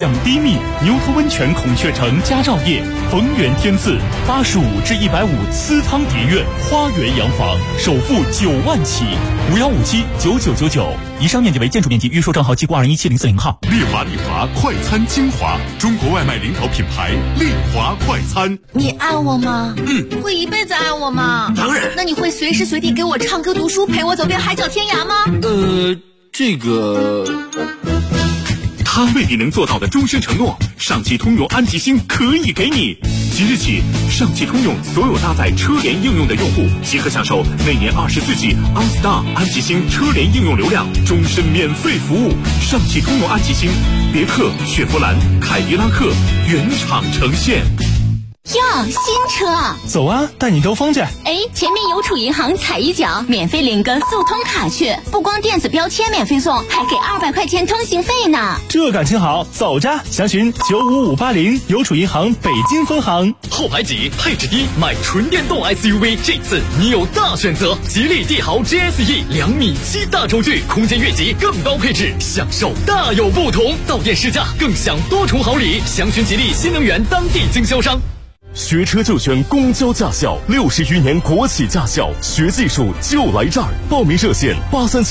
量低密，牛头温泉孔雀城佳兆业，逢源天赐85至150私汤叠院，花园洋房，首付9万起，51579999。以上面积为建筑面积，预售账号记过2017040号。 丽华快餐精华，中国外卖领导品牌，丽华快餐。 你爱我吗？会一辈子爱我吗？ 当然。 那你会随时随地给我唱歌读书，陪我走遍海角天涯吗？ 这个他未必能做到的终身承诺，上汽通用安吉星可以给你。即日起，上汽通用所有搭载车联应用的用户即可享受每年24G OnStar 安吉星车联应用流量，终身免费服务。上汽通用安吉星，别克、雪佛兰、凯迪拉克原厂呈现。 哟，新车， 走啊，带你兜风去。 前面邮储银行踩一脚，免费领个速通卡去，不光电子标签免费送，还给200块钱通行费呢。 这感情好，走着，详询95580邮储银行北京分行。 后排挤，配置低，买纯电动 SUV， 这次你有大选择。吉利帝豪 GSE 2.7米大轴距，空间越级，更高配置，享受大有不同。到店试驾，更享多重好礼。详询吉利新能源当地经销商。 学车就选公交驾校，60余年国企驾校，学技术就来这儿。报名热线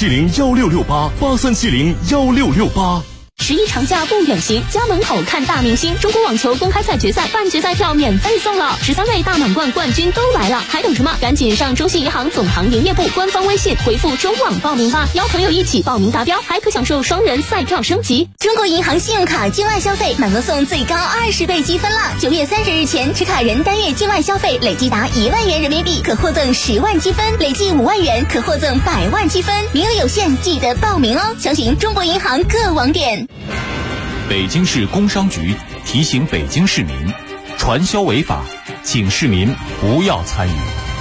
83701668，83701668。 11长假不远行，家门口看大明星。中国网球公开赛决赛半决赛票免费送了，13位大满贯冠军都来了，还等什么？赶紧上中信银行总行营业部官方微信回复中网报名吧，邀朋友一起报名达标，还可享受双人赛票升级。中国银行信用卡境外消费满额送最高20倍积分了，9月30日前持卡人单月境外消费累计达1万元人民币可获赠10万积分，累计5万元可获赠100万积分，名额有限，记得报名哦。详询中国银行各网点。 北京市工商局提醒北京市民，传销违法，请市民不要参与。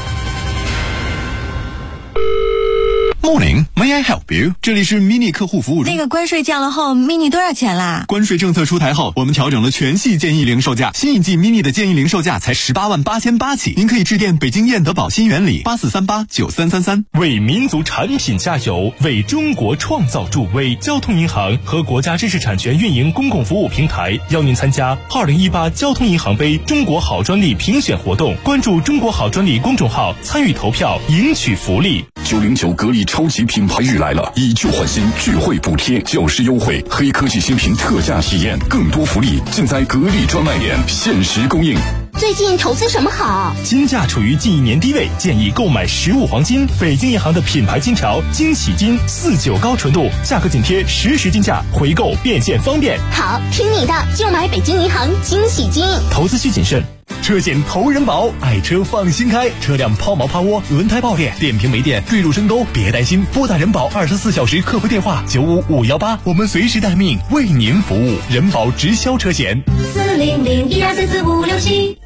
Morning, may I help you？ 这里是 mini 客户服务中。 那个关税降了后 ，mini 多少钱啦？ 关税政策出台后，我们调整了全系建议零售价，新一季 mini 的建议零售价才188800起。您可以致电北京燕德宝新源里84389333。 为民族产品加油，为中国创造助威。交通银行和国家知识产权运营公共服务平台邀您参加2018交通银行杯中国好专利评选活动，关注中国好专利公众号，参与投票，赢取福利。 909格力超级品牌日来了，以旧换新，聚会补贴，教师优惠，黑科技新品特价体验，更多福利尽在格力专卖店，限时供应。 最近投资什么好？ 金价处于近1年低位，建议购买实物黄金。北京银行的品牌金条惊喜金49高纯度，价格紧贴实时金价，回购变现方便。 好，听你的，就买北京银行惊喜金。 投资需谨慎。车险投人保，爱车放心开。车辆抛锚趴窝、轮胎爆裂、电瓶没电、坠入深沟，别担心，拨打人保24小时客服电话95518，我们随时待命，为您服务。人保直销车险 40012344567。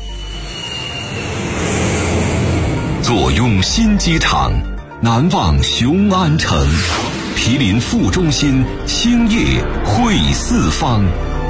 坐拥新机场，难忘雄安城，毗邻副中心，兴业汇四方。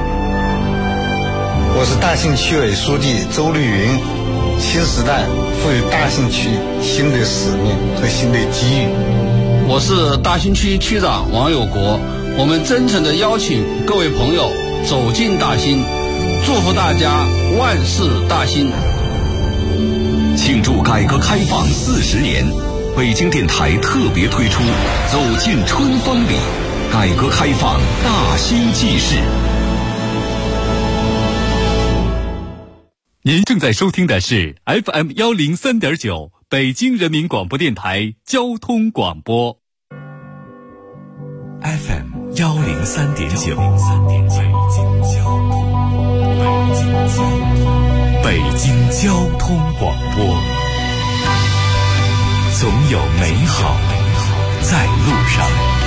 我是大兴区委书记周绿云。新时代赋予大兴区新的使命和新的机遇。 我是大兴区区长王有国。我们真诚地邀请各位朋友走进大兴，祝福大家万事大兴。 庆祝改革开放40年，北京电台特别推出走进春风里，改革开放大兴纪事。 您正在收听的是 FM 103.9北京人民广播电台交通广播。 FM 103.9北京交通广播，总有美好在路上。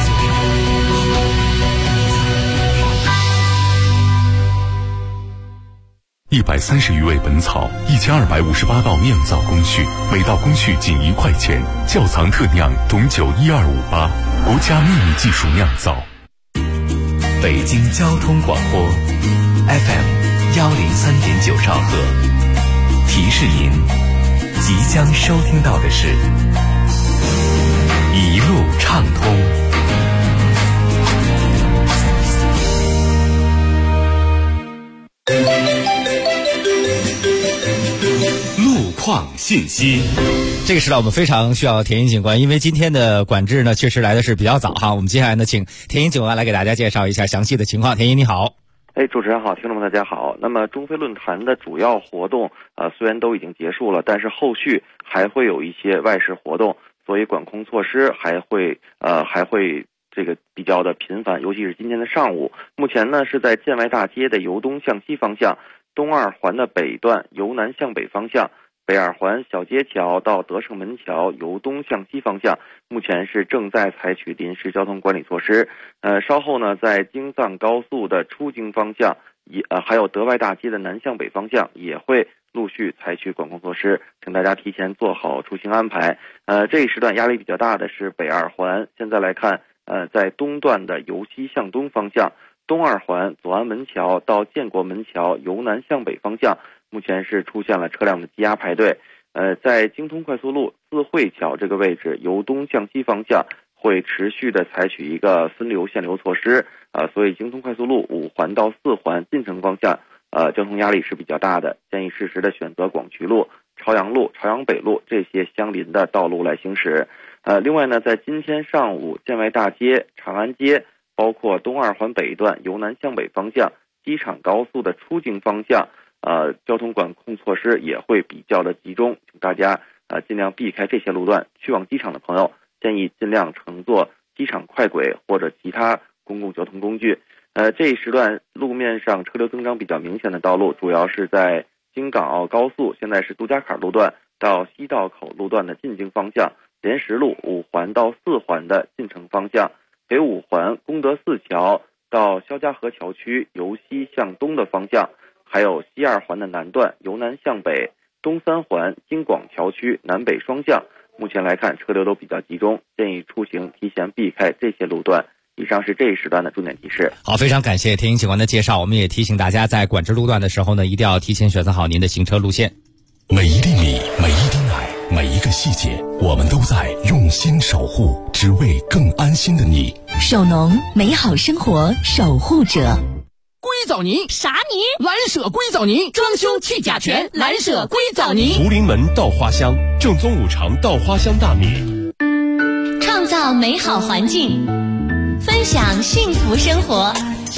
130余味本草，1258道酿造工序，每道工序仅1块钱。窖藏特酿董酒12588，国家秘密技术酿造。 北京交通广播 FM 103.9兆赫，提示您即将收听到的是一路畅通。 创信息。 这个时代我们非常需要田英警官，因为今天的管制呢确实来的是比较早哈。我们接下来呢请田英警官来给大家介绍一下详细的情况。田英你好。 主持人好，听众们大家好。那么中非论坛的主要活动虽然都已经结束了，但是后续还会有一些外事活动，所以管控措施还会这个比较的频繁，尤其是今天的上午。目前呢是在建外大街的由东向西方向，东二环的北段由南向北方向，北二环小街桥到德胜门桥由东向西方向，目前是正在采取临时交通管理措施。稍后呢，在京藏高速的出京方向，还有德外大街的南向北方向也会陆续采取管控措施，请大家提前做好出行安排。这一时段压力比较大的是北二环，现在来看，在东段的由西向东方向，东二环左安门桥到建国门桥由南向北方向，目前是出现了车辆的积压排队。在京通快速路四惠桥这个位置，由东向西方向会持续的采取一个分流限流措施，所以京通快速路5环到4环进城方向，交通压力是比较大的，建议适时的选择广渠路、朝阳路、朝阳北路这些相邻的道路来行驶。另外呢，在今天上午，建外大街、长安街，包括东二环北段由南向北方向、机场高速的出境方向，交通管控措施也会比较的集中，请大家尽量避开这些路段。去往机场的朋友，建议尽量乘坐机场快轨或者其他公共交通工具。这一时段路面上车流增长比较明显的道路，主要是在京港澳高速，现在是杜家坎路段到西道口路段的进京方向，莲石路5环到4环的进城方向，北5环功德寺桥到肖家河桥区由西向东的方向，还有西2环的南段由南向北，东3环京广桥区南北双向，目前来看车流都比较集中，建议出行提前避开这些路段。以上是这一时段的重点提示。 好，非常感谢田英警官的介绍。我们也提醒大家，在管制路段的时候呢，一定要提前选择好您的行车路线。 每一粒米，每一滴奶，每一个细节，我们都在用心守护，只为更安心的你。 手农，美好生活守护者。 硅藻泥啥泥？ 蓝舍硅藻泥，装修去甲醛，蓝舍硅藻泥。 福临门稻花香，正宗5常稻花香大米。 创造美好环境，分享幸福生活。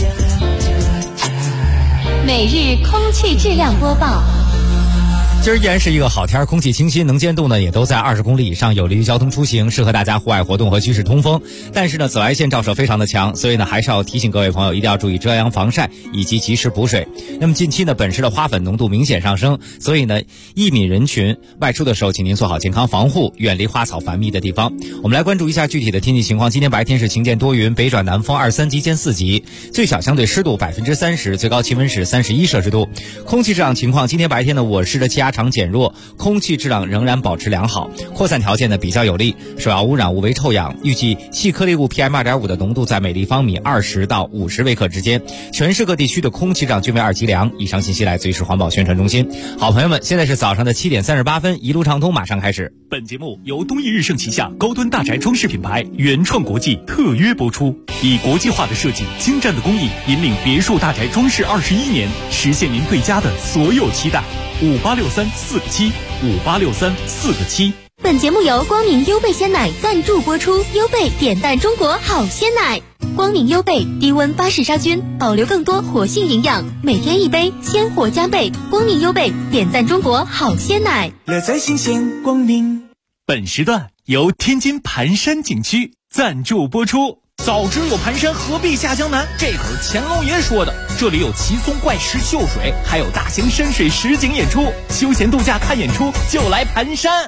每日空气质量播报。 今儿依然是一个好天，空气清新，能见度呢也都在20公里以上，有利于交通出行，适合大家户外活动和居室通风。但是呢，紫外线照射非常的强，所以呢还是要提醒各位朋友一定要注意遮阳防晒以及及时补水。那么近期呢，本市的花粉浓度明显上升，所以呢，易敏人群外出的时候，请您做好健康防护，远离花草繁密的地方。我们来关注一下具体的天气情况。今天白天是晴间多云，北转南风2-3级见4级，最小相对湿度30%，最高气温是31摄氏度。空气质量情况，今天白天呢，我市的气压场减弱，空气质量仍然保持良好，扩散条件呢比较有利，首要污染物为臭氧，预计细颗粒物 PM2.5 的浓度在每立方米20到50微克之间，全市各地区的空气质量均为2级良。以上信息来自于市环保宣传中心。好朋友们，现在是早上的7点38分，一路畅通马上开始。 本节目由东益日盛旗下高端大宅装饰品牌原创国际特约播出，以国际化的设计、精湛的工艺，引领别墅大宅装饰21年，实现您对家的所有期待。586347，586347。 本节目由光明优贝鲜奶赞助播出，优贝点赞中国好鲜奶。光明优贝低温巴氏杀菌，保留更多活性营养，每天一杯，鲜活加倍。光明优贝点赞中国好鲜奶， 乐在新鲜光明。 本时段由天津盘山景区赞助播出。 早知有盘山，何必下江南？这可是乾隆爷说的。这里有奇松怪石秀水，还有大型深水实景演出，休闲度假看演出就来盘山。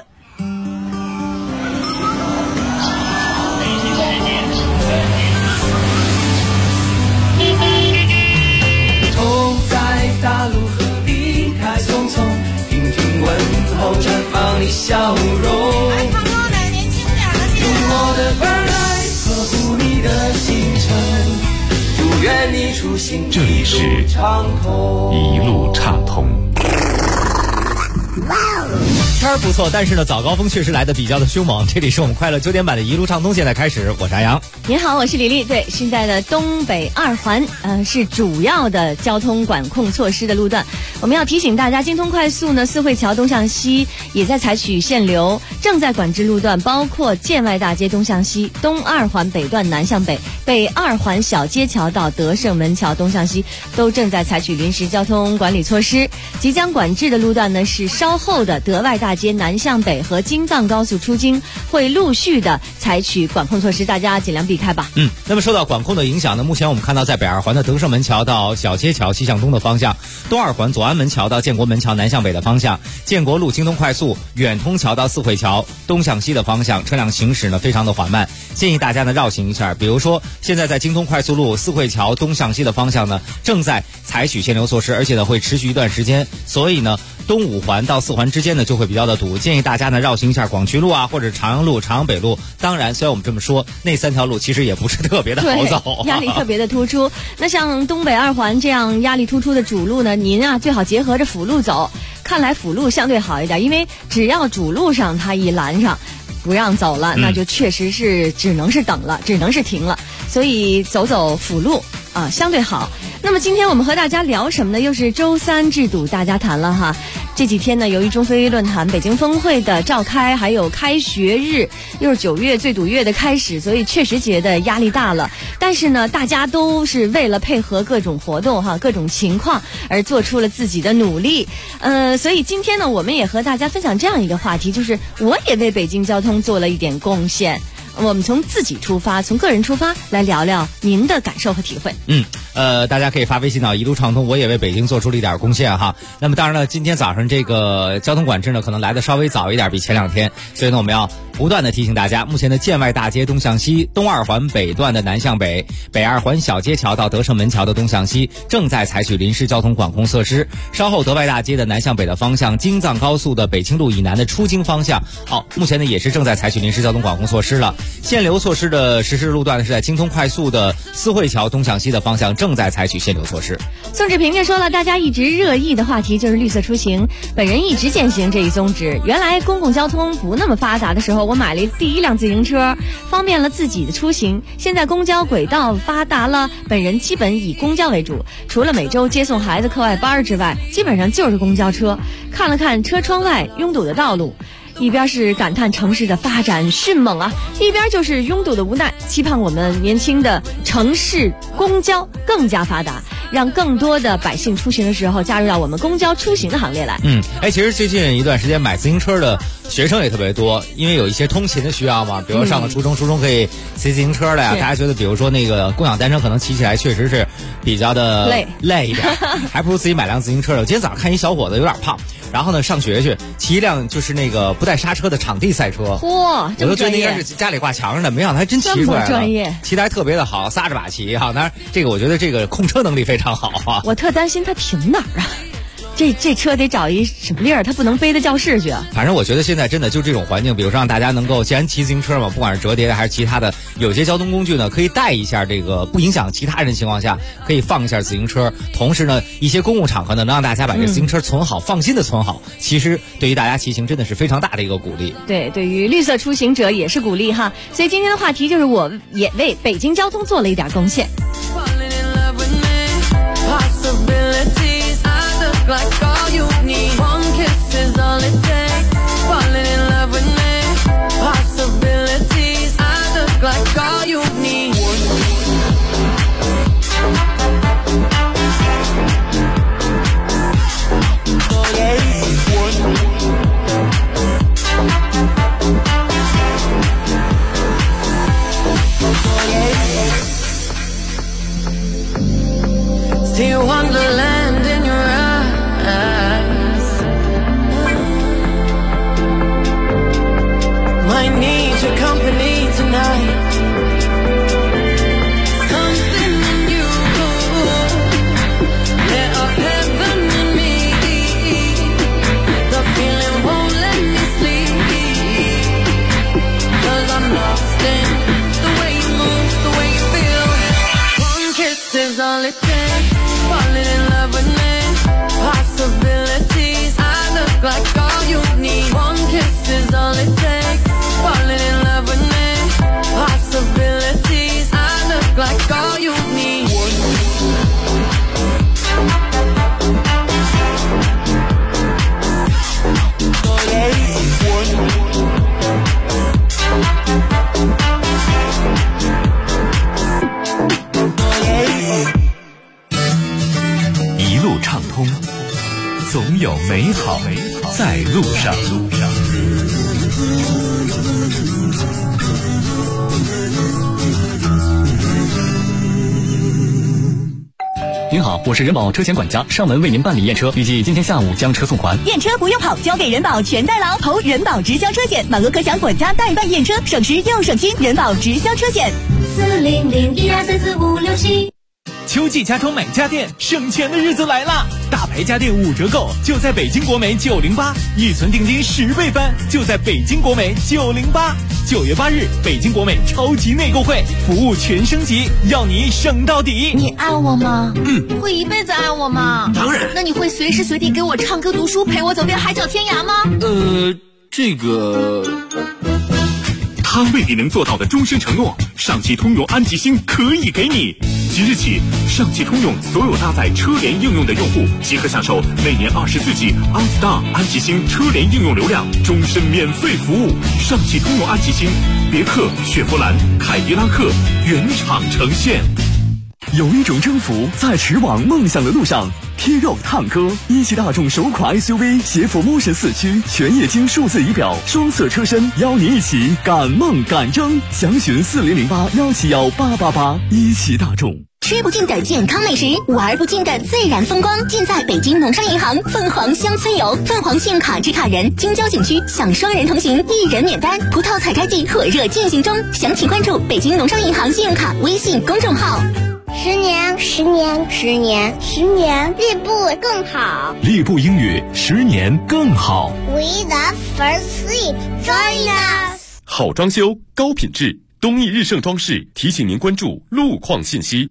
同在大陆何必太匆匆，听听问候绽放你笑容。来唱歌的年轻点的，用我的本来呵护你的行程，祝愿你出行这里是畅通， 一路畅通。 天儿不错，但是呢，早高峰确实来的比较的凶猛。这里是我们快乐9点版的一路畅通，现在开始，我是阿阳。 您好，我是李丽。对，现在的东北2环，是主要的交通管控措施的路段。我们要提醒大家，京通快速呢，四惠桥东向西也在采取限流，正在管制路段包括建外大街东向西、东2环北段南向北、北2环小街桥到德胜门桥东向西，都正在采取临时交通管理措施。即将管制的路段呢，是稍后的德外大街南向北和京藏高速出京，会陆续的采取管控措施，大家尽量避开吧。 那么受到管控的影响呢，目前我们看到在北2环的德胜门桥到小街桥西向东的方向，东2环左安门桥到建国门桥南向北的方向，建国路京东快速远通桥到四惠桥东向西的方向，车辆行驶呢非常的缓慢，建议大家呢绕行一下。比如说现在在京通快速路四惠桥东向西的方向呢，正在采取限流措施，而且呢会持续一段时间，所以呢东5环到4环之间呢就会比较的堵，建议大家呢绕行一下广渠路啊，或者长阳路、长阳北路。当然虽然我们这么说，那3条路其实也不是特别的好走， 压力特别的突出。那像东北2环这样压力突出的主路呢，您啊最好结合着辅路走。看来辅路相对好一点，因为只要主路上它一拦上不让走了，那就确实是只能是等了，只能是停了。所以走走辅路啊相对好。那么今天我们和大家聊什么呢？又是周3制堵大家谈了哈。这几天呢，由于中非论坛、北京峰会的召开，还有开学日，又是9月最堵月的开始，所以确实觉得压力大了。但是呢，大家都是为了配合各种活动各种情况而做出了自己的努力。所以今天呢，我们也和大家分享这样一个话题，就是我也为北京交通做了一点贡献。我们从自己出发，从个人出发来聊聊您的感受和体会。 大家可以发微信到一路畅通，我也为北京做出了一点贡献哈。那么当然了，今天早上这个交通管制呢，可能来的稍微早一点，比前2天，所以呢，我们要不断的提醒大家，目前的建外大街东向西、东2环北段的南向北、北2环小街桥到德胜门桥的东向西，正在采取临时交通管控措施。稍后德外大街的南向北的方向，京藏高速的北清路以南的出京方向，目前呢也是正在采取临时交通管控措施了。限流措施的实施路段是在京通快速的四惠桥东向西的方向，正在采取限流措施。 宋志平就说了，大家一直热议的话题就是绿色出行，本人一直践行这一宗旨。原来公共交通不那么发达的时候，我买了第一辆自行车，方便了自己的出行。现在公交轨道发达了，本人基本以公交为主，除了每周接送孩子课外班之外，基本上就是公交车。看了看车窗外拥堵的道路，一边是感叹城市的发展迅猛啊，一边就是拥堵的无奈，期盼我们年轻的城市公交更加发达，让更多的百姓出行的时候加入到我们公交出行的行列来。 其实最近一段时间买自行车的学生也特别多，因为有一些通勤的需要嘛，比如说上了初中可以骑自行车的呀。大家觉得比如说那个共享单车可能骑起来确实是比较的累一点，还不如自己买辆自行车的。我今天早上看一小伙子有点胖，然后呢上学去骑一辆就是那个不带刹车的场地赛车， 我都觉得应该是家里挂墙上的，没想到还真骑出来了， 专业， 骑得还特别的好，撒着把骑哈。当然这个我觉得这个控车能力非常好啊。 我特担心他停哪儿啊，这车得找一什么地儿，他不能背到教室去啊。 反正我觉得现在真的就这种环境，比如说让大家能够，既然骑自行车嘛，不管是折叠的还是其他的，有些交通工具呢可以带一下，这个不影响其他人情况下，可以放一下自行车。同时呢，一些公共场合呢，能让大家把这自行车存好，放心的存好。其实对于大家骑行真的是非常大的一个鼓励。 对，对于绿色出行者也是鼓励哈。所以今天的话题就是我也为北京交通做了一点贡献。 Like all you need, one kiss is all it takes. Falling in love with me, possibilities. I look like all you need. See wonderland in your eyes. Might need your company tonight. Something in you lit up heaven in me. The feeling won't let me sleep, 'cause I'm lost in the way you move, the way you feel. One kiss is all it takes. Falling in love with me, possibilities. I look like all 通，总有美好在路上。 您好，我是人保车险管家，上门为您办理验车，预计今天下午将车送还。 验车不用跑，交给人保全代劳，投人保直销车险，满额可享管家代办验车，省时又省心。人保直销车险 40012344567。 秋季家装买家电，省钱的日子来了！大牌家电5折购，就在北京国美908，一存定金10倍翻，就在北京国美908。9月8日，北京国美超级内购会，服务全升级，要你省到底。 你爱我吗？会一辈子爱我吗？ 当然。 那你会随时随地给我唱歌读书，陪我走遍海角天涯吗？ 他未必能做到的终身承诺，上汽通用安吉星可以给你。即日起，上汽通用所有搭载车联应用的用户即可享受每年24G OnStar 安吉星车联应用流量，终身免费服务。上汽通用安吉星，别克、雪佛兰、凯迪拉克原厂呈现。 有一种征服在驰往梦想的路上。贴肉探歌，一汽大众首款 SUV 携辅 Motion 4驱，全液晶数字仪表，双色车身，邀你一起赶梦赶征。详询4008171888。一汽大众。 吃不尽的健康美食，玩不尽的自然风光，尽在北京农商银行凤凰乡村游。凤凰信用卡持卡人京郊景区享双人同行，1人免单。葡萄采摘季火热进行中，详情关注北京农商银行信用卡微信公众号。 10年，立步更好。 立步英语10年更好。 We the first three, join us。 好装修，高品质，东义日盛装饰提醒您关注路况信息。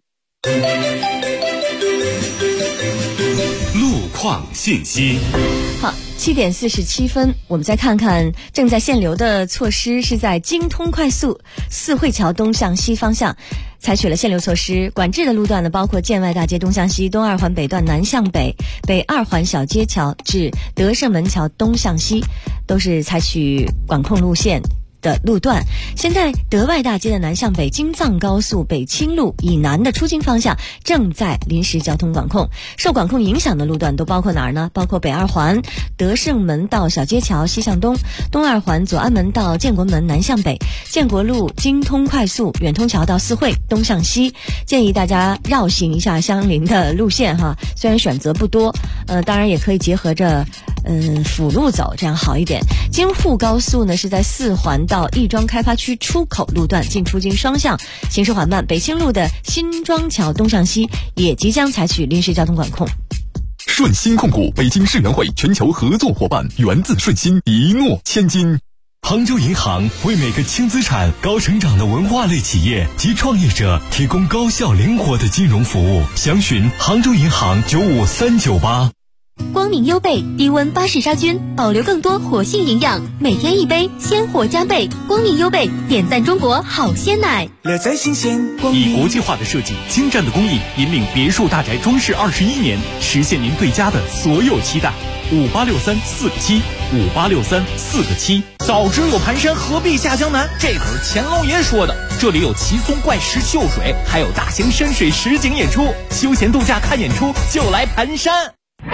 路况信息。 好，7点47分，我们再看看正在限流的措施。是在京通快速四惠桥东向西方向采取了限流措施，管制的路段呢，包括建外大街东向西、东二环北段南向北、北二环小街桥至德胜门桥东向西，都是采取管控路线的路段。现在德外大街的南向北、京藏高速北清路以南的出京方向正在临时交通管控。受管控影响的路段都包括哪儿呢？包括北二环德胜门到小街桥西向东、东二环左安门到建国门南向北、建国路京通快速远通桥到四惠东向西。建议大家绕行一下相邻的路线哈，虽然选择不多，当然也可以结合着辅路走，这样好一点。京沪高速呢是在4环到亦庄开发区出口路段进出京双向行驶缓慢。北清路的新庄桥东向西也即将采取临时交通管控。 顺鑫控股北京世园会全球合作伙伴，源自顺鑫，一诺千金。 杭州银行为每个轻资产、高成长的文化类企业及创业者提供高效灵活的金融服务。详询杭州银行95398。 光明优贝低温巴氏杀菌，保留更多活性营养，每天1杯，鲜活加倍。光明优贝点赞中国好鲜奶， 乐在新鲜。以国际化的设计、精湛的工艺，引领别墅大宅装饰21年，实现您对家的所有期待。586347，586347。早知有盘山，何必下江南？这可是乾隆爷说的。这里有奇松怪石秀水，还有大型深水实景演出。休闲度假看演出就来盘山。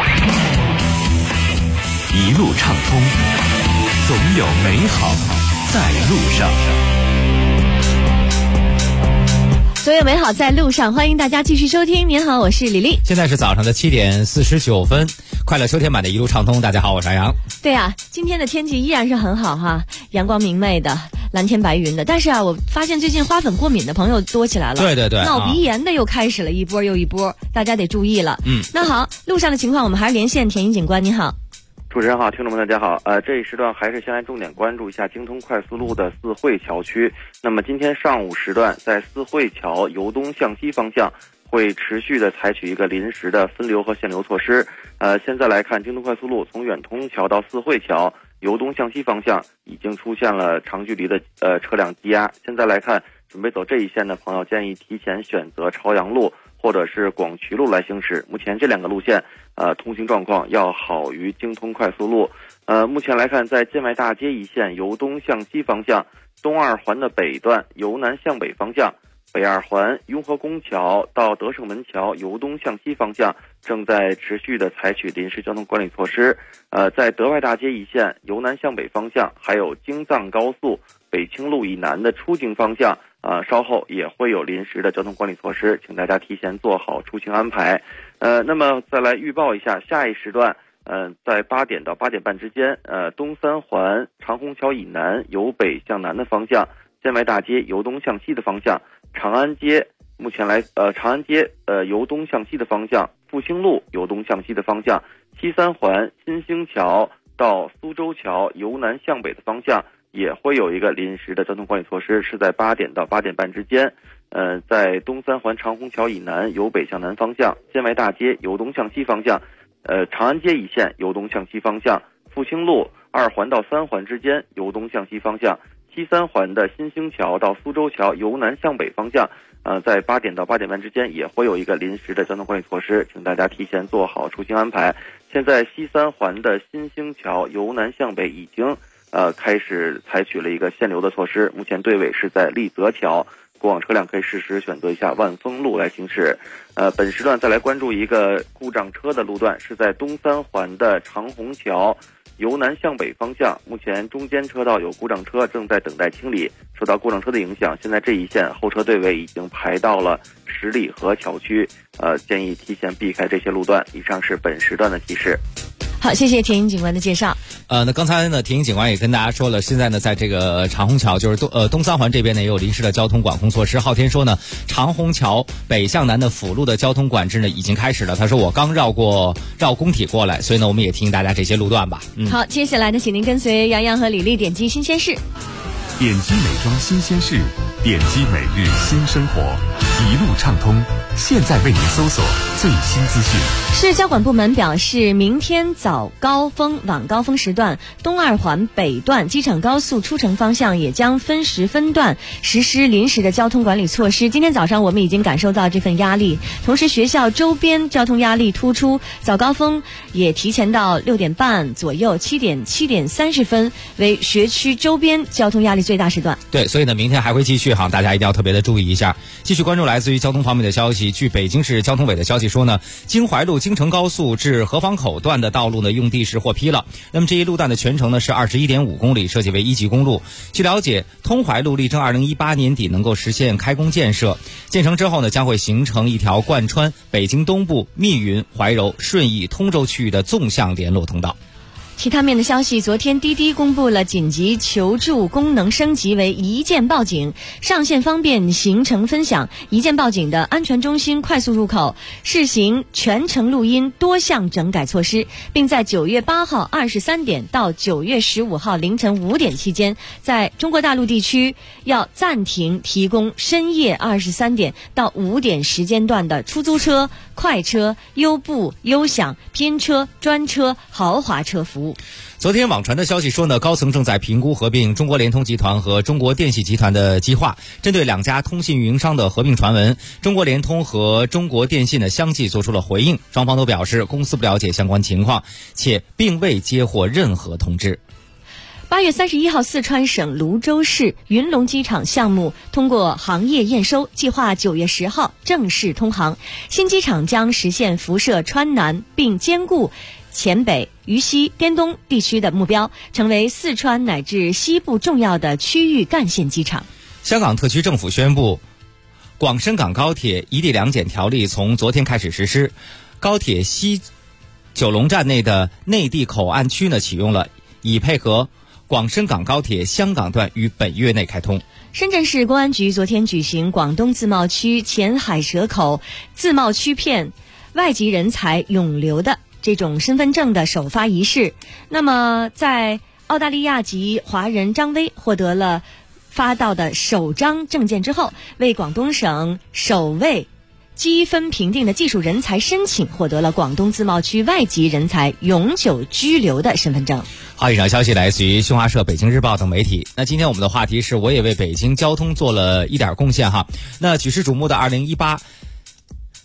一路畅通，总有美好在路上。 所有美好在路上，欢迎大家继续收听。您好，我是李丽。 现在是早上的7点49分，快乐秋天版的一路畅通。大家好，我是杨。 对啊，今天的天气依然是很好哈，阳光明媚的，蓝天白云的。但是啊，我发现最近花粉过敏的朋友多起来了。 对对对， 闹鼻炎的又开始了一波又一波，大家得注意了。那好，路上的情况我们还是连线田一警官。你好。 主持人好，听众们大家好。这一时段还是先来重点关注一下京通快速路的四惠桥区。那么今天上午时段，在四惠桥由东向西方向会持续的采取一个临时的分流和限流措施。现在来看，京通快速路从远通桥到四惠桥由东向西方向已经出现了长距离的车辆积压。现在来看，准备走这一线的朋友建议提前选择朝阳路或者是广渠路来行驶。目前这2个路线通行状况要好于京通快速路。目前来看，在建外大街一线由东向西方向，东二环的北段由南向北方向， 北二环雍和宫桥到德胜门桥由东向西方向正在持续的采取临时交通管理措施。在德外大街一线由南向北方向，还有京藏高速北清路以南的出京方向，稍后也会有临时的交通管理措施，请大家提前做好出行安排。那么再来预报一下下一时段，在8点到8点半之间，东三环长虹桥以南由北向南的方向，建外大街由东向西的方向，长安街由东向西的方向，复兴路由东向西的方向，西三环新兴桥到苏州桥由南向北的方向也会有一个临时的交通管理措施，是在8点到8点半之间。在东三环长虹桥以南由北向南方向，建外大街由东向西方向，长安街一线由东向西方向，复兴路2环到3环之间由东向西方向，西三环的新兴桥到苏州桥由南向北方向，在8点到8点半之间也会有一个临时的交通管理措施，请大家提前做好出行安排。现在西三环的新兴桥由南向北已经开始采取了一个限流的措施，目前队尾是在立泽桥，过往车辆可以适时选择一下万丰路来行驶。本时段再来关注一个故障车的路段，是在东三环的长虹桥由南向北方向，目前中间车道有故障车正在等待清理，受到故障车的影响，现在这一线后车队尾已经排到了十里河桥区，建议提前避开这些路段。以上是本时段的提示。 好，谢谢田英警官的介绍。 那刚才呢，田英警官也跟大家说了，现在呢，在这个长虹桥，就是东三环这边呢，也有临时的交通管控措施。昊天说呢，长虹桥北向南的辅路的交通管制呢，已经开始了。他说我刚绕工体过来，所以呢，我们也提醒大家这些路段吧。 好，接下来呢，请您跟随杨洋和李丽点击新鲜事。 点击美妆新鲜事，点击每日新生活，一路畅通。现在为您搜索最新资讯。 市交管部门表示，明天早高峰、晚高峰时段，东二环北段机场高速出城方向也将分时分段实施临时的交通管理措施。今天早上我们已经感受到这份压力，同时学校周边交通压力突出，早高峰也提前到6点半左右，7点30分为学区周边交通压力最大时段。 对，所以呢，明天还会继续哈，大家一定要特别的注意一下。继续关注来自于交通方面的消息。据北京市交通委的消息说呢，京淮路京承高速至河坊口段的道路呢用地是获批了。那么这一路段的全长呢是21.5公里，设计为1级公路。据了解，通淮路力争2018年底能够实现开工建设，建成之后呢将会形成一条贯穿北京东部、密云、怀柔、顺义、通州区域的纵向联络通道。 其他面的消息，昨天滴滴公布了紧急求助功能升级为一键报警，上线方便行程分享。一键报警的安全中心快速入口试行全程录音多项整改措施，并在9月8号23点到9月15号凌晨5点期间，在中国大陆地区要暂停提供深夜23点到5点时间段的出租车、快车、优步、优享、拼车、专车、豪华车服务。 昨天网传的消息说呢，高层正在评估合并中国联通集团和中国电信集团的计划。针对两家通信运营商的合并传闻，中国联通和中国电信呢相继做出了回应，双方都表示公司不了解相关情况，且并未接获任何通知。 8月31号，四川省泸州市云龙机场项目通过行业验收，计划9月10号正式通航。新机场将实现辐射川南，并兼顾黔北、渝西、滇东地区的目标，成为四川乃至西部重要的区域干线机场。 香港特区政府宣布，广深港高铁一地两检条例从昨天开始实施，高铁西九龙站内的内地口岸区呢启用了，以配合广深港高铁香港段于本月内开通。 深圳市公安局昨天举行广东自贸区前海蛇口自贸区片外籍人才永留的这种身份证的首发仪式。那么在澳大利亚籍华人张威获得了发到的首张证件之后，为广东省首位积分评定的技术人才申请获得了广东自贸区外籍人才永久居留的身份证。 好，以上消息来自于新华社、北京日报等媒体。那今天我们的话题是，我也为北京交通做了一点贡献哈。那举世瞩目的2018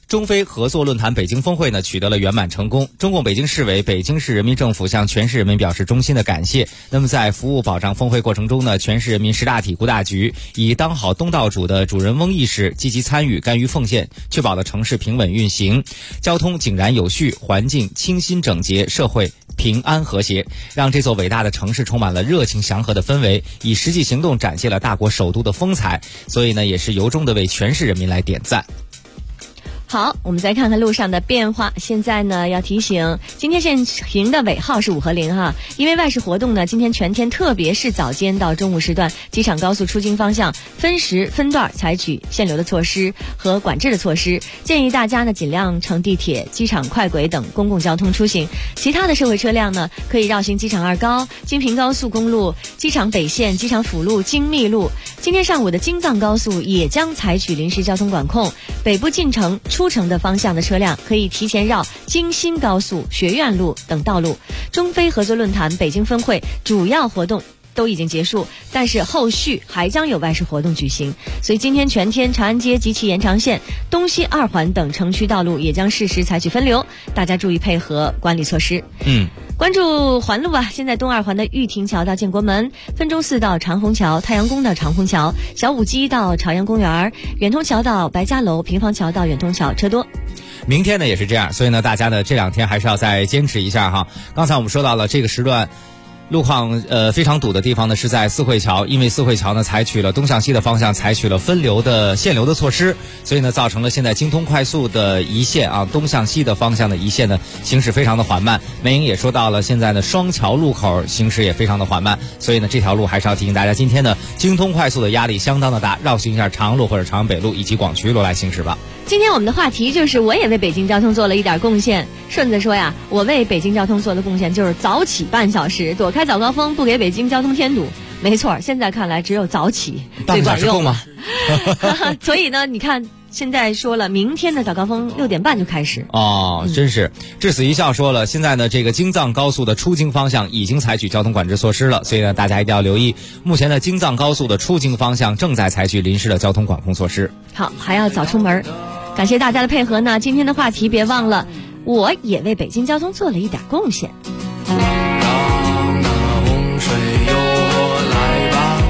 中非合作论坛北京峰会呢取得了圆满成功。中共北京市委、北京市人民政府向全市人民表示衷心的感谢。那么在服务保障峰会过程中呢，全市人民10大体顾大局，以当好东道主的主人翁意识，积极参与、甘于奉献，确保了城市平稳运行，交通井然有序，环境清新整洁，社会平安和谐，让这座伟大的城市充满了热情祥和的氛围，以实际行动展现了大国首都的风采。所以呢，也是由衷的为全市人民来点赞。 好，我们再看看路上的变化。现在呢，要提醒，今天限行的尾号是5和0哈。因为外事活动呢，今天全天，特别是早间到中午时段，机场高速出京方向分时分段采取限流的措施和管制的措施，建议大家呢尽量乘地铁、机场快轨等公共交通出行。其他的社会车辆呢，可以绕行机场2高、京平高速公路、机场北线、机场辅路、京密路。今天上午的京藏高速也将采取临时交通管控，北部进城出城的方向的车辆可以提前绕京新高速、学院路等道路。中非合作论坛北京分会主要活动都已经结束，但是后续还将有外事活动举行，所以今天全天长安街及其延长线、东西2环等城区道路也将适时采取分流，大家注意配合管理措施。关注环路吧。现在东2环的玉亭桥到建国门、分钟寺到长虹桥、太阳宫到长虹桥、小武基到朝阳公园、远通桥到白家楼、平房桥到远通桥车多。 明天呢也是这样，所以呢大家呢这2天还是要再坚持一下哈。刚才我们说到了这个时段路况非常堵的地方呢是在四惠桥，因为四惠桥呢采取了东向西的方向采取了分流的限流的措施，所以呢造成了现在京通快速的一线啊东向西的方向的一线呢行驶非常的缓慢。梅英也说到了，现在呢双桥路口行驶也非常的缓慢，所以呢这条路还是要提醒大家，今天呢京通快速的压力相当的大，绕行一下长安路或者长安北路以及广渠路来行驶吧。 今天我们的话题就是我也为北京交通做了一点贡献。顺子说呀，我为北京交通做的贡献就是早起半小时，躲开早高峰，不给北京交通添堵。没错，现在看来只有早起最管用吗？所以呢，你看现在说了，明天的早高峰6点半就开始。 真是。至死一笑说了，现在呢这个京藏高速的出京方向已经采取交通管制措施了，所以呢大家一定要留意，目前的京藏高速的出京方向正在采取临时的交通管控措施。 好，还要早出门。感谢大家的配合呢，今天的话题别忘了，我也为北京交通做了一点贡献。 让那洪水由我来吧，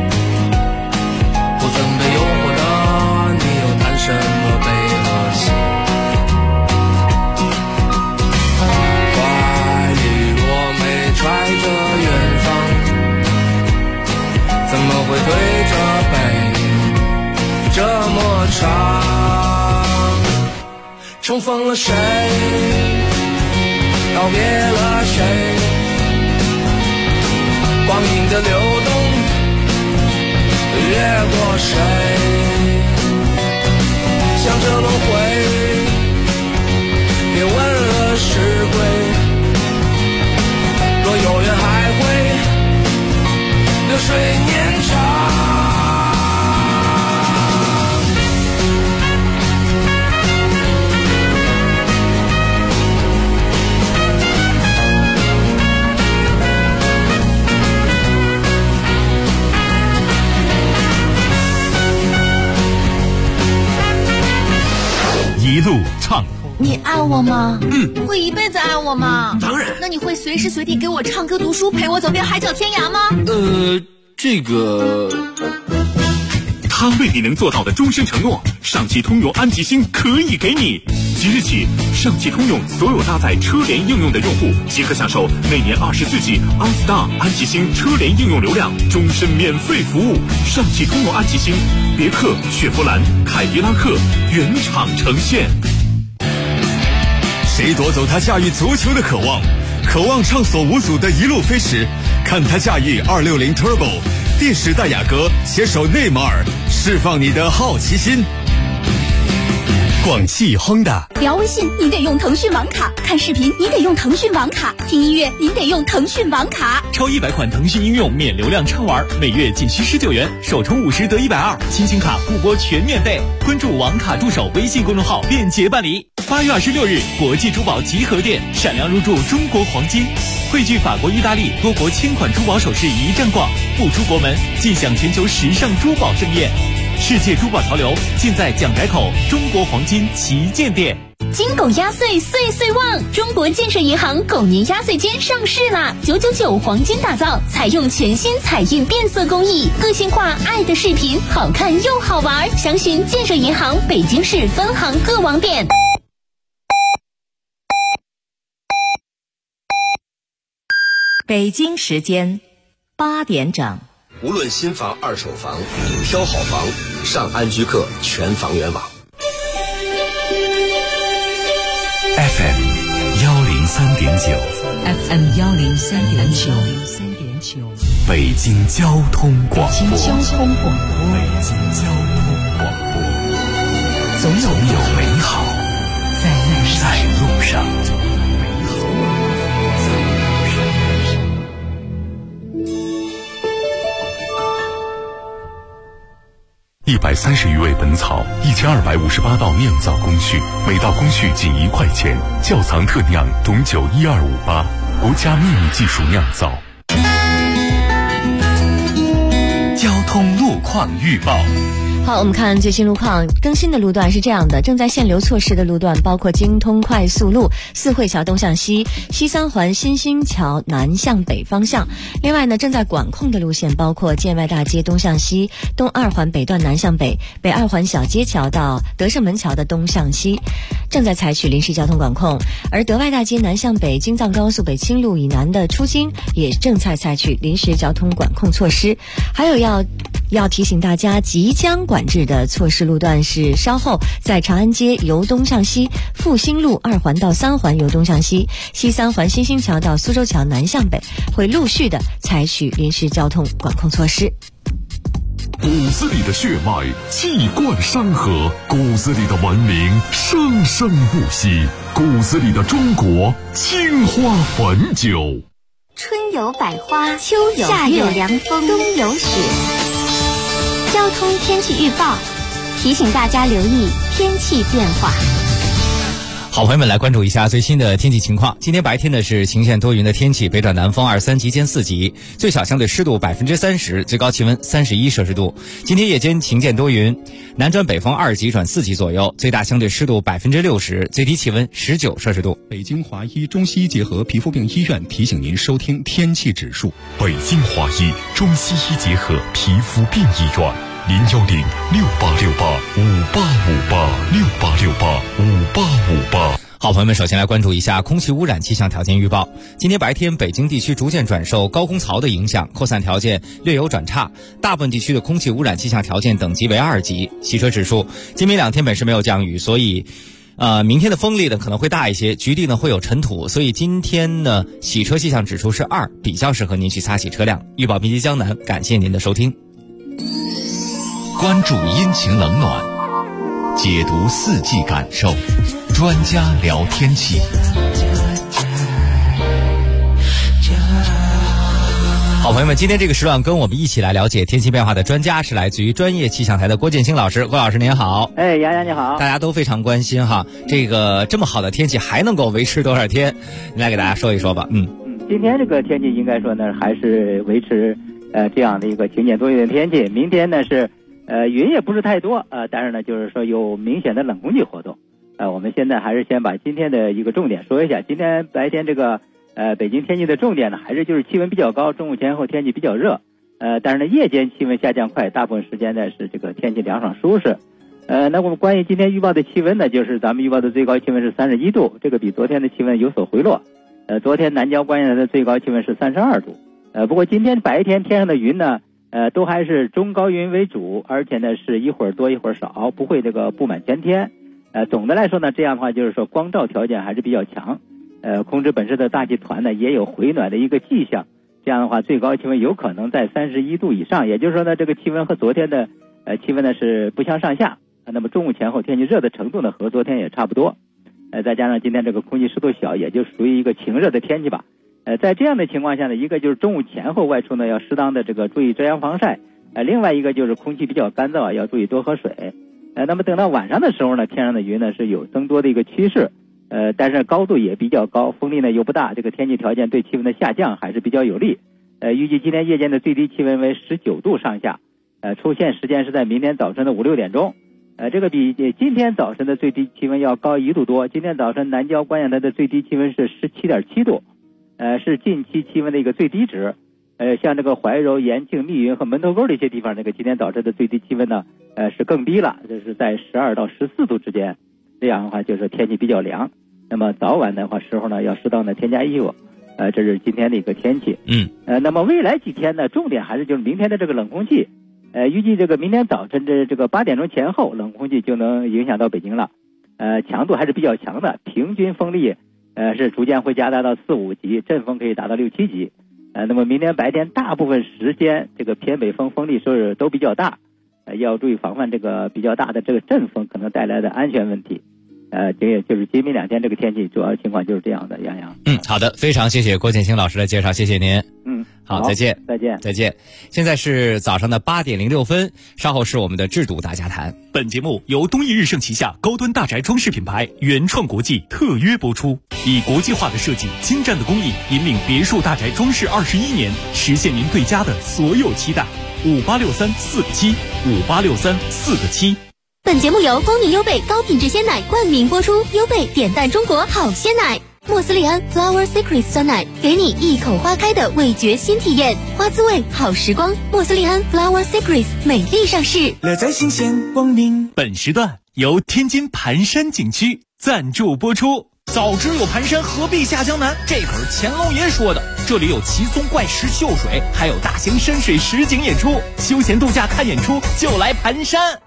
不曾被诱惑的你又谈什么悲和喜？怀里若没揣着远方，怎么会推着背这么长？重逢了谁？告别了谁？光阴的流动越过谁？向着轮回，别问了是归。若有缘还会流水年长。 一路畅通。 你爱我吗？会一辈子爱我吗？当然。那你会随时随地给我唱歌读书，陪我走遍海角天涯吗？ 这个他未必能做到的终身承诺，上汽通用安吉星可以给你。即日起，上汽通用所有搭载车联应用的用户即可享受每年24G OnStar 安吉星车联应用流量，终身免费服务。上汽通用安吉星，别克、雪佛兰、凯迪拉克原厂呈现。 谁夺走他驾驭足球的渴望？渴望畅所无阻的一路飞驰，看他驾驭260 Turbo， 第10代雅阁携手内马尔，释放你的好奇心。广汽 Honda。 聊微信您得用腾讯网卡，看视频您得用腾讯网卡，听音乐您得用腾讯网卡。 超100款腾讯应用免流量畅玩，每月仅需19元，首充50得120，亲情卡互拨全免费。关注网卡助手微信公众号便捷办理。8月26日，国际珠宝集合店闪亮入驻中国黄金，汇聚法国、意大利多国1000款珠宝首饰一站逛，不出国门尽享全球时尚珠宝盛宴。 世界珠宝潮流尽在蒋宅口中国黄金旗舰店。 金狗压岁岁岁旺！中国建设银行狗年压岁间上市啦！999黄金打造，采用全新彩印变色工艺，个性化爱的视频，好看又好玩。详询建设银行北京市分行各网点。 北京时间8点整。 无论新房、二手房，挑好房，上安居客全房源网。 FM 103.9 FM 103.9， 北京交通广播。 北京交通广播，总有美好在路上。130余味本草，1258道酿造工序，每道工序仅1块钱。窖藏特酿董酒12588，国家秘密技术酿造。交通路况预报。 好，我们看最新路况。更新的路段是这样的：正在限流措施的路段包括京通快速路四惠桥东向西、西三环新兴桥南向北方向。另外呢，正在管控的路线包括建外大街东向西、东二环北段南向北、北二环小街桥到德胜门桥的东向西，正在采取临时交通管控。而德外大街南向北、京藏高速北清路以南的出京也正在采取临时交通管控措施。还有要提醒大家，即将管制的措施路段是稍后在长安街由东向西、复兴路2环到3环由东向西、西三环新兴桥到苏州桥南向北，会陆续的采取临时交通管控措施。 骨子里的血脉气贯山河，骨子里的文明生生不息，骨子里的中国青花汾酒。 春有百花，秋有夏有凉风，冬有雪。交通天气预报提醒大家留意天气变化。 好朋友们，来关注一下最新的天气情况。今天白天呢是晴间多云的天气，北转南风2-3级间4级，最小相对湿度30%，最高气温31摄氏度。今天夜间晴间多云，南转北风2级转4级左右，最大相对湿度60%，最低气温19摄氏度。 北京华医中西医结合皮肤病医院提醒您收听天气指数。 北京华医中西医结合皮肤病医院，010-6868-5858，6868-5858。 好朋友们，首先来关注一下空气污染气象条件预报。今天白天北京地区逐渐转受高空槽的影响，扩散条件略有转差，大部分地区的空气污染气象条件等级为2级。洗车指数，今明2天本市没有降雨，所以明天的风力呢可能会大一些，局地呢会有尘土，所以今天呢洗车气象指数是2，比较适合您去擦洗车辆。预报密集江南，感谢您的收听。 关注阴晴冷暖，解读四季感受，专家聊天气。 好朋友们，今天这个时段跟我们一起来了解天气变化的专家是来自于专业气象台的郭建清老师。郭老师您好。 哎，杨洋你好。 大家都非常关心哈，这个这么好的天气还能够维持多少天？你来给大家说一说吧。 今天这个天气应该说呢还是维持这样的一个晴间多云的天气。明天呢是云也不是太多但是呢就是说有明显的冷空气活动。我们现在还是先把今天的一个重点说一下。今天白天这个北京天气的重点呢还是就是气温比较高，中午前后天气比较热。但是呢夜间气温下降快，大部分时间呢是这个天气凉爽舒适。那我们关于今天预报的气温呢，就是咱们预报的最高气温是31度，这个比昨天的气温有所回落。昨天南郊关县的最高气温是32度。不过今天白天天上的云呢都还是中高云为主，而且呢是一会儿多一会儿少，不会这个布满全天。总的来说呢，这样的话就是说光照条件还是比较强。空值本市的大气团呢也有回暖的一个迹象，这样的话最高气温有可能在31度以上，也就是说呢这个气温和昨天的气温呢是不相上下。那么中午前后天气热的程度呢和昨天也差不多。再加上今天这个空气湿度小，也就属于一个晴热的天气吧。在这样的情况下呢，一个就是中午前后外出呢要适当的这个注意遮阳防晒，另外一个就是空气比较干燥，要注意多喝水。那么等到晚上的时候呢，天上的云呢是有增多的一个趋势，但是高度也比较高，风力呢又不大，这个天气条件对气温的下降还是比较有利。预计今天夜间的最低气温为19度上下， 出现时间是在明天早晨的5、6点钟。这个比今天早晨的最低气温要高1度多。今天早晨南郊观象台的最低气温是17.7度，是近期气温的一个最低值。像这个怀柔、延庆、密云和门头沟这些地方，这个今天早晨的最低气温呢，是更低了，就是在12到14度之间。这样的话就是天气比较凉。那么早晚的话时候呢，要适当的添加衣服。这是今天的一个天气。那么未来几天呢，重点还是就是明天的这个冷空气。预计这个明天早晨这个8点钟前后，冷空气就能影响到北京了。强度还是比较强的，平均风力是逐渐会加大到4、5级，阵风可以达到6、7级。那么明天白天大部分时间这个偏北风风力是都比较大，要注意防范这个比较大的这个阵风可能带来的安全问题。这也就是今明2天这个天气主要情况就是这样的。杨洋， 好的，非常谢谢郭建兴老师的介绍，谢谢您。好，再见， 再见。 现在是早上的8点06分，稍后是我们的制度大家谈。 本节目由东义日盛旗下高端大宅装饰品牌原创国际特约播出，以国际化的设计、精湛的工艺，引领别墅大宅装饰21年，实现您对家的所有期待。5863-4个7，5863-4个7。 本节目由光明优贝高品质鲜奶冠名播出，优贝点赞中国好鲜奶。莫斯利安 Flower Secret 酸奶，给你一口花开的味觉新体验，花滋味好时光。莫斯利安 Flower Secret 美丽上市， 乐在新鲜光明。 本时段由天津盘山景区赞助播出。 早知有盘山，何必下江南？这可是乾隆爷说的。这里有奇松怪石秀水，还有大型深水实景演出，休闲度假看演出就来盘山。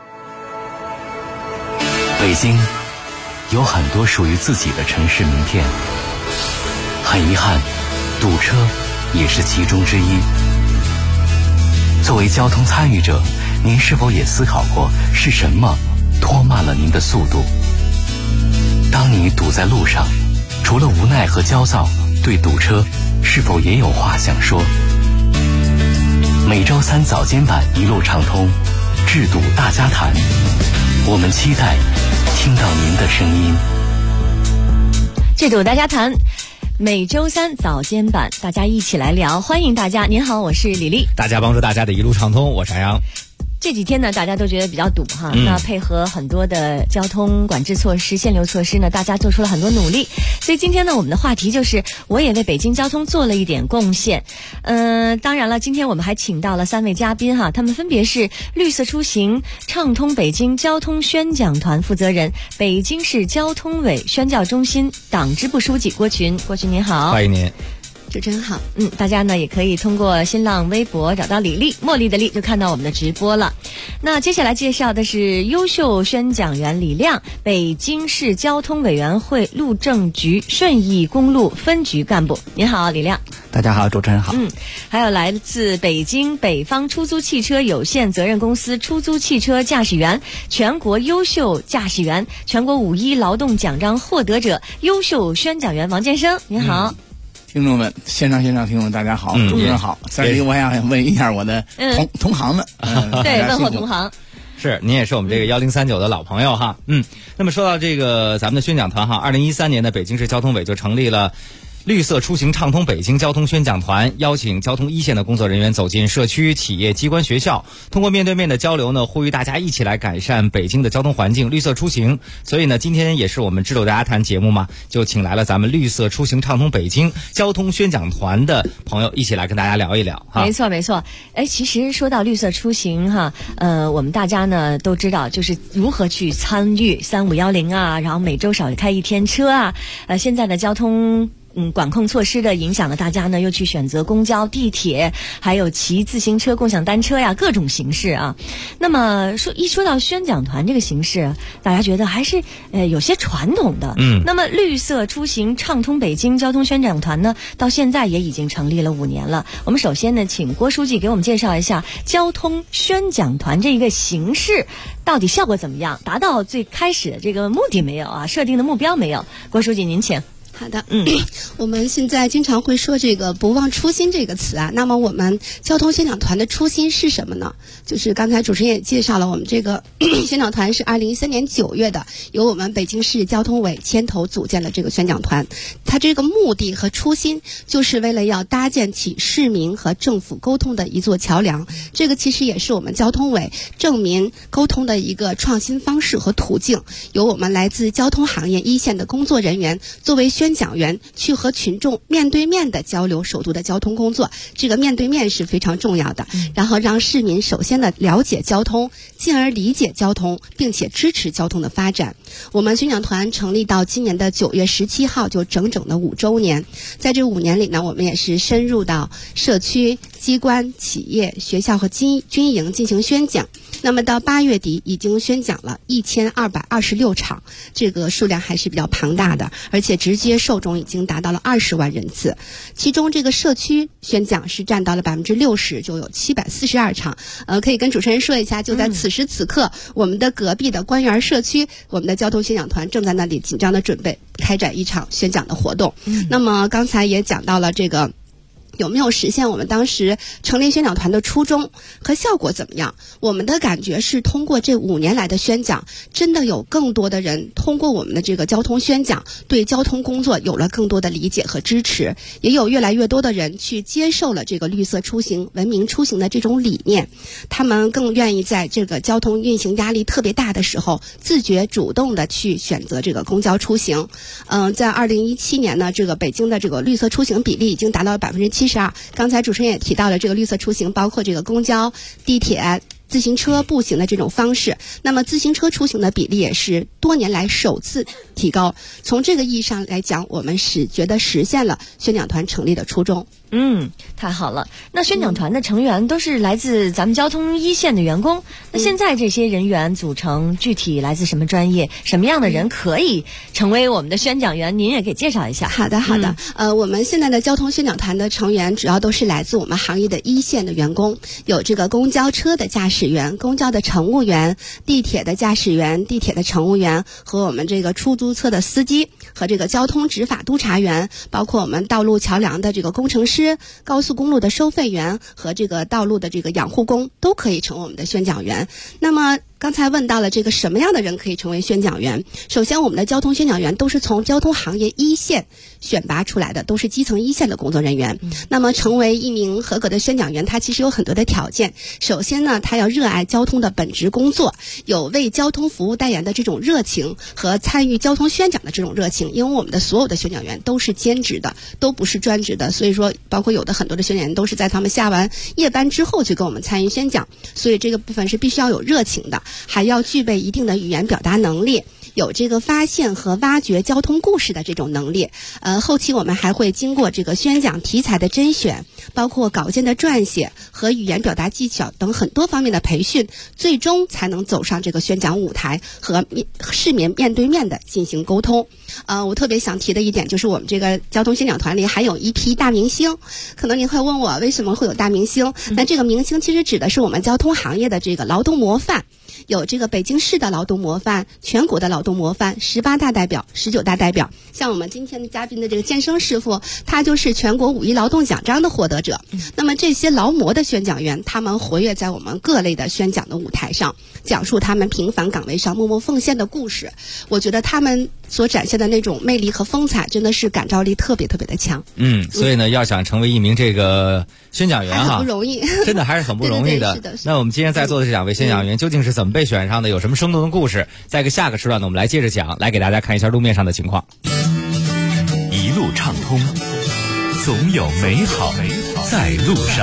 北京有很多属于自己的城市名片，很遗憾，堵车也是其中之一。作为交通参与者，您是否也思考过是什么拖慢了您的速度？当你堵在路上，除了无奈和焦躁，对堵车是否也有话想说？每周3早间版一路畅通，制度大家谈，我们期待听到您的声音。 制度大家谈，每周3早间版，大家一起来聊，欢迎大家。您好，我是李丽。 大家帮助大家的一路畅通，我是杨洋。 这几天呢，大家都觉得比较堵哈，那配合很多的交通管制措施、限流措施呢，大家做出了很多努力。所以今天呢，我们的话题就是我也为北京交通做了一点贡献。当然了，今天我们还请到了3位嘉宾哈，他们分别是绿色出行畅通北京交通宣讲团负责人、北京市交通委宣教中心党支部书记郭群。郭群您好， 欢迎您。 主持人好。 大家呢也可以通过新浪微博找到李丽，茉莉的丽，就看到我们的直播了。那接下来介绍的是优秀宣讲员李亮，北京市交通委员会路政局顺义公路分局干部。您好，李亮。 大家好，主持人好。 还有来自北京北方出租汽车有限责任公司出租汽车驾驶员，全国优秀驾驶员，全国5·1劳动奖章获得者，优秀宣讲员王建生。您好。 听众们，线上听众大家好，主持人好。在这里我想问一下我的同行们， 对，问候同行。 是，您也是我们这个1039的老朋友哈。那么说到这个咱们的宣讲团哈，2013年的北京市交通委就成立了绿色出行畅通北京交通宣讲团，邀请交通一线的工作人员走进社区、企业、机关、学校，通过面对面的交流呢，呼吁大家一起来改善北京的交通环境，绿色出行。所以呢，今天也是我们制度大家谈节目嘛，就请来了咱们绿色出行畅通北京交通宣讲团的朋友一起来跟大家聊一聊哈。 没错没错。其实说到绿色出行哈，我们大家呢都知道，就是如何去参与3510啊，然后每周少开1天车啊，现在的交通管控措施的影响呢，大家呢又去选择公交、地铁，还有骑自行车、共享单车呀，各种形式啊。那么说到宣讲团这个形式，大家觉得还是有些传统的。那么绿色出行畅通北京交通宣讲团呢，到现在也已经成立了5年了。我们首先呢，请郭书记给我们介绍一下交通宣讲团这一个形式到底效果怎么样，达到最开始的这个目的没有啊？设定的目标没有？郭书记您请。 好的，我们现在经常会说这个不忘初心这个词啊。那么我们交通宣讲团的初心是什么呢？就是刚才主持人也介绍了，我们这个宣讲团是2013年9月的，由我们北京市交通委牵头组建了这个宣讲团。它这个目的和初心就是为了要搭建起市民和政府沟通的一座桥梁。这个其实也是我们交通委政民沟通的一个创新方式和途径。由我们来自交通行业一线的工作人员作为宣讲员去和群众面对面的交流首都的交通工作，这个面对面是非常重要的。然后让市民首先的了解交通，进而理解交通，并且支持交通的发展。我们宣讲团成立到今年的9月17号，就整整的5周年。在这5年里呢，我们也是深入到社区、机关、企业、学校和军营进行宣讲。那么到8月底已经宣讲了1226场，这个数量还是比较庞大的，而且直接受众已经达到了20万人次。其中这个社区宣讲是占到了60%，就有742场。可以跟主持人说一下，就在此时此刻，我们的隔壁的官园社区，我们的交通宣讲团正在那里紧张的准备开展一场宣讲的活动。那么刚才也讲到了这个有没有实现我们当时成立宣讲团的初衷和效果怎么样？我们的感觉是，通过这5年来的宣讲，真的有更多的人通过我们的这个交通宣讲，对交通工作有了更多的理解和支持，也有越来越多的人去接受了这个绿色出行、文明出行的这种理念。他们更愿意在这个交通运行压力特别大的时候，自觉主动的去选择这个公交出行。在2017年呢，这个北京的这个绿色出行比例已经达到了72%。刚才主持人也提到了，这个绿色出行包括这个公交、地铁、自行车、步行的这种方式。那么自行车出行的比例也是多年来首次提高。从这个意义上来讲，我们觉得实现了宣讲团成立的初衷。 太好了。那宣讲团的成员都是来自咱们交通一线的员工。那现在这些人员组成具体来自什么专业？什么样的人可以成为我们的宣讲员？您也给介绍一下。 好的。我们现在的交通宣讲团的成员主要都是来自我们行业的一线的员工，有这个公交车的驾驶员、公交的乘务员、地铁的驾驶员、地铁的乘务员，和我们这个出租车的司机，和这个交通执法督察员，包括我们道路桥梁的这个工程师、高速公路的收费员和这个道路的这个养护工，都可以成为我们的宣讲员。那么刚才问到了这个什么样的人可以成为宣讲员？首先，我们的交通宣讲员都是从交通行业一线选拔出来的，都是基层一线的工作人员。那么成为一名合格的宣讲员，他其实有很多的条件。首先呢，他要热爱交通的本职工作，有为交通服务代言的这种热情和参与交通宣讲的这种热情。因为我们的所有的宣讲员都是兼职的，都不是专职的，所以说包括有的很多的宣讲员都是在他们下完夜班之后去跟我们参与宣讲，所以这个部分是必须要有热情的，还要具备一定的语言表达能力，有这个发现和挖掘交通故事的这种能力。后期我们还会经过这个宣讲题材的甄选，包括稿件的撰写和语言表达技巧等很多方面的培训，最终才能走上这个宣讲舞台，和市民面对面的进行沟通。我特别想提的一点就是我们这个交通宣讲团里还有一批大明星。可能您会问我为什么会有大明星？那这个明星其实指的是我们交通行业的这个劳动模范。有这个北京市的劳动模范、全国的劳动模范、18大代表、19大代表。像我们今天的嘉宾的这个建生师傅，他就是全国5·1劳动奖章的获得者。那么这些劳模的宣讲员，他们活跃在我们各类的宣讲的舞台上，讲述他们平凡岗位上默默奉献的故事。我觉得他们所展现的那种魅力和风采，真的是感召力特别特别的强。 所以呢，要想成为一名这个宣讲员很不容易， 真的还是很不容易的。 是的。 那我们今天在座的这2位宣讲员究竟是怎么被选上的？有什么生动的故事？在下个时段呢，我们来接着讲，来给大家看一下路面上的情况。 一路畅通，总有美好在路上。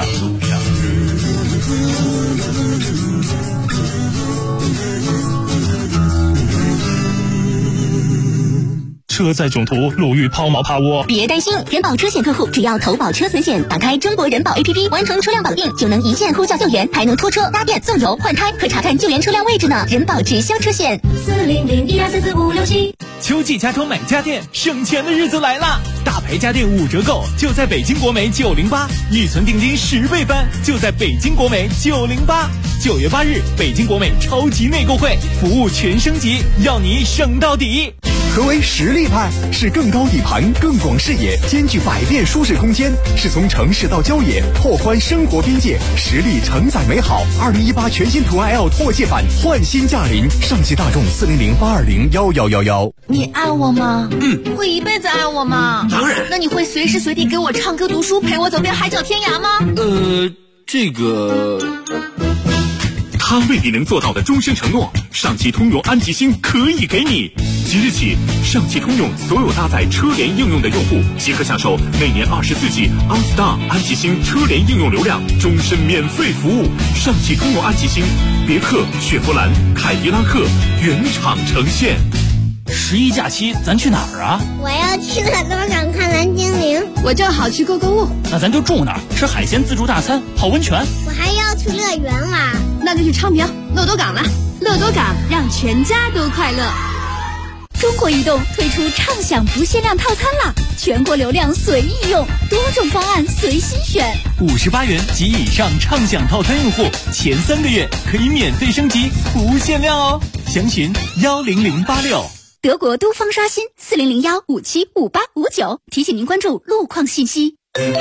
车载囧途，路遇抛锚趴窝。 别担心，人保车险客户只要投保车损险，打开中国人保 APP， 完成车辆绑定，就能一键呼叫救援，还能拖车、搭电、送油、换胎，可查看救援车辆位置呢。人保直销车险，40012444567。 秋季家装买家电，省钱的日子来啦！大牌家电5折购，就在北京国美908，预存定金10倍翻，就在北京国美908。9月8日，北京国美超级内购会，服务全升级，要你省到底。 何为实力派？是更高底盘、更广视野，兼具百变舒适空间，是从城市到郊野，拓宽生活边界，实力承载美好。2018全新途安 L 拓界版焕新驾临，上汽大众400-820-1111。 你爱我吗？会一辈子爱我吗？ 当然。 那你会随时随地给我唱歌读书，陪我走遍海角天涯吗？ 这个。 他未必能做到的终身承诺，上汽通用安吉星可以给你。即日起，上汽通用所有搭载车联应用的用户即可享受每年24G OnStar 安吉星车联应用流量终身免费服务。上汽通用安吉星，别克、雪佛兰、凯迪拉克原厂呈现。 11假期咱去哪儿啊？ 我要去海盗场看蓝精灵。 我正好去购物。 那咱就住那儿，吃海鲜自助大餐，泡温泉。 我还要去乐园玩。 那就去昌平乐多港了。乐多港让全家都快乐。 中国移动推出畅享不限量套餐啦，全国流量随意用，多种方案随心选。 58元及以上畅享套餐用户，前3个月可以免费升级，不限量哦。详询10086。 德国都方刷新40015755859，提醒您关注路况信息。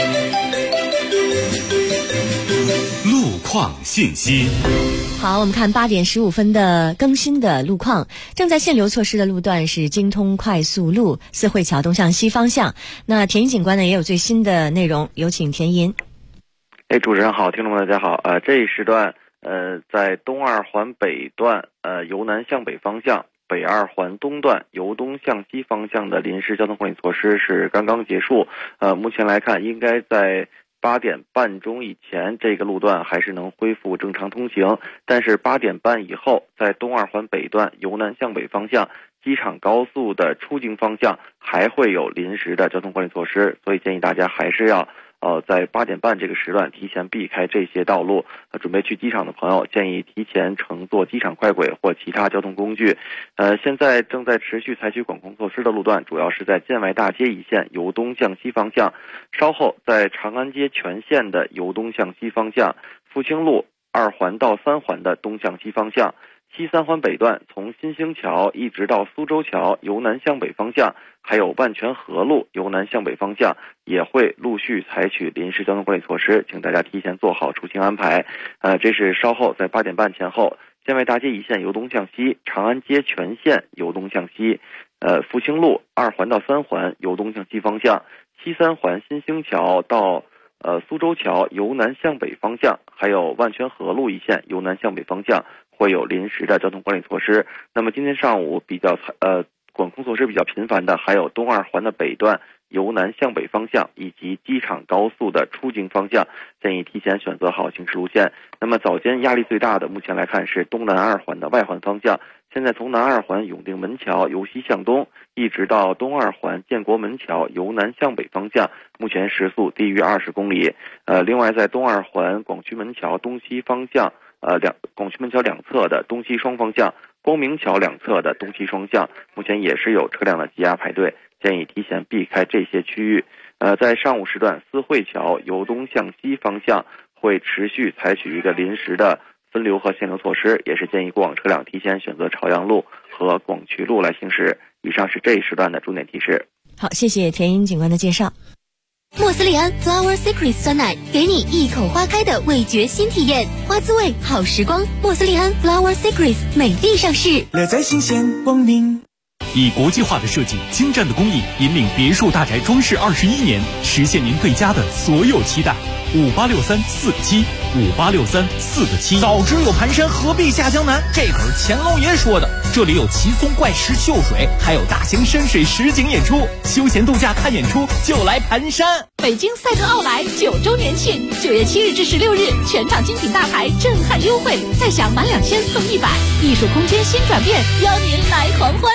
路况信息。 好，我们看8点15分的更新的路况。正在限流措施的路段是京通快速路四惠桥东向西方向。那田银警官呢也有最新的内容，有请田银。 主持人好，听众们大家好。这一时段在东二环北段由南向北方向，北二环东段由东向西方向的临时交通管理措施是刚刚结束。目前来看，应该在8点半钟以前，这个路段还是能恢复正常通行。但是8点半以后，在东二环北段由南向北方向，机场高速的出京方向还会有临时的交通管理措施，所以建议大家还是要在8点半这个时段提前避开这些道路。准备去机场的朋友建议提前乘坐机场快轨或其他交通工具。现在正在持续采取管控措施的路段主要是在建外大街一线由东向西方向，稍后在长安街全线的由东向西方向，复兴路2环到3环的东向西方向，西3环北段从新兴桥一直到苏州桥由南向北方向，还有万泉河路由南向北方向也会陆续采取临时交通管理措施，请大家提前做好出行安排。这是稍后在8点半前后，建外大街一线由东向西，长安街全线由东向西，复兴路2环到3环由东向西方向，西3环新兴桥到苏州桥由南向北方向，还有万泉河路一线由南向北方向会有临时的交通管理措施。那么今天上午管控措施比较频繁的还有东二环的北段由南向北方向以及机场高速的出京方向，建议提前选择好行驶路线。那么早间压力最大的目前来看是东南2环的外环方向，现在从南2环永定门桥由西向东一直到东2环建国门桥由南向北方向，目前时速低于20公里。另外在东2环广渠门桥东西方向广渠门桥两侧的东西双方向，光明桥两侧的东西双向，目前也是有车辆的积压排队，建议提前避开这些区域。在上午时段，四惠桥由东向西方向会持续采取一个临时的分流和限流措施，也是建议过往车辆提前选择朝阳路和广渠路来行驶。以上是这一时段的重点提示。 好，谢谢田英警官的介绍。 莫斯利安 Flower Secrets 酸奶，给你一口花开的味觉新体验，花滋味好时光。莫斯利安 Flower Secrets 美丽上市， 乐在新鲜光明。以国际化的设计、精湛的工艺，引领别墅大宅装饰21年，实现您对家的所有期待。5863-4个7，5863-4个7。早知有盘山，何必下江南？这可是钱老爷说的。这里有奇松怪石秀水，还有大型山水实景演出，休闲度假看演出就来盘山。 北京赛德奥莱9周年庆，9月7日至16日，全场精品大牌震撼优惠，再享满2000送100，艺术空间新转变，邀您来狂欢。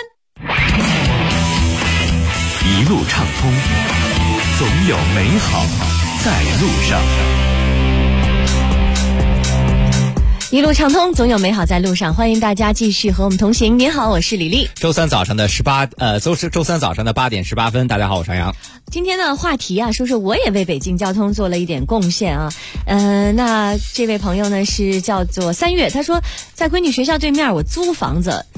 一路畅通，总有美好在路上。 一路畅通，总有美好在路上。欢迎大家继续和我们同行。您好，我是李丽。 周三早上的8点18分，大家好，我是杨洋。 今天的话题啊，说是我也为北京交通做了一点贡献啊。那这位朋友呢是叫做3月，他说在闺女学校对面我租房子，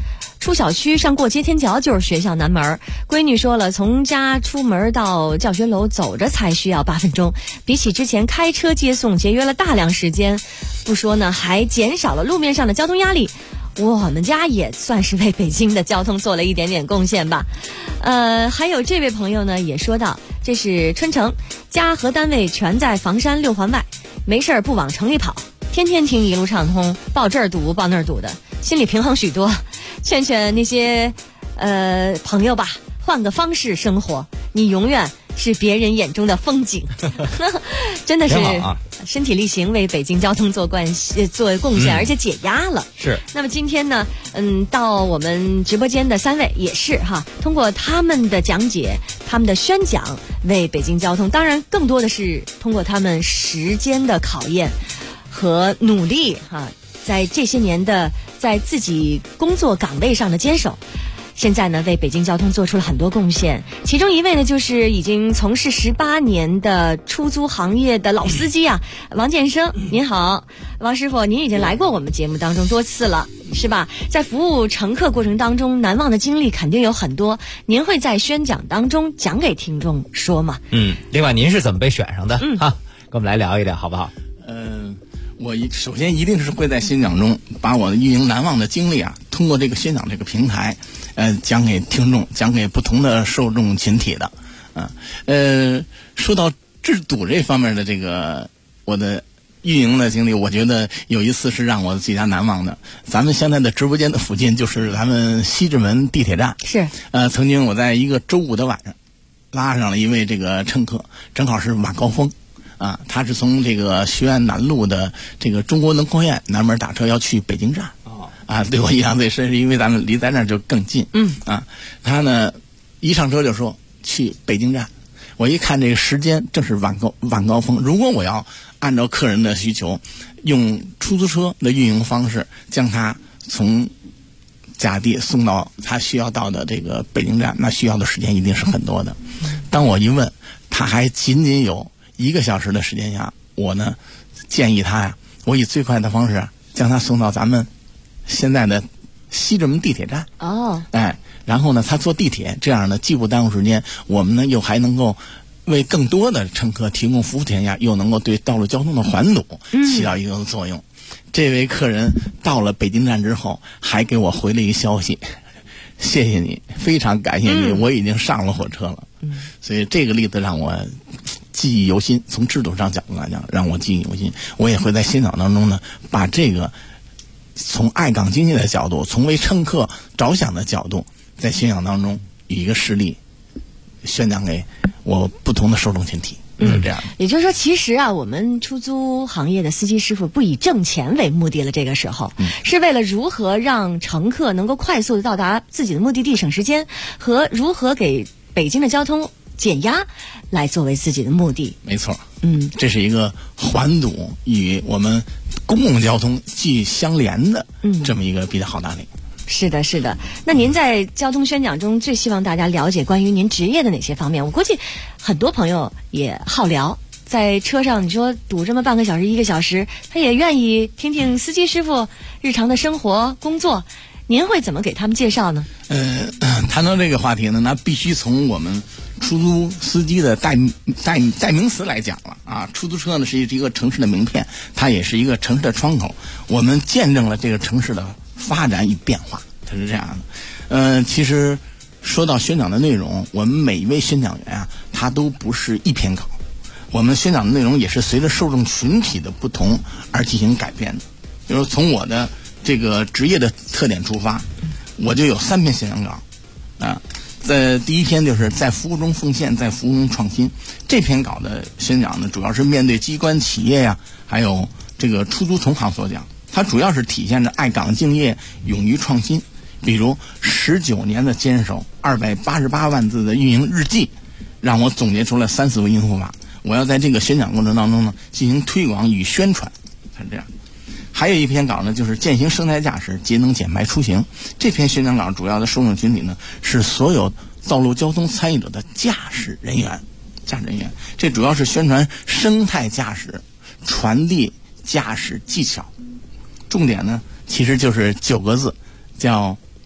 出小区上过街天桥就是学校南门。闺女说了，从家出门到教学楼走着才需要8分钟，比起之前开车接送节约了大量时间，不说呢，还减少了路面上的交通压力。我们家也算是为北京的交通做了一点点贡献吧。还有这位朋友呢也说到，这是春城，家和单位全在房山6环外，没事不往城里跑，天天听一路畅通，报这儿堵报那儿堵的，心里平衡许多。劝劝那些朋友吧，换个方式生活，你永远是别人眼中的风景。真的是身体力行为北京交通做贡献，而且解压了。 是。 那么今天呢，到我们直播间的3位也是通过他们的讲解，他们的宣讲，为北京交通，当然更多的是通过他们时间的考验和努力在这些年的在自己工作岗位上的坚守，现在呢为北京交通做出了很多贡献。其中一位呢就是已经从事18年的出租行业的老司机王建生。您好，王师傅，您已经来过我们节目当中多次了，是吧？在服务乘客过程当中，难忘的经历肯定有很多，您会在宣讲当中讲给听众说吗？ 另外您是怎么被选上的？跟我们来聊一聊好不好？ 我首先一定是会在宣讲中把我的运营难忘的经历通过这个宣讲这个平台讲给听众，讲给不同的受众群体的。说到治堵这方面的这个我的运营的经历，我觉得有一次是让我最佳难忘的。咱们现在的直播间的附近就是咱们西直门地铁站。 是。 曾经我在一个周五的晚上拉上了一位这个乘客，正好是晚高峰。他是从这个学院南路的这个中国能科院南门打车要去北京站。对我印象最深是因为咱们离咱那儿就更近。他呢一上车就说去北京站。我一看这个时间正是晚高峰，如果我要按照客人的需求，用出租车的运营方式将他从甲地送到他需要到的这个北京站，那需要的时间一定是很多的。当我一问，他还仅仅有1个小时的时间下，我呢建议他我以最快的方式将他送到咱们现在的西直门地铁站。然后呢他坐地铁，这样呢既不耽误时间，我们呢又还能够为更多的乘客提供服务体验，又能够对道路交通的缓堵起到一个作用。这位客人到了北京站之后还给我回了一个消息，谢谢你，非常感谢你，我已经上了火车了。所以这个例子让我记忆犹新，从制度上角度来讲让我记忆犹新。我也会在宣讲当中呢把这个从爱岗经济的角度，从为乘客着想的角度，在宣讲当中以一个事例宣讲给我不同的受众群体。是这样。 也就是说，其实我们出租行业的司机师傅不以挣钱为目的了，这个时候是为了如何让乘客能够快速的到达自己的目的地，省时间，和如何给北京的交通减压来作为自己的目的。 没错。这是一个缓堵与我们公共交通既相连的这么一个比较好的案例。 是的，是的。那您在交通宣讲中最希望大家了解关于您职业的哪些方面？我估计很多朋友也好聊，在车上你说堵这么半个小时1个小时，他也愿意听听司机师傅日常的生活工作，您会怎么给他们介绍呢？ 谈到这个话题呢，那必须从我们出租司机的代名词来讲了出租车呢是一个城市的名片，它也是一个城市的窗口，我们见证了这个城市的发展与变化，它是这样的。其实说到宣讲的内容，我们每一位宣讲员他都不是一篇稿，我们宣讲的内容也是随着受众群体的不同而进行改变的。比如从我的这个职业的特点出发，我就有3篇宣讲稿在第一篇就是在服务中奉献，在服务中创新。这篇稿的宣讲呢，主要是面对机关企业还有这个出租同行所讲，它主要是体现着爱岗敬业、勇于创新。比如19年的坚守，288万字的运营日记，让我总结出了3、4个应付法。我要在这个宣讲过程当中呢，进行推广与宣传，是这样。还有一篇稿呢，就是践行生态驾驶，节能减排出行。这篇宣讲稿主要的受众群体呢，是所有道路交通参与者的驾驶人员。这主要是宣传生态驾驶，传递驾驶技巧。重点呢，其实就是9个字，叫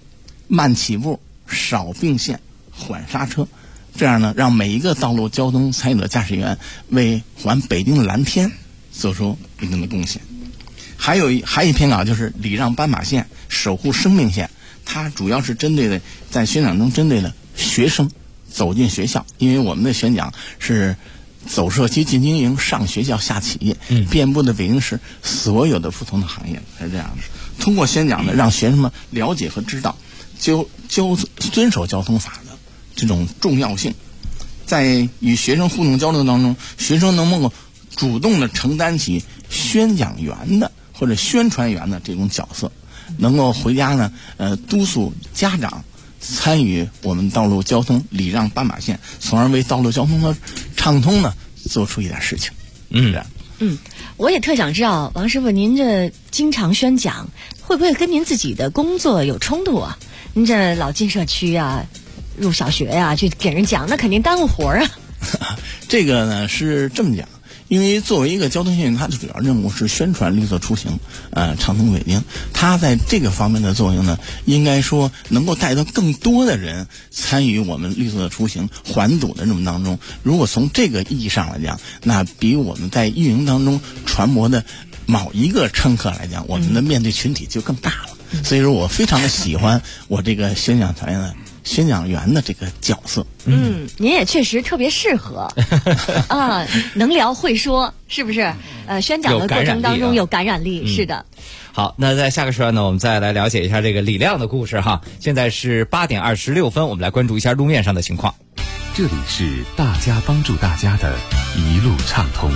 慢起步、少并线、缓刹车，这样呢，让每一个道路交通参与的驾驶员为还北京的蓝天做出一定的贡献。还有一篇稿就是礼让斑马线，守护生命线，它主要是针对的在宣讲中针对的学生走进学校，因为我们的宣讲是走社区进经营，上学校下企业，遍布的北京市所有的不同的行业是这样的。通过宣讲呢，让学生们了解和知道遵守交通法的这种重要性。在与学生互动交流当中，学生能够主动的承担起宣讲员的或者宣传员的这种角色，能够回家呢督促家长参与我们道路交通，礼让斑马线，从而为道路交通的畅通呢做出一点事情。 我也特想知道，王师傅，您这经常宣讲，会不会跟您自己的工作有冲突啊？您这老进社区啊，入小学呀，去给人讲，那肯定耽误活啊。 这个呢是这么讲。因为作为一个交通线，它的主要任务是宣传绿色出行，畅通北京。它在这个方面的作用呢，应该说能够带动更多的人参与我们绿色出行环堵的任务当中。如果从这个意义上来讲，那比我们在运营当中传播的某一个乘客来讲，我们的面对群体就更大了。所以说我非常的喜欢我这个宣讲团的宣讲员的这个角色。 您也确实特别适合啊，能聊会说，是不是？宣讲的过程当中有感染力，是的。 好，那在下个时段呢，我们再来了解一下这个李亮的故事哈。现在是8点26分，我们来关注一下路面上的情况。 这里是大家帮助大家的一路畅通。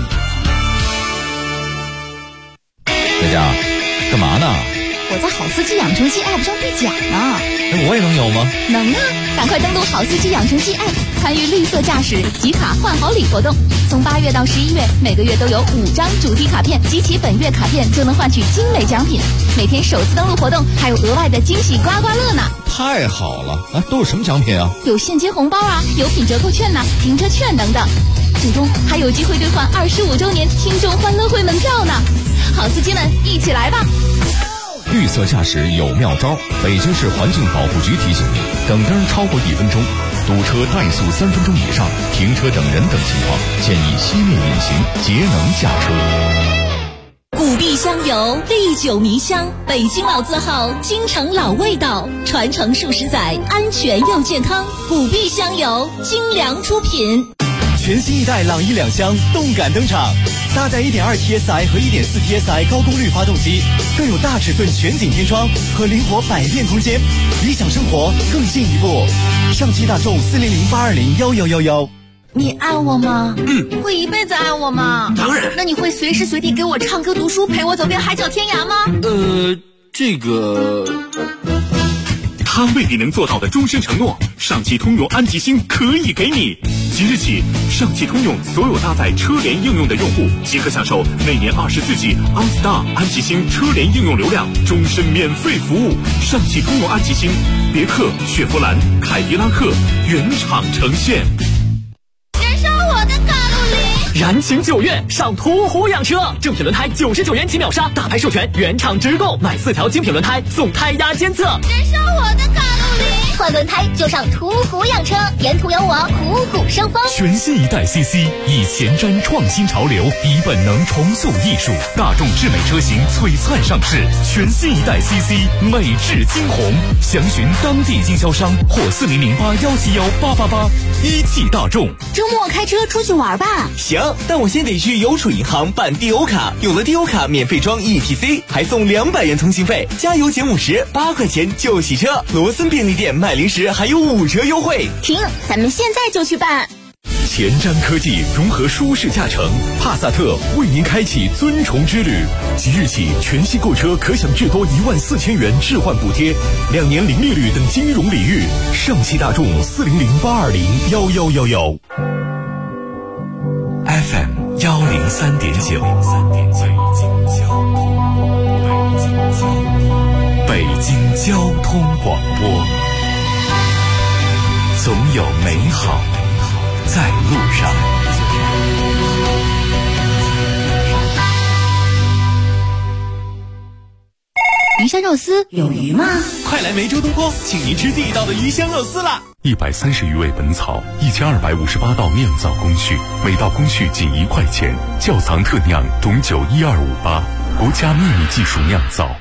大家干嘛呢？ 我在好司机养成记 App 上兑奖呢。 我也能有吗？ 能啊！赶快登录好司机养成记 App， 参与绿色驾驶集卡换好礼活动。从8月到11月，每个月都有5张主题卡片，集齐本月卡片就能换取精美奖品。每天首次登录活动还有额外的惊喜刮刮乐呢！ 太好了啊！都有什么奖品啊？ 有现金红包啊，有品折扣券呐，停车券等等。最终还有机会兑换25周年听众欢乐会门票呢！好司机们，一起来吧！ 绿色驾驶有妙招，北京市环境保护局提醒您：等灯超过1分钟，堵车怠速3分钟以上，停车等人等情况，建议熄灭引擎，节能驾车。 古壁香油，历久弥香，北京老字号，京城老味道，传承数十载，安全又健康。古壁香油，精良出品。 全新一代朗逸2厢动感登场，搭载 1.2 TSI 和 1.4 TSI 高功率发动机，更有大尺寸全景天窗和灵活百变空间，理想生活更进一步。上汽大众400-820-1111。 你爱我吗？会一辈子爱我吗？ 当然。 那你会随时随地给我唱歌读书，陪我走遍海角天涯吗？ 这个他未必能做到的终身承诺，上汽通用安吉星可以给你。即日起，上汽通用所有搭载车联应用的用户即可享受每年24G OnStar 安吉星车联应用流量终身免费服务。上汽通用安吉星，别克、雪佛兰、凯迪拉克原厂呈现。 燃烧我的卡路里！ 燃情9月上途虎养车，正品轮胎99元起秒杀，大牌授权原厂直购，买4条精品轮胎送胎压监测。 燃烧我的卡路里！换轮胎就上途虎养车，沿途有我虎虎生风。 全新一代 CC 以前瞻创新潮流，以本能重塑艺术，大众智美车型璀璨上市。全新一代 CC 美质惊鸿，详询当地经销商或4008171888。一汽大众。 周末开车出去玩吧？ 行，但我先得去邮储银行办 DO 卡，有了 DO 卡免费装 ETC， 还送200元通信费，加油减50， 8块钱就洗车。罗森便利店卖零食还有5折优惠。 停，咱们现在就去办。 前瞻科技融合舒适驾乘，帕萨特为您开启尊崇之旅。即日起，全系购车可享至多14000元置换补贴，2年零利率等金融礼遇。上汽大众400-820-1111。FM 103.9，北京交通广播，总有美好在路上。 余香鲜肉丝有鱼吗？ 快来梅州东坡，请您吃地道的鱼香肉丝啦 ！130余味本草，1258道酿造工序，每道工序仅1块钱，窖藏特酿董酒12588，国家秘密技术酿造。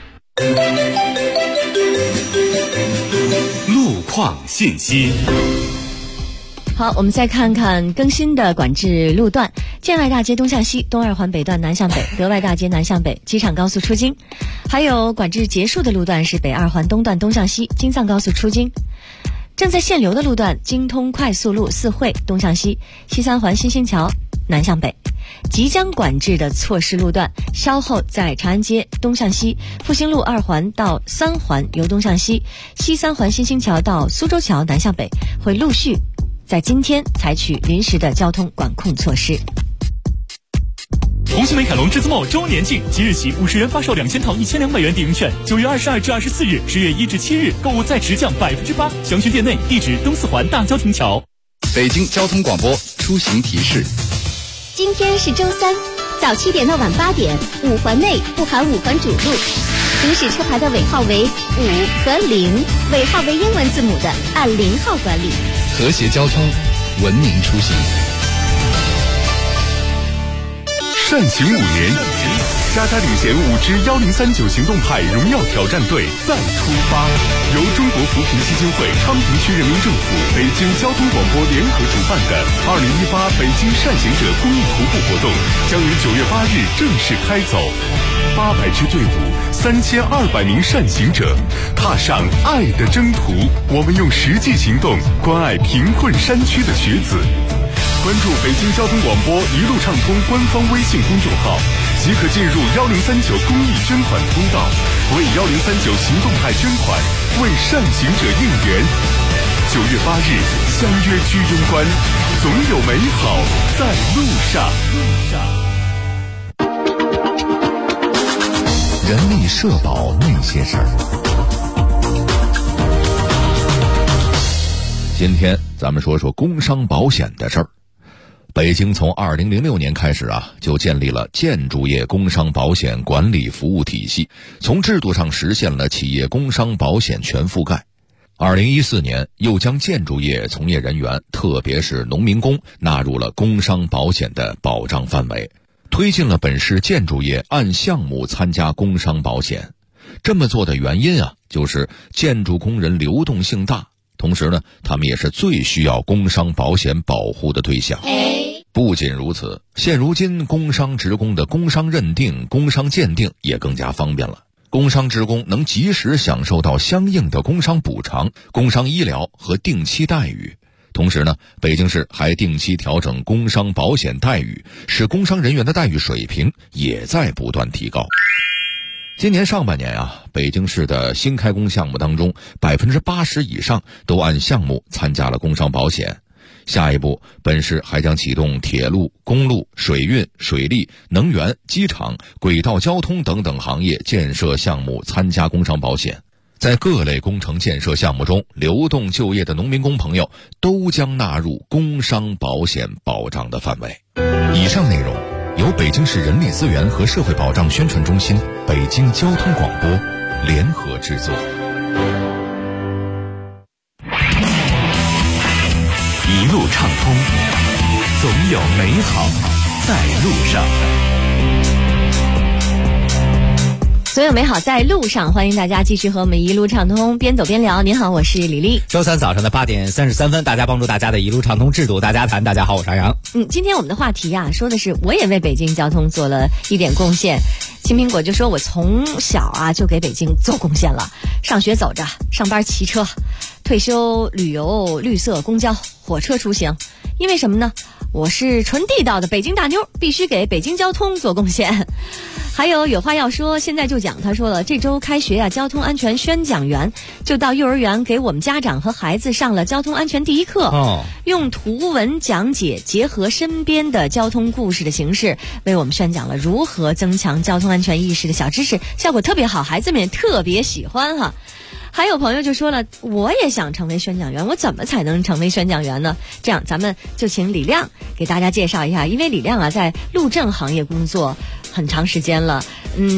路况信息。 好，我们再看看更新的管制路段：建外大街东向西，东二环北段南向北，德外大街南向北，机场高速出京。还有管制结束的路段是北二环东段东向西，京藏高速出京。正在限流的路段：京通快速路四惠东向西，西三环新兴桥南向北。即将管制的措施路段，稍后在长安街东向西，复兴路2环到3环由东向西，西3环新兴桥到苏州桥南向北，会陆续在今天采取临时的交通管控措施。 红星美凯龙至尊茂周年庆，即日起50元发售2000套1200元抵用券，9月22至24日，10月1至7日购物再直降8%，详询店内，地址东4环大交亭桥。 北京交通广播出行提示： 今天是周三，早7点到晚8点，5环内不含5环主路，行驶车牌的尾号为5和0，尾号为英文字母的按0号管理。 和谐交通，文明出行。 善行5年，嘉领衔5支1039行动派荣耀挑战队再出发。由中国扶贫基金会、昌平区人民政府、北京交通广播联合主办的2018北京善行者公益徒步活动将于9月8日正式开走。800支队伍，3200名善行者，踏上爱的征途。我们用实际行动关爱贫困山区的学子。关注北京交通广播一路畅通官方微信公众号，即可进入1039公益捐款通道，为1039行动派捐款，为善行者应援。9月8日相约居庸关，总有美好在路上。 人力社保那些事儿。今天咱们说说工伤保险的事儿。北京从2006年开始就建立了建筑业工伤保险管理服务体系，从制度上实现了企业工伤保险全覆盖。2014年又将建筑业从业人员，特别是农民工纳入了工伤保险的保障范围，推进了本市建筑业按项目参加工伤保险。这么做的原因就是建筑工人流动性大，同时呢，他们也是最需要工伤保险保护的对象。不仅如此，现如今工伤职工的工伤认定、工伤鉴定也更加方便了。工伤职工能及时享受到相应的工伤补偿、工伤医疗和定期待遇。同时呢，北京市还定期调整工伤保险待遇，使工伤人员的待遇水平也在不断提高。今年上半年北京市的新开工项目当中，80%以上都按项目参加了工伤保险。下一步，本市还将启动铁路、公路、水运、水利、能源、机场、轨道交通等等行业建设项目参加工伤保险。在各类工程建设项目中，流动就业的农民工朋友都将纳入工伤保险保障的范围。以上内容由北京市人力资源和社会保障宣传中心、北京交通广播联合制作。 一路畅通，总有美好在路上。 所有美好在路上，欢迎大家继续和我们一路畅通，边走边聊。您好，我是李丽。 周三早上的8点33分，大家帮助大家的一路畅通制度大家谈。大家好，我是阿阳。 今天我们的话题说的是我也为北京交通做了一点贡献。青苹果就说，我从小就给北京做贡献了，上学走着，上班骑车，退休旅游绿色公交火车出行。因为什么呢？我是纯地道的北京大妞，必须给北京交通做贡献。还有话要说，现在就讲。他说了，这周开学交通安全宣讲员就到幼儿园给我们家长和孩子上了交通安全第一课。用图文讲解，结合身边的交通故事的形式，为我们宣讲了如何增强交通安全意识的小知识，效果特别好，孩子们也特别喜欢还有朋友就说了，我也想成为宣讲员，我怎么才能成为宣讲员呢？这样咱们就请李亮给大家介绍一下，因为李亮在路政行业工作很长时间了，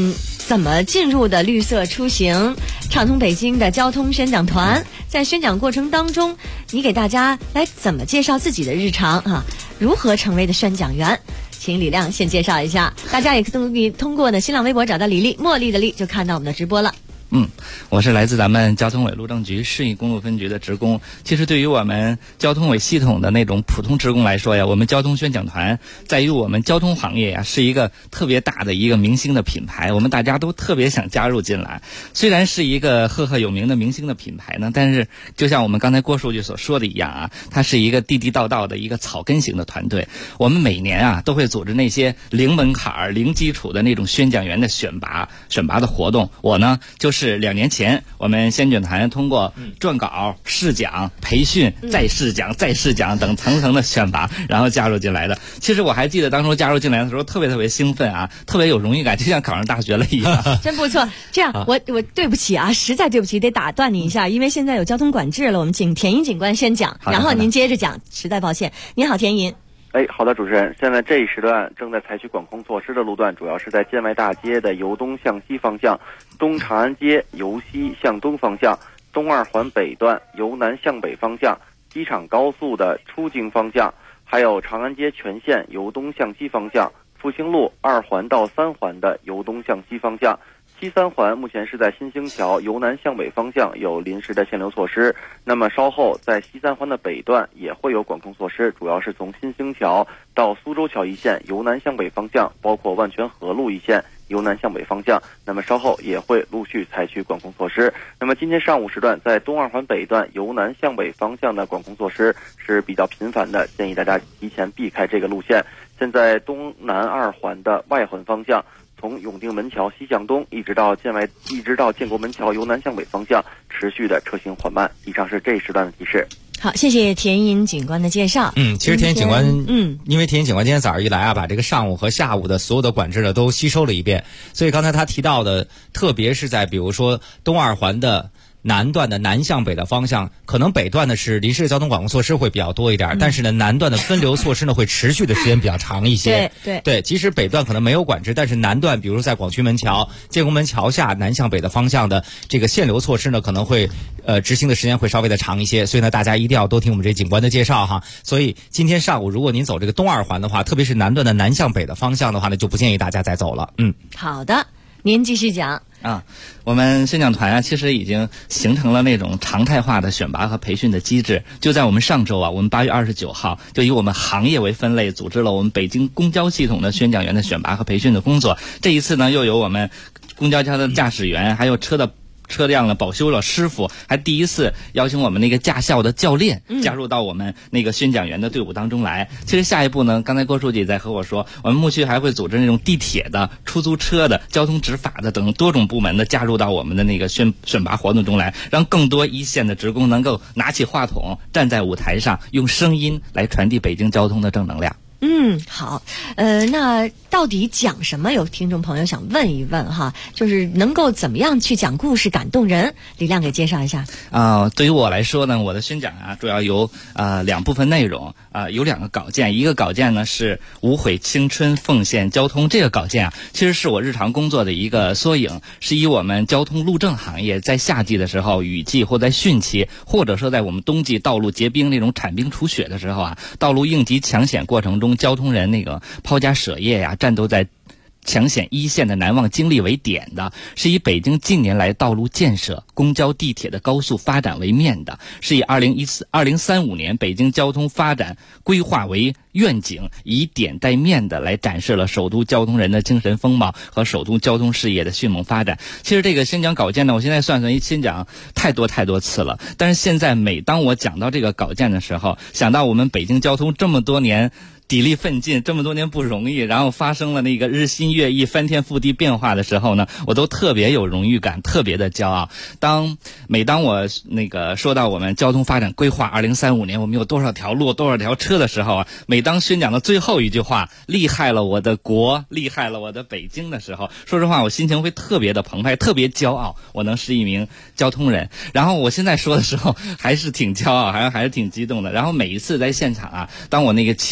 怎么进入的绿色出行畅通北京的交通宣讲团。在宣讲过程当中，你给大家来怎么介绍自己的日常啊？如何成为的宣讲员？请李亮先介绍一下。大家也可以通过呢新浪微博找到李丽，茉莉的丽，就看到我们的直播了。 我是来自咱们交通委路政局顺义公路分局的职工。其实对于我们交通委系统的那种普通职工来说呀，我们交通宣讲团在于我们交通行业呀是一个特别大的一个明星的品牌，我们大家都特别想加入进来。虽然是一个赫赫有名的明星的品牌呢，但是就像我们刚才郭书记所说的一样啊，它是一个地地道道的一个草根型的团队。我们每年啊都会组织那些零门槛、零基础的那种宣讲员的选拔的活动。我呢就是2年前我们宣讲团通过撰稿、试讲、培训、再试讲、再试讲等层层的选拔，然后加入进来的。其实我还记得当初加入进来的时候特别兴奋啊，特别有荣誉感，就像考上大学了一样。 真不错。这样，我对不起啊，实在对不起，得打断你一下，因为现在有交通管制了，我们请田英警官先讲，然后您接着讲。实在抱歉。您好，田英。 好的，主持人。现在这一时段正在采取管控措施的路段，主要是在建外大街的由东向西方向，东长安街由西向东方向，东二环北段由南向北方向，机场高速的出京方向，还有长安街全线由东向西方向，复兴路2环到3环的由东向西方向。西3环目前是在新兴桥由南向北方向有临时的限流措施，那么稍后在西3环的北段也会有管控措施，主要是从新兴桥到苏州桥一线由南向北方向，包括万泉河路一线由南向北方向，那么稍后也会陆续采取管控措施。那么今天上午时段在东2环北段由南向北方向的管控措施是比较频繁的，建议大家提前避开这个路线。现在东南2环的外环方向，从永定门桥西向东一直到建国门桥由南向北方向持续的车行缓慢。以上是这一时段的提示。 好，谢谢田英警官的介绍。 其实田英警官，因为田英警官今天早上一来啊，把这个上午和下午的所有的管制呢都吸收了一遍，所以刚才他提到的，特别是在比如说东2环的南段的南向北的方向，可能北段的是临时交通管控措施会比较多一点，但是呢南段的分流措施呢会持续的时间比较长一些。对，其实北段可能没有管制，但是南段比如在广渠门桥、建国门桥下南向北的方向的这个限流措施呢可能会执行的时间会稍微的长一些，所以呢大家一定要多听我们这警官的介绍哈。所以今天上午如果您走这个东2环的话，特别是南段的南向北的方向的话呢，就不建议大家再走了。 好的，您继续讲。 我们宣讲团其实已经形成了那种常态化的选拔和培训的机制。就在我们上周我们8月29号就以我们行业为分类，组织了我们北京公交系统的宣讲员的选拔和培训的工作。这一次呢，又有我们公交车的驾驶员，还有车辆的保修了师傅，还第一次邀请我们那个驾校的教练加入到我们那个宣讲员的队伍当中来。其实下一步呢，刚才郭书记在和我说，我们牧区还会组织那种地铁的、出租车的、交通执法的等多种部门的加入到我们的那个选拔活动中来，让更多一线的职工能够拿起话筒，站在舞台上，用声音来传递北京交通的正能量。 好，那到底讲什么？有听众朋友想问一问哈，就是能够怎么样去讲故事感动人？李亮给介绍一下。 对于我来说呢，我的宣讲主要由2部分内容，有2个稿件。一个稿件呢是无悔青春奉献交通，这个稿件其实是我日常工作的一个缩影，是以我们交通路政行业在夏季的时候，雨季或在汛期，或者说在我们冬季道路结冰那种铲冰除雪的时候道路应急抢险过程中，交通人那个抛家舍业战斗在抢险一线的难忘经历为点的，是以北京近年来道路建设、公交地铁的高速发展为面的，是以2035年北京交通发展规划为愿景，以点带面的来展示了首都交通人的精神风貌和首都交通事业的迅猛发展。其实这个宣讲稿件呢，我现在算宣讲太多次了，但是现在每当我讲到这个稿件的时候，想到我们北京交通这么多年砥砺奋进，这么多年不容易，然后发生了那个日新月异、翻天覆地变化的时候呢，我都特别有荣誉感，特别的骄傲。每当我那个说到我们交通发展规划2035年我们有多少条路、多少条车的时候每当宣讲的最后一句话“厉害了我的国，厉害了我的北京”的时候，说实话我心情会特别的澎湃，特别骄傲，我能是一名交通人。然后我现在说的时候还是挺骄傲，还是挺激动的。然后每一次在现场当我那个情绪在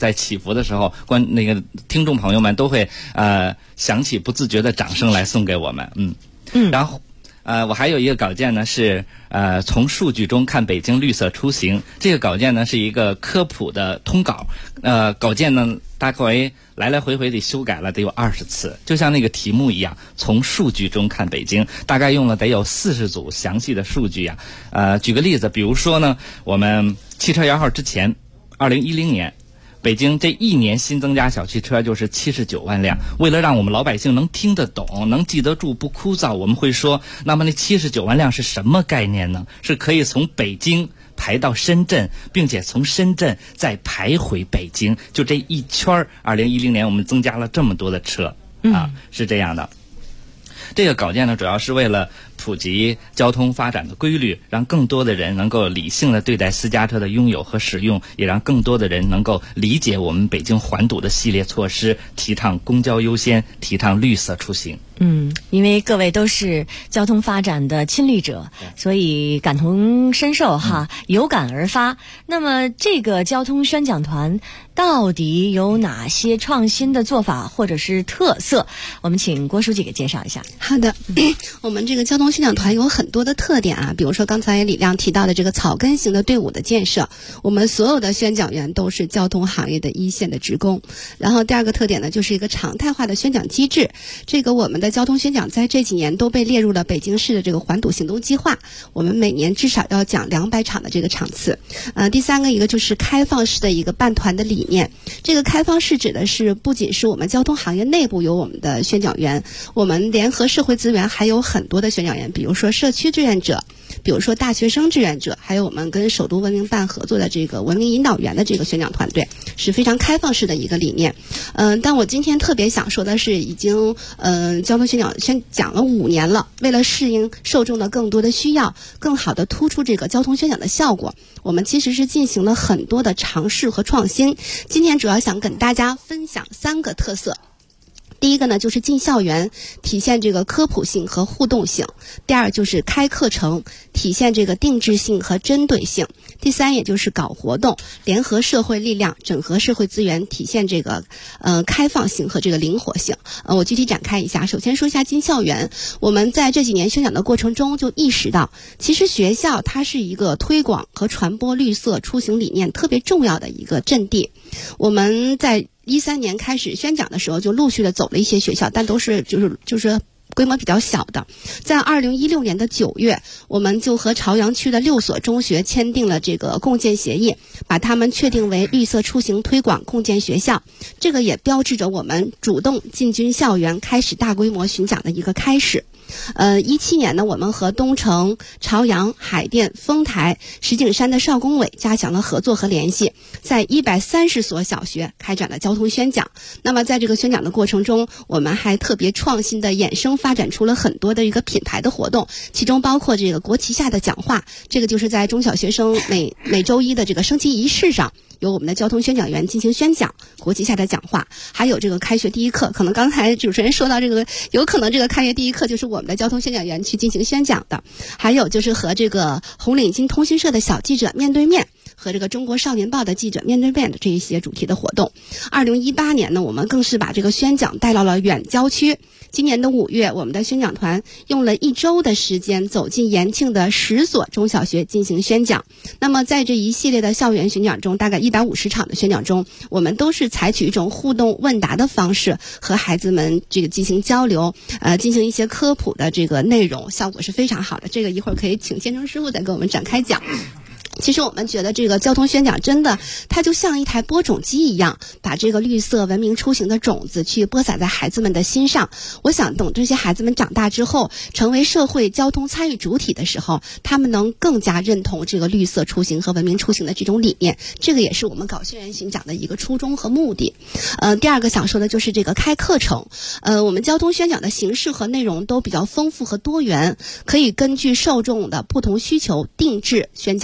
在起伏的时候，那个听众朋友们都会响起不自觉的掌声来送给我们。然后我还有一个稿件呢，是从数据中看北京绿色出行。这个稿件呢是一个科普的通稿，稿件呢大概来来回回得修改了得有20次，就像那个题目一样，从数据中看北京，大概用了得有40组详细的数据呀。举个例子，比如说呢，我们汽车摇号之前，2010年。北京这一年新增加小汽车就是79万辆。为了让我们老百姓能听得懂、能记得住、不枯燥，我们会说，那么那79万辆是什么概念呢？是可以从北京排到深圳，并且从深圳再排回北京，就这一圈2010年我们增加了这么多的车是这样的。这个稿件呢，主要是为了普及交通发展的规律，让更多的人能够理性的对待私家车的拥有和使用，也让更多的人能够理解我们北京环堵的系列措施，提倡公交优先，提倡绿色出行。 因为各位都是交通发展的亲历者，所以感同身受哈，有感而发。那么这个交通宣讲团到底有哪些创新的做法或者是特色？我们请郭书记给介绍一下。 好的，我们这个交通宣讲团有很多的特点啊，比如说刚才李亮提到的这个草根型的队伍的建设，我们所有的宣讲员都是交通行业的一线的职工。然后第二个特点呢，就是一个常态化的宣讲机制，这个我们的交通宣讲在这几年都被列入了北京市的这个环堵行动计划，我们每年至少要讲200场的这个场次。第三个一个就是开放式的一个办团的理念，这个开放式指的是不仅是我们交通行业内部有我们的宣讲员，我们联合社会资源还有很多的宣讲员，比如说社区志愿者，比如说大学生志愿者，还有我们跟首都文明办合作的这个文明引导员的这个宣讲团队，是非常开放式的一个理念。但我今天特别想说的是，已经交通宣讲了5年了，为了适应受众的更多的需要，更好的突出这个交通宣讲的效果，我们其实是进行了很多的尝试和创新。今天主要想跟大家分享3个特色。第一个呢，就是进校园，体现这个科普性和互动性；第二就是开课程，体现这个定制性和针对性；第三，也就是搞活动，联合社会力量，整合社会资源，体现这个开放性和这个灵活性。我具体展开一下。首先说一下进校园，我们在这几年宣讲的过程中就意识到，其实学校它是一个推广和传播绿色出行理念特别重要的一个阵地。我们在13年开始宣讲的时候，就陆续的走了一些学校，但都是就是规模比较小的。在2016年的9月，我们就和朝阳区的6所中学签订了这个共建协议，把他们确定为绿色出行推广共建学校。这个也标志着我们主动进军校园，开始大规模巡讲的一个开始。17年呢，我们和东城、朝阳、海淀、丰台、石景山的少工委加强了合作和联系，在130所小学开展了交通宣讲。那么在这个宣讲的过程中，我们还特别创新的衍生发展出了很多的一个品牌的活动，其中包括这个国旗下的讲话，这个就是在中小学生每周一的这个升旗仪式上，由我们的交通宣讲员进行宣讲国旗下的讲话。还有这个开学第一课，可能刚才主持人说到这个，有可能这个开学第一课就是我们的交通宣讲员去进行宣讲的。还有就是和这个红领巾通讯社的小记者面对面，和这个中国少年报的记者面对面的这一些主题的活动。2018年呢，我们更是把这个宣讲带到了远郊区。今年的5月，我们的宣讲团用了1周的时间，走进延庆的10所中小学进行宣讲。那么在这一系列的校园宣讲中，大概150场的宣讲中，我们都是采取一种互动问答的方式，和孩子们这个进行交流，进行一些科普的这个内容，效果是非常好的。这个一会儿可以请先生师傅再给我们展开讲。其实我们觉得这个交通宣讲真的，它就像一台播种机一样，把这个绿色文明出行的种子去播撒在孩子们的心上。我想等这些孩子们长大之后，成为社会交通参与主体的时候，他们能更加认同这个绿色出行和文明出行的这种理念。这个也是我们搞校园宣讲的一个初衷和目的。第二个想说的就是这个开课程。我们交通宣讲的形式和内容都比较丰富和多元，可以根据受众的不同需求定制宣讲课程。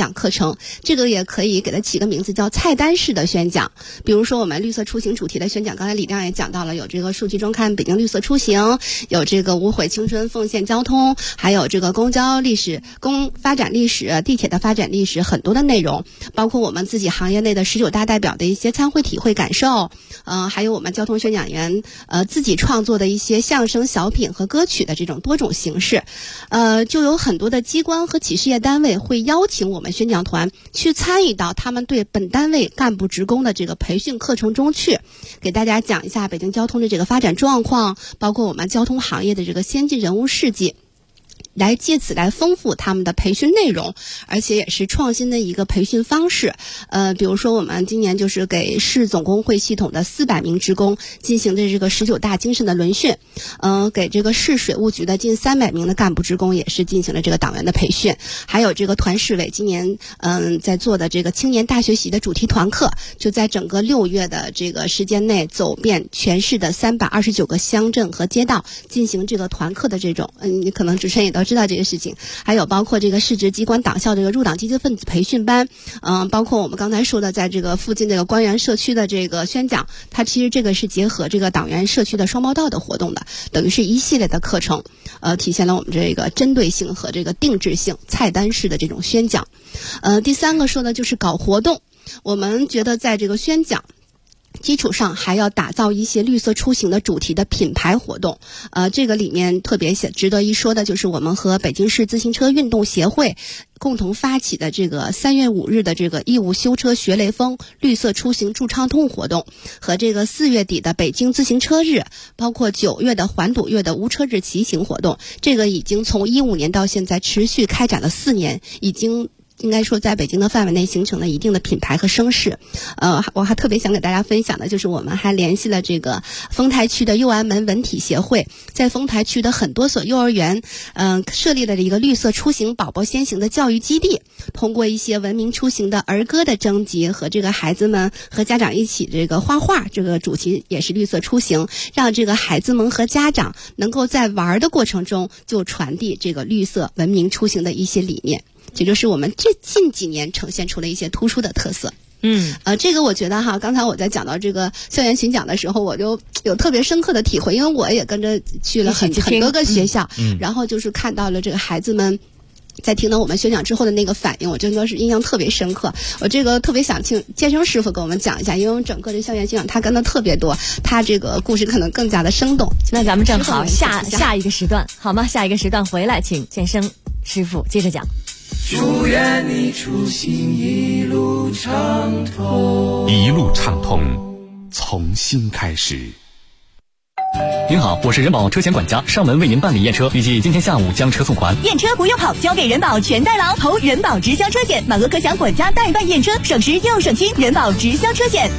程，这个也可以给它起个名字叫菜单式的宣讲。比如说我们绿色出行主题的宣讲，刚才李亮也讲到了，有这个数据中看北京绿色出行，有这个无毁青春奉献交通，还有这个公交历史、公发展历史、地铁的发展历史，很多的内容，包括我们自己行业内的19大代表的一些参会体会感受，还有我们交通宣讲员自己创作的一些相声、小品和歌曲的这种多种形式，就有很多的机关和企事业单位会邀请我们宣讲团去参与到他们对本单位干部职工的这个培训课程中去，给大家讲一下北京交通的这个发展状况，包括我们交通行业的这个先进人物事迹，来借此来丰富他们的培训内容，而且也是创新的一个培训方式。比如说我们今年就是给市总工会系统的400名职工进行的这个19大精神的轮训，给这个市水务局的近300名的干部职工也是进行了这个党员的培训，还有这个团市委今年在做的这个青年大学习的主题团课，就在整个6月的这个时间内走遍全市的329个乡镇和街道，进行这个团课的这种，你可能主持人也都知道这个事情。还有包括这个市直机关党校这个入党积极分子培训班，包括我们刚才说的在这个附近这个官员社区的这个宣讲，它其实这个是结合这个党员社区的双报道的活动的，等于是一系列的课程，体现了我们这个针对性和这个定制性菜单式的这种宣讲。第3个说的就是搞活动，我们觉得在这个宣讲基础上还要打造一些绿色出行的主题的品牌活动。这个里面特别值得一说的就是我们和北京市自行车运动协会共同发起的这个3月5日的这个义务修车学雷锋绿色出行助畅通活动，和这个4月底的北京自行车日，包括9月的环堵月的无车日骑行活动。这个已经从15年到现在持续开展了4年，已经应该说在北京的范围内形成了一定的品牌和声势。我还特别想给大家分享的就是我们还联系了这个丰台区的右安门文体协会，在丰台区的很多所幼儿园设立了一个绿色出行宝宝先行的教育基地，通过一些文明出行的儿歌的征集和这个孩子们和家长一起这个画画，这个主题也是绿色出行，让这个孩子们和家长能够在玩的过程中就传递这个绿色文明出行的一些理念。这就是我们这近几年呈现出了一些突出的特色。这个我觉得哈，刚才我在讲到这个校园巡讲的时候，我就有特别深刻的体会，因为我也跟着去了很多个学校，然后就是看到了这个孩子们在听到我们宣讲之后的那个反应，我真的是印象特别深刻。我这个特别想请建生师傅给我们讲一下，因为我们整个这校园宣讲他跟的特别多，他这个故事可能更加的生动。 那咱们正好下一个时段好吗？下一个时段回来请建生师傅接着讲。 祝愿你出行一路畅通， 一路畅通，从新开始。 您好，我是人保车险管家，上门为您办理验车，预计今天下午将车送还。 验车不用跑，交给人保全代劳，投人保直销车险，满额可享管家代办验车，省时又省心。人保直销车险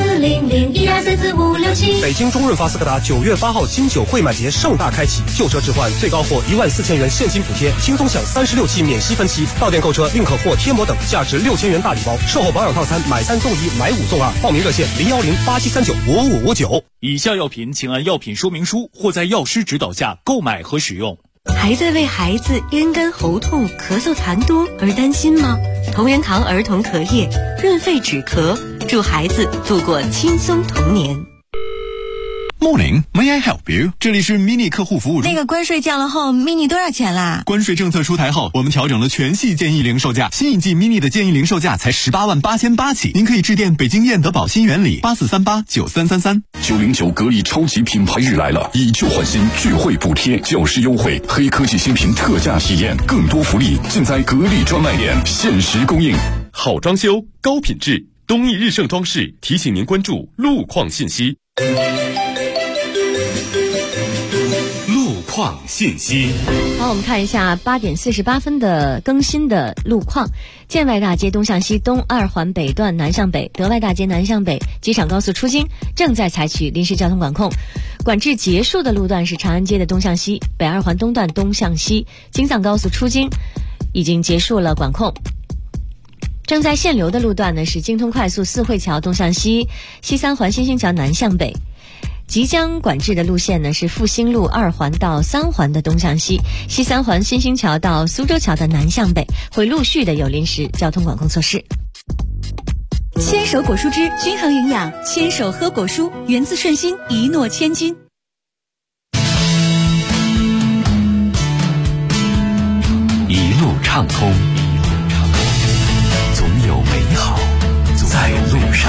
40012344567。 北京中润发斯柯达9月8号金九汇满节盛大开启，旧车置换最高获14000元现金补贴，轻松享36期免息分期，到店购车另可获贴膜等价值6000元大礼包，售后保养套餐买3送1，买5送2。报名热线01087395559。 以下药品请按药品说明书或在药师指导下购买和使用。 还在为孩子咽干喉痛、咳嗽痰多而担心吗？同仁堂儿童咳液润肺止咳，祝孩子度过轻松童年。 Morning, may I help you？ 这里是 mini 客户服务中。 那个关税降了后 ，mini 多少钱啦？ 关税政策出台后，我们调整了全系建议零售价，新一季 mini 的建议零售价才188800起。您可以致电北京燕德宝新源里84389333。 909格力超级品牌日来了，以旧换新，聚会补贴，教师优惠，黑科技新品特价体验，更多福利尽在格力专卖店，限时供应。 好装修，高品质，东义日盛装饰提醒您关注路况信息。况信息。 好，我们看一下8点48分的更新的路况。建外大街东向西东2环北段南向北，德外大街南向北，机场高速出京正在采取临时交通管控。管制结束的路段是长安街的东向西，北2环东段东向西，京藏高速出京已经结束了管控。正在限流的路段呢是京通快速4惠桥东向西，西3环新兴桥南向北。 即将管制的路线呢是复兴路2环到3环的东向西，西3环新兴桥到苏州桥的南向北，会陆续的有临时交通管控措施。 牵手果蔬汁均衡营养，牵手喝果蔬，源自顺心，一诺千金。 一路畅通，总有美好在路上。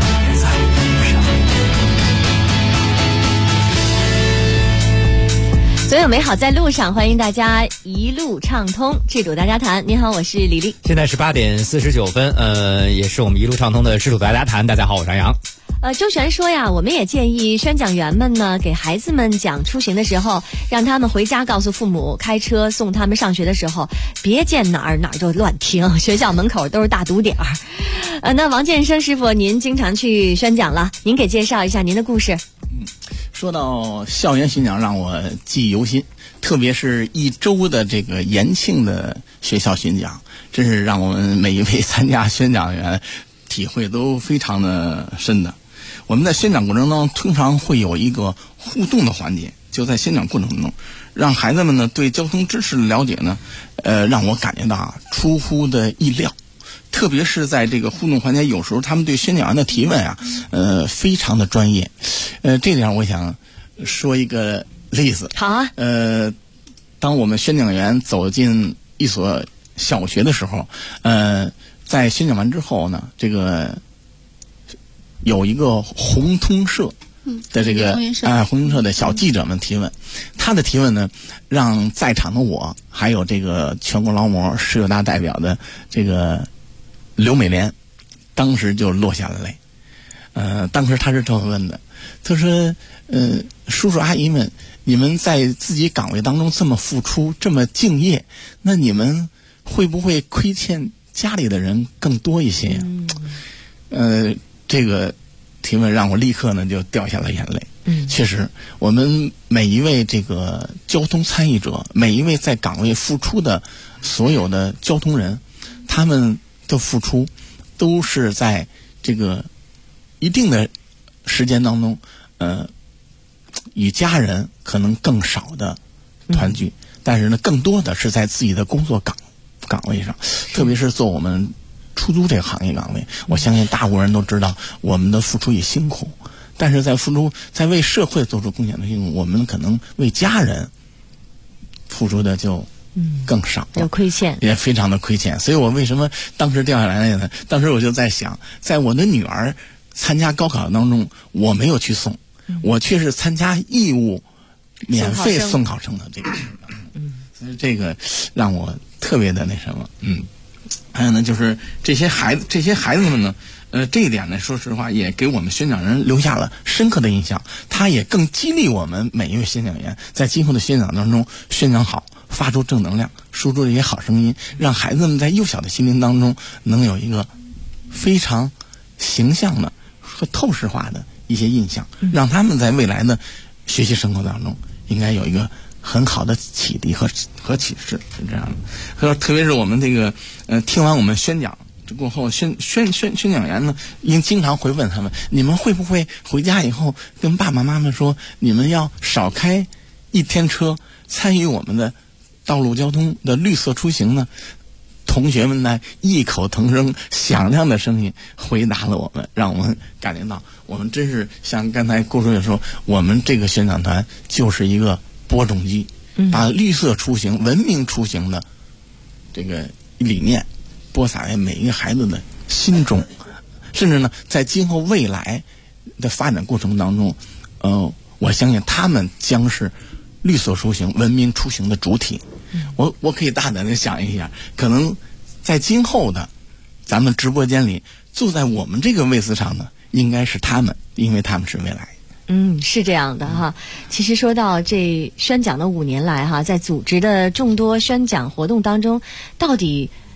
总有美好在路上，欢迎大家一路畅通，智主大家谈。您好，我是李丽。 现在是8点49分，也是我们一路畅通的智主大家谈。大家好，我是杨洋。 周璇说呀，我们也建议宣讲员们呢，给孩子们讲出行的时候，让他们回家告诉父母，开车送他们上学的时候，别见哪儿就乱停，学校门口都是大堵点儿。那王建生师傅，您经常去宣讲了，您给介绍一下您的故事。 说到校园宣讲，让我记忆犹新，特别是一周的这个延庆的学校宣讲，真是让我们每一位参加宣讲员体会都非常的深的。我们在宣讲过程中通常会有一个互动的环节，就在宣讲过程中，让孩子们呢对交通知识的了解呢，让我感觉到出乎的意料。特别是在这个互动环节，有时候他们对宣讲员的提问啊，非常的专业。这点我想说一个例子。 好啊。 当我们宣讲员走进一所小学的时候，在宣讲完之后呢，这个有一个红通社的这个红通社的小记者们提问，他的提问呢，让在场的我还有这个全国劳模19大代表的这个刘美莲，当时就落下了泪。当时他是这么问的，他说：“叔叔阿姨们，你们在自己岗位当中这么付出，这么敬业，那你们会不会亏欠家里的人更多一些呀？”这个提问让我立刻呢就掉下了眼泪。确实，我们每一位这个交通参与者，每一位在岗位付出的所有的交通人，他们的付出都是在这个一定的时间当中，与家人可能更少的团聚，但是呢，更多的是在自己的工作岗位上，特别是做我们出租这个行业岗位，我相信大部分人都知道我们的付出也辛苦，但是在为社会做出贡献的辛苦，我们可能为家人付出的就更少， 有亏欠， 也非常的亏欠。所以我为什么当时掉下来呢？当时我就在想，在我的女儿参加高考当中，我没有去送，我却是参加义务免费送考生的这个情况。所以这个让我特别的那什么。还有呢，就是这些孩子们呢，这一点呢，说实话也给我们宣讲人留下了深刻的印象。他也更激励我们每一位宣讲员在今后的宣讲当中宣讲好，发出正能量，说出这些好声音，让孩子们在幼小的心灵当中能有一个非常形象的和透视化的一些印象，让他们在未来的学习生活当中应该有一个很好的启迪和启示，是这样的。和特别是我们这个听完我们宣讲过后，宣讲员呢，经常会问他们：你们会不会回家以后跟爸爸妈妈说，你们要少开一天车，参与我们的道路交通的绿色出行呢？同学们呢异口同声、响亮的声音回答了我们，让我们感觉到我们真是像刚才郭主任说，我们这个宣讲团就是一个播种机，把绿色出行、文明出行的这个理念播撒在每一个孩子的心中，甚至呢，在今后未来的发展过程当中，我相信他们将是绿色出行、文明出行的主体。我可以大胆的想一下，可能在今后的咱们直播间里，坐在我们这个位子上的，应该是他们，因为他们是未来。 是这样的哈。其实说到这宣讲的5年来哈，在组织的众多宣讲活动当中，到底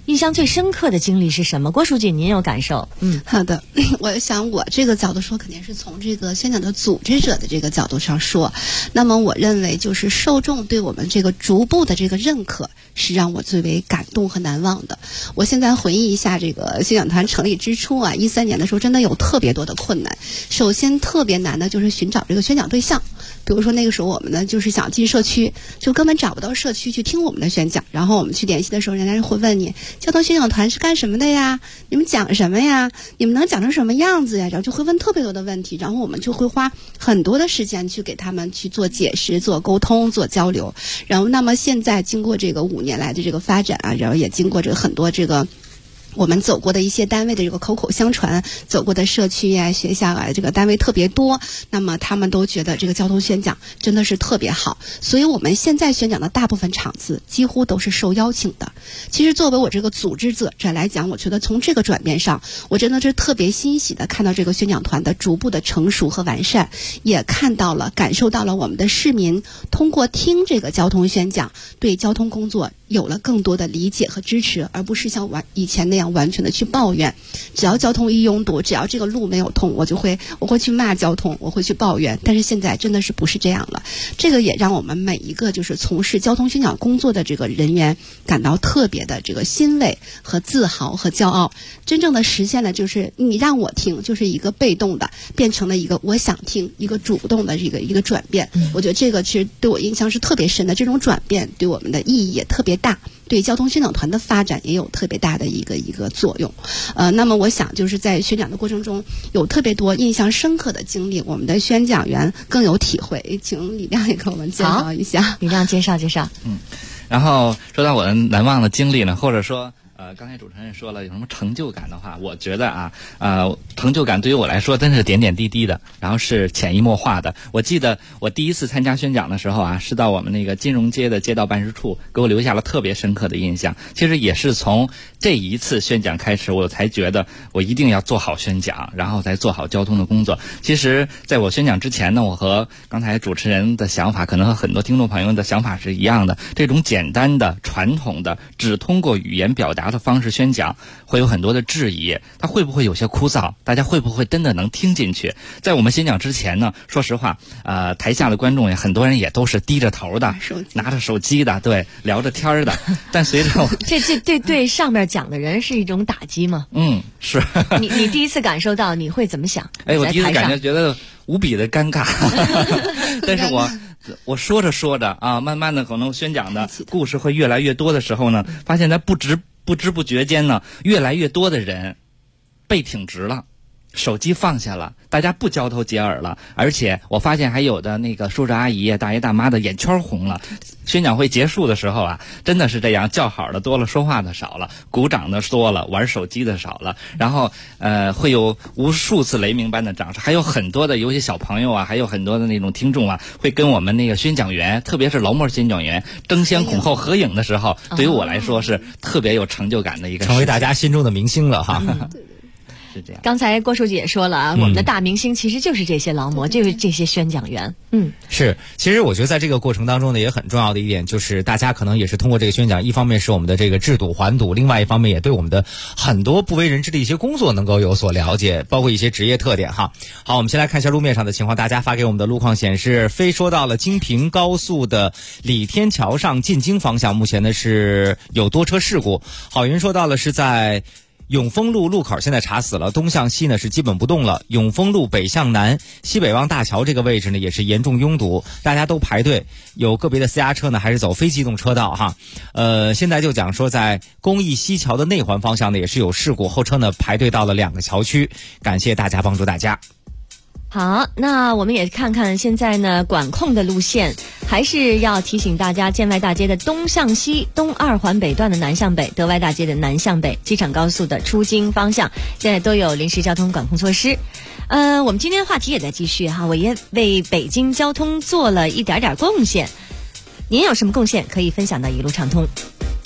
印象最深刻的经历是什么？郭书记，您有感受？ 好的，我想我这个角度说，肯定是从这个宣讲的组织者的这个角度上说。那么我认为，就是受众对我们这个逐步的这个认可，是让我最为感动和难忘的。我现在回忆一下这个宣讲团成立之初啊，13年的时候，真的有特别多的困难。首先特别难的就是寻找这个宣讲对象。比如说那个时候我们呢就是想进社区，就根本找不到社区去听我们的宣讲。然后我们去联系的时候，人家就会问你，交通宣讲团是干什么的呀？你们讲什么呀？你们能讲成什么样子呀？然后就会问特别多的问题，然后我们就会花很多的时间去给他们去做解释、做沟通、做交流。然后那么现在经过这个5年来的这个发展啊，然后也经过这个很多这个我们走过的一些单位的这个口口相传，走过的社区呀、学校啊，这个单位特别多，那么他们都觉得这个交通宣讲真的是特别好，所以我们现在宣讲的大部分场次几乎都是受邀请的。其实作为我这个组织者来讲，我觉得从这个转变上，我真的是特别欣喜的看到这个宣讲团的逐步的成熟和完善，也看到了、感受到了我们的市民通过听这个交通宣讲，对交通工作有了更多的理解和支持，而不是像以前那样完全的去抱怨。只要交通一拥堵，只要这个路没有通，我会去骂交通，我会去抱怨。但是现在真的是不是这样了，这个也让我们每一个就是从事交通宣讲工作的这个人员感到特别的这个欣慰和自豪和骄傲。真正的实现了就是你让我听，就是一个被动的变成了一个我想听，一个主动的一个转变。我觉得这个其实对我印象是特别深的，这种转变对我们的意义也特别大，对交通宣讲团的发展也有特别大的一个作用。那么我想就是在宣讲的过程中有特别多印象深刻的经历，我们的宣讲员更有体会，请李亮也给我们介绍一下。 李亮介绍。 然后说到我的难忘的经历呢，或者说刚才主持人说了有什么成就感的话，我觉得成就感对于我来说真是点点滴滴的，然后是潜移默化的。我记得我第一次参加宣讲的时候啊，是到我们那个金融街的街道办事处，给我留下了特别深刻的印象。其实也是从这一次宣讲开始，我才觉得我一定要做好宣讲，然后再做好交通的工作。其实在我宣讲之前呢，我和刚才主持人的想法可能和很多听众朋友的想法是一样的，这种简单的传统的只通过语言表达的方式宣讲会有很多的质疑，它会不会有些枯燥，大家会不会真的能听进去。在我们宣讲之前呢，说实话台下的观众也很多人也都是低着头的，拿着手机的，对，聊着天的。但随着这对上面讲的人是一种打击吗？ 是。 你第一次感受到，你会怎么想？ 我第一次感觉觉得无比的尴尬但是我说着啊，慢慢的可能宣讲的故事会越来越多的时候呢，发现在不知不觉间呢，越来越多的人背挺直了，手机放下了，大家不交头接耳了，而且我发现还有的那个叔叔阿姨、大爷大妈的眼圈红了。宣讲会结束的时候啊，真的是这样，叫好的多了，说话的少了，鼓掌的多了，玩手机的少了，然后会有无数次雷鸣般的掌声，还有很多的有些小朋友啊，还有很多的那种听众啊，会跟我们那个宣讲员，特别是劳模宣讲员争先恐后合影的时候，对于我来说是特别有成就感的一个事情， 成为大家心中的明星了哈。 是这样。 刚才郭书记也说了啊，我们的大明星其实就是这些劳模，就是这些宣讲员。 是。其实我觉得在这个过程当中呢，也很重要的一点就是大家可能也是通过这个宣讲，一方面是我们的这个制度环堵，另外一方面也对我们的很多不为人知的一些工作能够有所了解，包括一些职业特点哈。好，我们先来看一下路面上的情况，大家发给我们的路况显示，非说到了京平高速的李天桥上进京方向，目前呢是有多车事故。郝云说到了是在永丰路路口现在查死了，东向西呢是基本不动了。永丰路北向南西北望大桥这个位置呢也是严重拥堵，大家都排队，有个别的私家车呢还是走非机动车道哈。现在就讲说在公益西桥的内环方向呢也是有事故，后车呢排队到了2个桥区，感谢大家帮助大家。 好，那我们也看看现在呢管控的路线，还是要提醒大家，建外大街的东向西、东2环北段的南向北、德外大街的南向北、机场高速的出京方向，现在都有临时交通管控措施。我们今天的话题也在继续哈，我也为北京交通做了一点点贡献。您有什么贡献可以分享到一路畅通？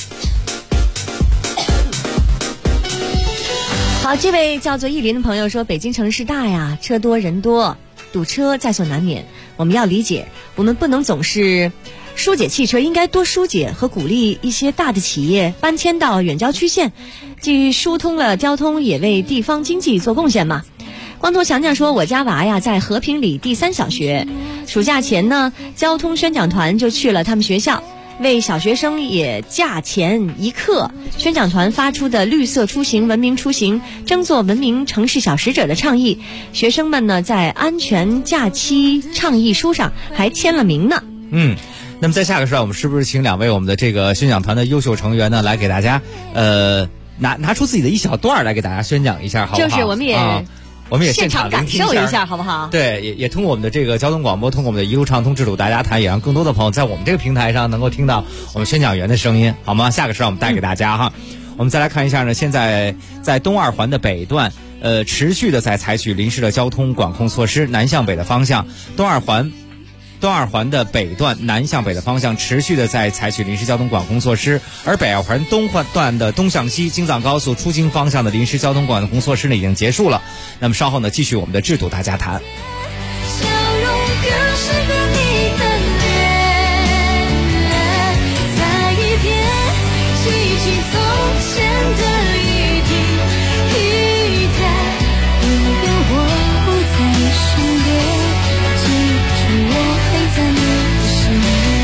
好，这位叫做意林的朋友说，北京城市大呀，车多人多，堵车在所难免，我们要理解，我们不能总是疏解汽车应该多疏解和鼓励一些大的企业搬迁到远郊区县，既疏通了交通，也为地方经济做贡献嘛。光头强强说，我家娃呀在和平里第3小学，暑假前呢，交通宣讲团就去了他们学校，为小学生也假前一课。宣讲团发出的绿色出行、文明出行、争做文明城市小使者的倡议，学生们呢在安全假期倡议书上还签了名呢。 那么在下个时段，我们是不是请2位我们的这个宣讲团的优秀成员呢，来给大家拿出自己的一小段来给大家宣讲一下，好不好？ 就是我们也现场感受一下，好不好？ 对，也通过我们的这个交通广播，通过我们的一路畅通智堵大家谈，也让更多的朋友在我们这个平台上能够听到我们宣讲员的声音，好吗？下个时段我们带给大家哈。我们再来看一下呢，现在在东2环的北段，持续的在采取临时的交通管控措施，南向北的方向，东二环的北段南向北的方向持续的在采取临时交通管控措施，而北2环东段的东向西京藏高速出京方向的临时交通管控措施呢已经结束了。那么稍后呢，继续我们的智堵大家谈。 笑容更是个你的脸，在一片记起从前的一地一代，不愿我不在身边，记住我会在你的身边。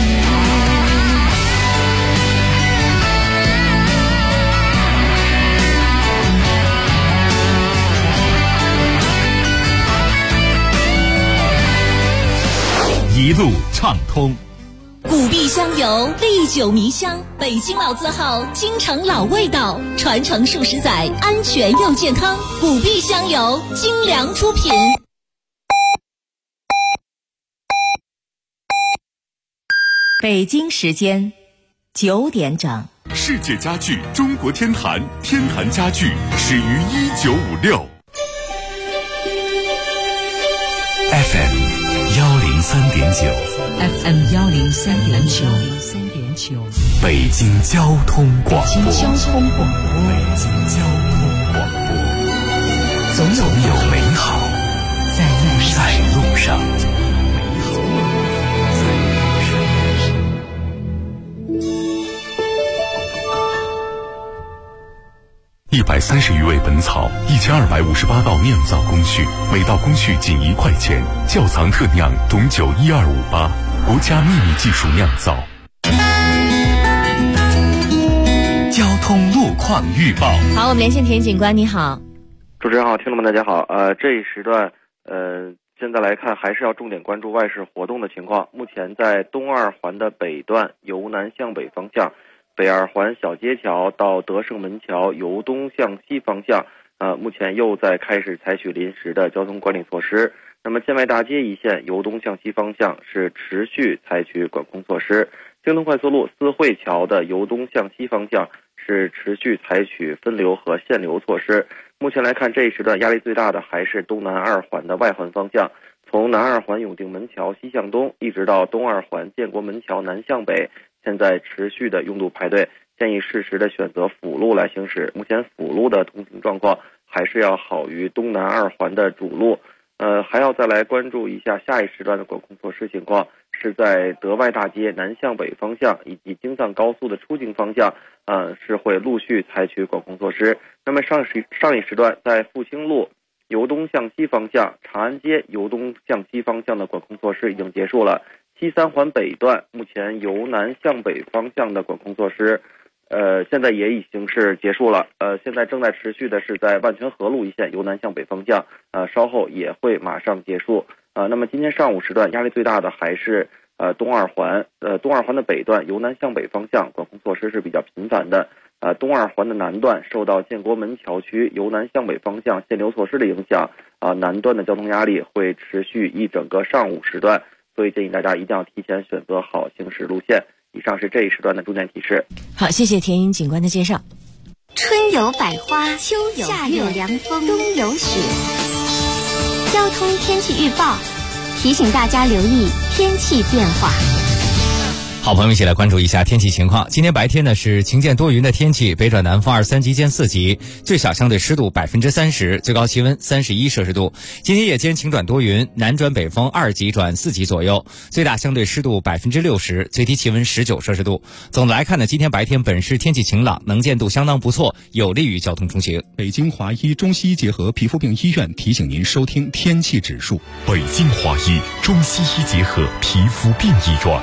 一路畅通。 古壁香油，历久弥香，北京老字号，京城老味道，传承数十载，安全又健康。古壁香油，精良出品。 北京时间9点整。 世界家具中国天坛，天坛家具始于1956。 FM 103.9 FM 103.9， 北京交通广播。 北京交通广播，总有美好在路上。 130余味本草，1258道酿造工序，每道工序仅1块钱。窖藏特酿董酒12588，国家秘密技术酿造。 交通路况预报。 好，我们连线田警官，你好。 主持人好，听众们大家好。这一时段，现在来看还是要重点关注外事活动的情况。目前在东2环的北段由南向北方向。 北2环小街桥到德胜门桥由东向西方向，目前又在开始采取临时的交通管理措施。那么建外大街一线由东向西方向是持续采取管控措施。京通快速路思汇桥的由东向西方向是持续采取分流和限流措施。目前来看，这一时段压力最大的还是东南2环的外环方向，从南2环永定门桥西向东，一直到东2环建国门桥南向北。 现在持续的拥堵排队，建议适时的选择辅路来行驶。目前辅路的通行状况还是要好于东南2环的主路。还要再来关注一下下一时段的管控措施情况，是在德外大街南向北方向以及京藏高速的出境方向，是会陆续采取管控措施。那么上一时段在复兴路由东向西方向、长安街由东向西方向的管控措施已经结束了。 西3环北段目前由南向北方向的管控措施，现在也已经是结束了。现在正在持续的是在万泉河路一线由南向北方向，稍后也会马上结束。那么今天上午时段压力最大的还是东2环，东2环的北段由南向北方向管控措施是比较频繁的。东2环的南段受到建国门桥区由南向北方向限流措施的影响，南段的交通压力会持续一整个上午时段。 所以建议大家一定要提前选择好行驶路线。以上是这一时段的重点提示。 好，谢谢田英警官的介绍。 春有百花，秋有夏有凉风，冬有雪。交通天气预报提醒大家留意天气变化。 好，朋友们一起来关注一下天气情况。今天白天呢是晴间多云的天气，北转南风2、3级见4级，最小相对湿度30%，最高气温31摄氏度。今天夜间晴转多云，南转北风2级转4级左右，最大相对湿度60%，最低气温19摄氏度。总的来看呢，今天白天本市天气晴朗，能见度相当不错，有利于交通出行。 北京华医中西医结合皮肤病医院提醒您收听天气指数。 北京华医中西医结合皮肤病医院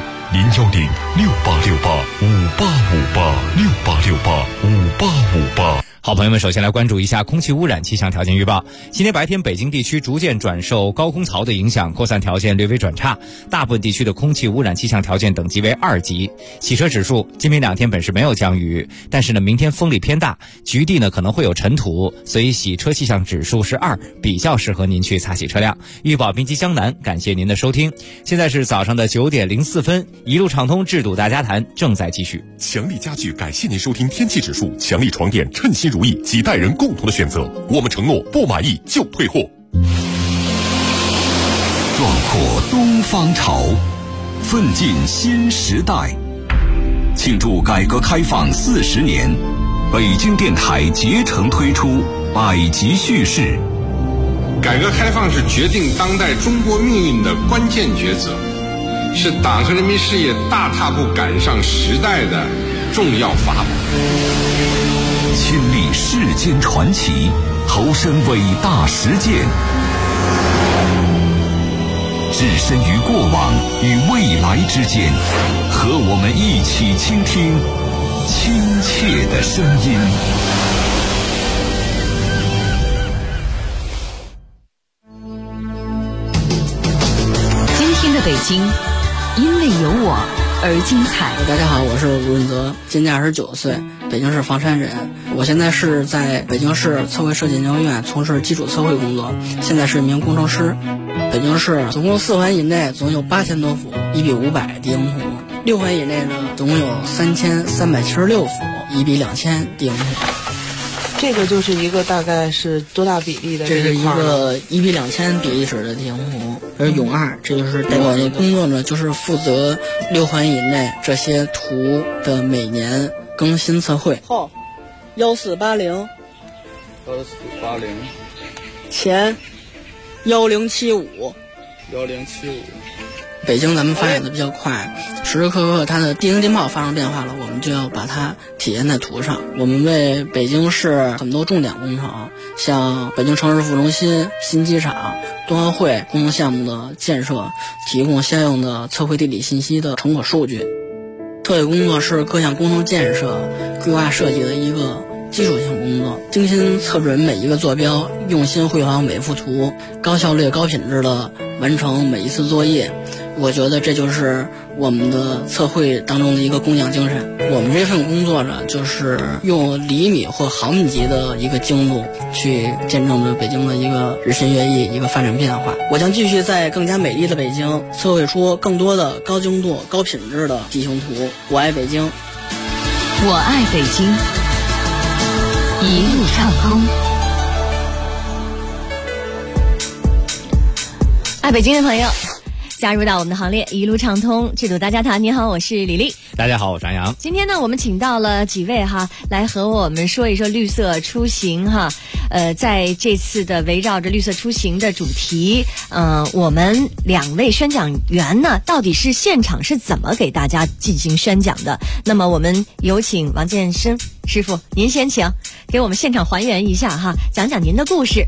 ，0106868585858，668685858。 好，朋友们，首先来关注一下空气污染气象条件预报。今天白天，北京地区逐渐转受高空槽的影响，扩散条件略微转差，大部分地区的空气污染气象条件等级为2级。洗车指数，今明两天本市没有降雨，但是呢，明天风力偏大，局地呢可能会有尘土，所以洗车气象指数是2，比较适合您去擦洗车辆。预报滨吉江南，感谢您的收听。现在是早上的9点04分，一路畅通智堵大家谈正在继续。 强力家具感谢您收听天气指数，强力床垫称心如意，几代人共同的选择，我们承诺不满意就退货。 壮阔东方潮，奋进新时代。庆祝改革开放40年，北京电台竭诚推出百集叙事。 改革开放是决定当代中国命运的关键抉择，是党和人民事业大踏步赶上时代的重要法宝。 亲历世间传奇，投身伟大实践，置身于过往与未来之间，和我们一起倾听亲切的声音。 今天的北京，因为有我而精彩。 大家好，我是吴润泽，今年29岁，北京市房山人。我现在是在北京市测绘设计研究院从事基础测绘工作，现在是一名工程师。北京市总共4环以内总有8000多幅1比500地形图，6环以内呢总共有3376幅1比2000地形图。 这个就是一个大概是多大比例的？ 这是一个1比2000比例尺的地形图。这是俑2，这就是我的工作呢，就是负责6环以内这些图的每年更新测绘。号1480，前1075。北京咱们发展的比较快，时时刻刻它的地形地貌发生变化了，我们就要把它体现在图上。我们为北京市很多重点工程，像北京城市副中心、新机场、冬奥会工程项目的建设，提供相应的测绘地理信息的成果数据。测绘工作是各项工程建设规划设计的一个基础性工作，精心测准每一个坐标，用心绘好每幅图，高效率、高品质的完成每一次作业。我觉得这就是我们的测绘当中的一个工匠精神。我们这份工作呢，就是用厘米或毫米级的一个精度去见证着北京的一个日新月异、一个发展变化。我将继续在更加美丽的北京测绘出更多的高精度、高品质的地形图。我爱北京， 我爱北京，一路畅通。 爱北京的朋友，加入到我们的行列，一路畅通，智堵大家谈。你好，我是李丽。 大家好，我是张扬。 今天呢，我们请到了几位来和我们说一说绿色出行在这次的围绕着绿色出行的主题，我们2位宣讲员呢，到底是现场是怎么给大家进行宣讲的？那么我们有请王建生师傅，您先请给我们现场还原一下讲讲您的故事。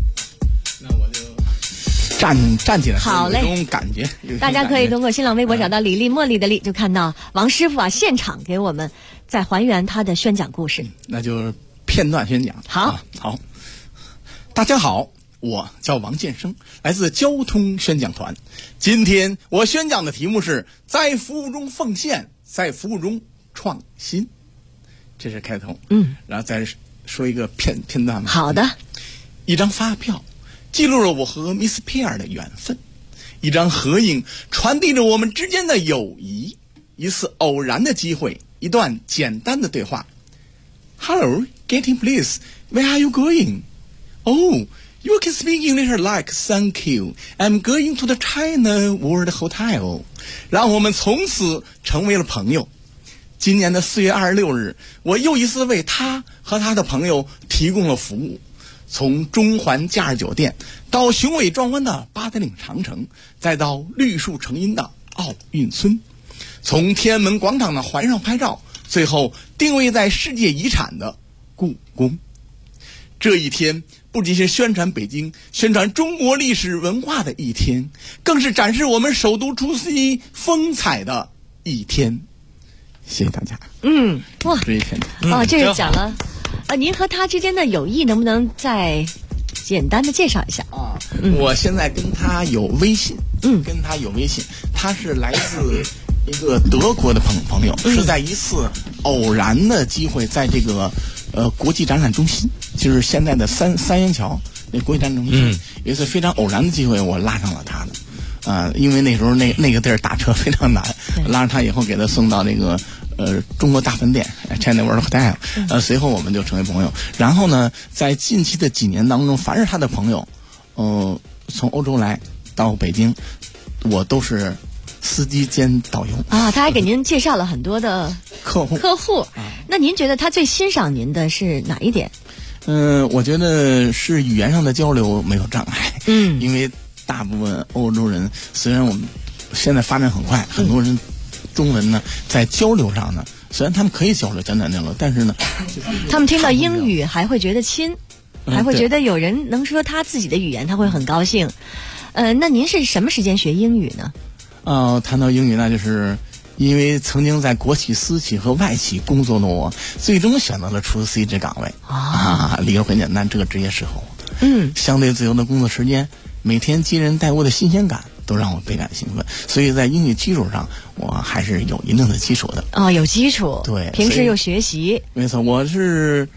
站起来， 好嘞， 有种感觉。 大家可以通过新浪微博找到李丽茉莉的丽，就看到王师傅现场给我们再还原他的宣讲故事。 那就是片段宣讲。 好， 大家好，我叫王建生，来自交通宣讲团。今天我宣讲的题目是在服务中奉献，在服务中创新。这是开头，然后再说一个片段吧。 好的， 一张发票记录了我和 Miss 皮尔的缘分，一张合影传递着我们之间的友谊，一次偶然的机会，一段简单的对话。Hello, getting please, where are you going? Oh, You can speak English like thank you. I'm going to the China World Hotel. 让我们从此成为了朋友。今年的4月26日，我又一次为他和他的朋友提供了服务。从中环假日酒店到雄伟壮观的八达岭长城，再到绿树成荫的奥运村，从天安门广场的环上拍照，最后定位在世界遗产的故宫。这一天不仅是宣传北京、宣传中国历史文化的一天，更是展示我们首都除夕风采的一天。谢谢大家。 哇， 这一天这是讲了您和他之间的友谊，能不能再简单的介绍一下？ 我现在跟他有微信，他是来自一个德国的朋友，是在一次偶然的机会，在这个国际展览中心，就是现在的三元桥那国际展览中心，有一次非常偶然的机会，我拉上了他的，因为那时候那个地儿打车非常难，拉上他以后给他送到那个中国大饭店 China World Hotel，随后我们就成为朋友。然后呢，在近期的几年当中，凡是他的朋友，从欧洲来到北京，我都是司机兼导游他还给您介绍了很多的客户。那您觉得他最欣赏您的是哪一点？ 我觉得是语言上的交流没有障碍。因为大部分欧洲人，虽然我们现在发展很快，很多人中文呢在交流上呢，虽然他们可以交流简单交流，但是呢， 他们听到英语还会觉得亲，还会觉得有人能说他自己的语言，他会很高兴。那您是什么时间学英语呢？ 谈到英语，那就是因为曾经在国企、私企和外企工作的我，最终选择了厨师这岗位。理由很简单，这个职业适合我。相对自由的工作时间，每天接人待物的新鲜感，都让我倍感兴奋。所以在英语基础上，我还是有一定的基础的。 有基础。 对， 平时又学习。 没错，我是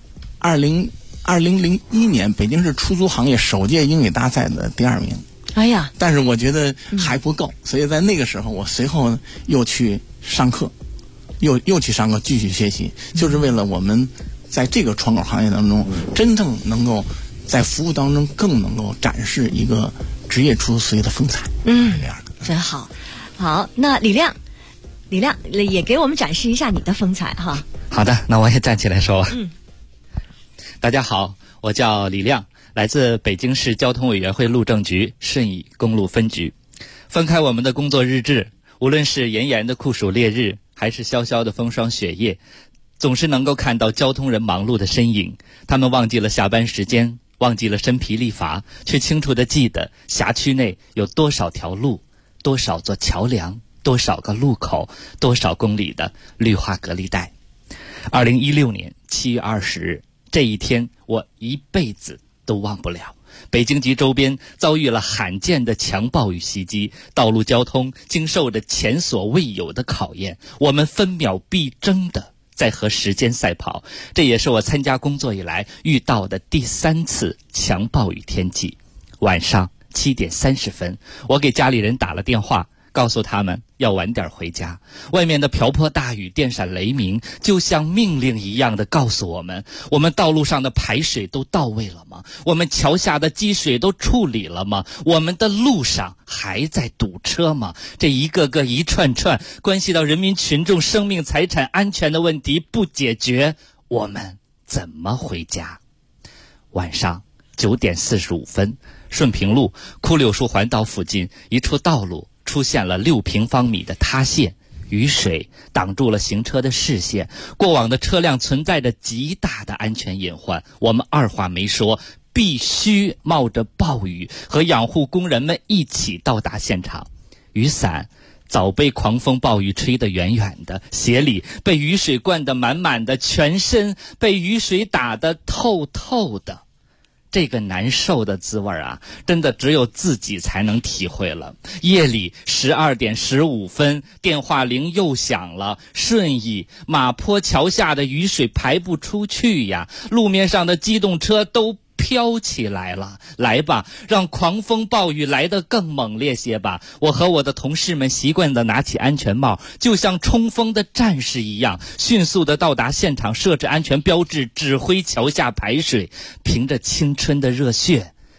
2001年北京市出租行业首届英语大赛的第2名。 哎呀！ 但是我觉得还不够，所以在那个时候，我随后又去上课，又去上课继续学习，就是为了我们在这个窗口行业当中，真正能够在服务当中更能够展示一个职业厨师的风采。这样的， 真好。好，那李亮也给我们展示一下你的风采哈。 好的，那我也站起来说。大家好，我叫李亮。来自北京市交通委员会路政局顺义公路分局。翻开我们的工作日志，无论是炎炎的酷暑烈日，还是潇潇的风霜雪夜，总是能够看到交通人忙碌的身影。他们忘记了下班时间，忘记了身疲力乏，却清楚地记得辖区内有多少条路，多少座桥梁，多少个路口，多少公里的绿化隔离带。2016年7月20日，这一天我一辈子都忘不了。北京及周边遭遇了罕见的强暴雨袭击，道路交通经受着前所未有的考验，我们分秒必争的在和时间赛跑。这也是我参加工作以来遇到的第3次强暴雨天气。晚上7点30分，我给家里人打了电话，告诉他们要晚点回家。外面的瓢泼大雨、电闪雷鸣，就像命令一样的告诉我们：我们道路上的排水都到位了吗？我们桥下的积水都处理了吗？我们的路上还在堵车吗？这一个个一串串关系到人民群众生命财产安全的问题不解决，我们怎么回家？晚上9点45分，顺平路枯柳树环道附近一处道路出现了6平方米的塌陷，雨水挡住了行车的视线，过往的车辆存在着极大的安全隐患。我们二话没说，必须冒着暴雨和养护工人们一起到达现场。雨伞早被狂风暴雨吹得远远的，鞋里被雨水灌得满满的，全身被雨水打得透透的。这个难受的滋味啊，真的只有自己才能体会了。夜里12点15分，电话铃又响了。顺义马坡桥下的雨水排不出去呀，路面上的机动车都飘起来了。来吧，让狂风暴雨来得更猛烈些吧。我和我的同事们习惯地拿起安全帽，就像冲锋的战士一样，迅速地到达现场，设置安全标志，指挥桥下排水。凭着青春的热血，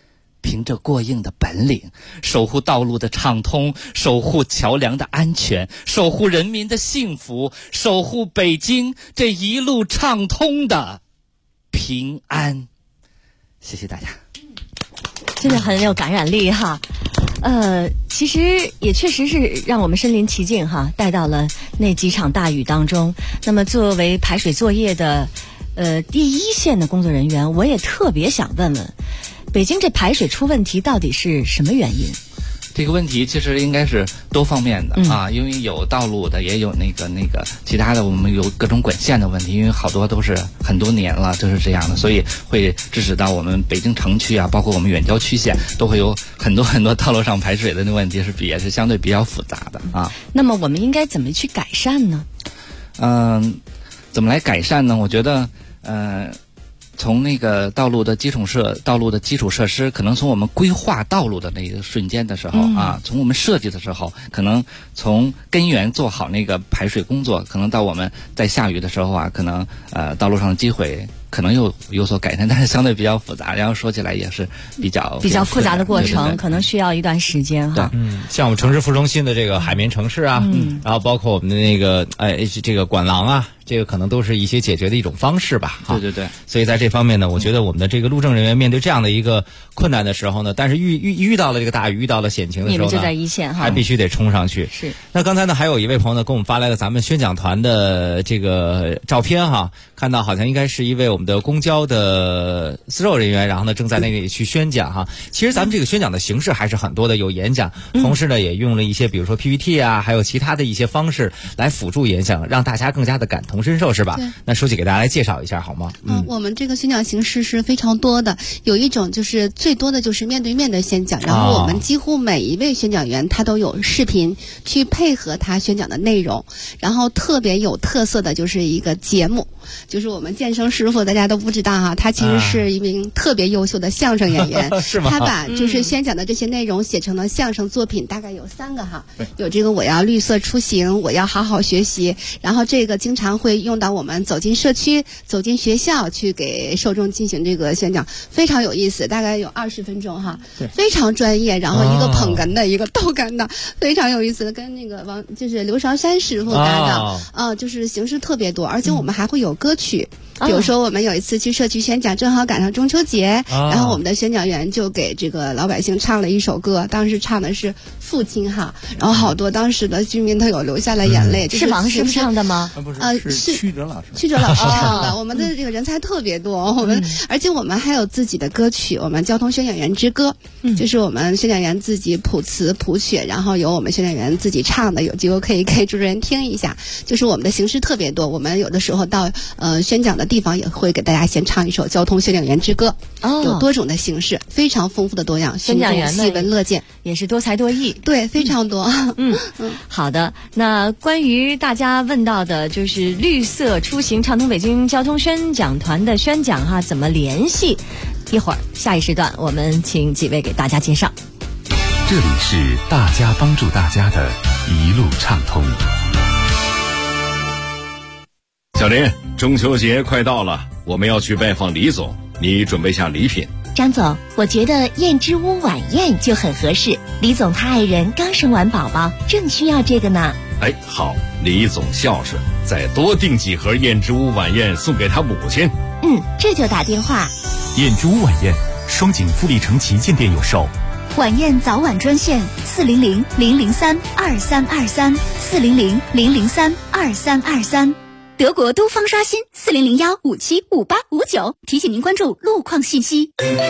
凭着过硬的本领，守护道路的畅通，守护桥梁的安全，守护人民的幸福，守护北京这一路畅通的平安。谢谢大家。 真的很有感染力哈。其实也确实是让我们身临其境哈，带到了那几场大雨当中。那么作为排水作业的第一线的工作人员，我也特别想问问，北京这排水出问题到底是什么原因？ 这个问题其实应该是多方面的啊，因为有道路的，也有那个其他的，我们有各种管线的问题，因为好多都是很多年了就是这样的，所以会致使到我们北京城区啊，包括我们远郊区县都会有很多道路上排水的那问题也是相对比较复杂的啊。 那么我们应该怎么去改善呢？ 怎么来改善呢？我觉得从那个道路的基础设施，可能从我们规划道路的那个瞬间的时候啊，从我们设计的时候，可能从根源做好那个排水工作，可能到我们在下雨的时候啊，可能道路上的积水可能又有所改善，但是相对比较复杂，然后说起来也是比较复杂的过程， 对， 可能需要一段时间哈。 像我们城市副中心的这个海绵城市啊，然后包括我们的那个这个管廊啊，这个可能都是一些解决的一种方式吧。 对。 所以在这方面呢，我觉得我们的这个路政人员面对这样的一个困难的时候呢，但是遇到了这个大雨，遇到了险情的时候呢， 你们就在一线哈， 还必须得冲上去。 是。 那刚才呢，还有一位朋友呢，给我们发来了咱们宣讲团的这个照片哈，看到好像应该是一位我们的公交的司售人员，然后呢正在那里去宣讲哈。其实咱们这个宣讲的形式还是很多的，有演讲，同时呢也用了一些比如说 PPT 啊，还有其他的一些方式来辅助演讲，让大家更加的感同身受，是吧？那书记给大家来介绍一下好吗？ 我们这个宣讲形式是非常多的，有一种就是最多的就是面对面的宣讲，然后我们几乎每一位宣讲员他都有视频去配合他宣讲的内容，然后特别有特色的就是一个节目，就是我们建生师傅大家都不知道哈，他其实是一名特别优秀的相声演员， 是吗？ 他把就是宣讲的这些内容写成了相声作品，大概有3个哈，有这个我要绿色出行，我要好好学习，然后这个经常会用到我们走进社区、走进学校去给受众进行这个宣讲，非常有意思，大概有20分钟哈，非常专业，然后一个捧哏的，一个逗哏的，非常有意思的，跟那个就是刘韶山师傅搭档，就是形式特别多，而且我们还会有歌曲。比如说我们有一次去社区宣讲，正好赶上中秋节，然后我们的宣讲员就给这个老百姓唱了一首歌，当时唱的是父亲哈，然后好多当时的居民都有流下了眼泪。 是王师傅唱的吗？ 不是，是曲哲老师唱的。我们的这个人才特别多，而且我们还有自己的歌曲，我们交通宣讲员之歌，就是我们宣讲员自己谱词谱曲，然后由我们宣讲员自己唱的，有机会可以给主持人听一下。就是我们的形式特别多，我们有的时候到宣讲的地方也会给大家先唱一首交通宣讲员之歌，有多种的形式，非常丰富的多样， 宣讲员细闻乐见， 也是多才多艺， 对，非常多。 好的。那关于大家问到的就是绿色出行畅通北京交通宣讲团的宣讲哈，怎么联系？一会儿下一时段我们请几位给大家介绍。 这里是大家帮助大家的一路畅通。 小林，中秋节快到了，我们要去拜访李总，你准备下礼品。 张总，我觉得燕之屋晚宴就很合适。李总他爱人刚生完宝宝，正需要这个呢。 哎，好，李总孝顺，再多订几盒燕之屋晚宴送给他母亲。 这就打电话。 燕之屋晚宴，双井富力城旗舰店有售。 晚宴早晚专线400-003-2323 400-003-2323。德国东方刷新4001575859，提醒您关注路况信息。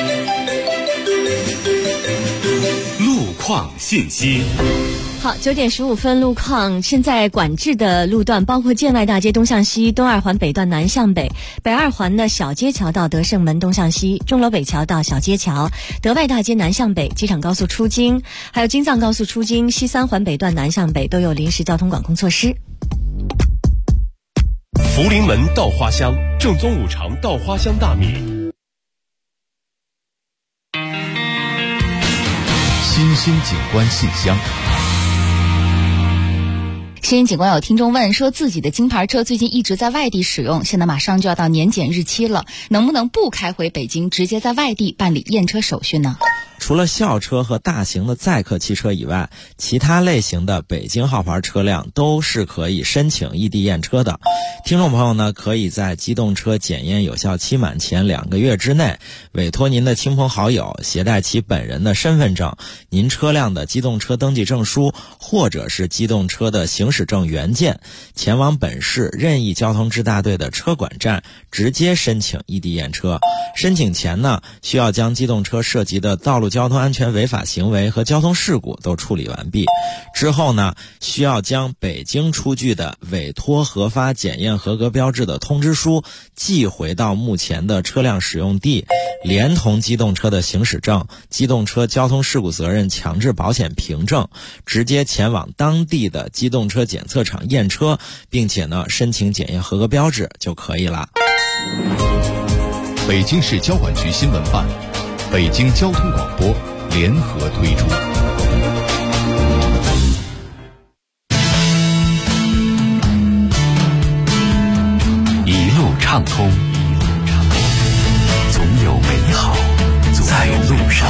路况信息。 好，9点15分，路况。现在管制的路段包括建外大街东向西、东二环北段南向北、北二环的小街桥到德胜门东向西、钟楼北桥到小街桥、德外大街南向北、机场高速出京，还有京藏高速出京、西3环北段南向北都有临时交通管控措施。 福临门稻花香，正宗五常稻花香大米。 新兴景观信箱。 声音警官有听众问说，自己的金牌车最近一直在外地使用，现在马上就要到年检日期了，能不能不开回北京，直接在外地办理验车手续呢？ 除了校车和大型的载客汽车以外，其他类型的北京号牌车辆都是可以申请异地验车的。听众朋友呢，可以在机动车检验有效期满前2个月之内，委托您的亲朋好友携带其本人的身份证、您车辆的机动车登记证书或者是机动车的行驶证原件，前往本市任意交通支大队的车管站直接申请异地验车。申请前呢，需要将机动车涉及的道路交通安全违法行为和交通事故都处理完毕。之后呢，需要将北京出具的委托核发检验合格标志的通知书寄回到目前的车辆使用地，连同机动车的行驶证、机动车交通事故责任强制保险凭证，直接前往当地的机动车检测场验车，并且呢申请检验合格标志就可以了。 北京市交管局新闻办、北京交通广播联合推出。 一路畅通，总有美好在路上。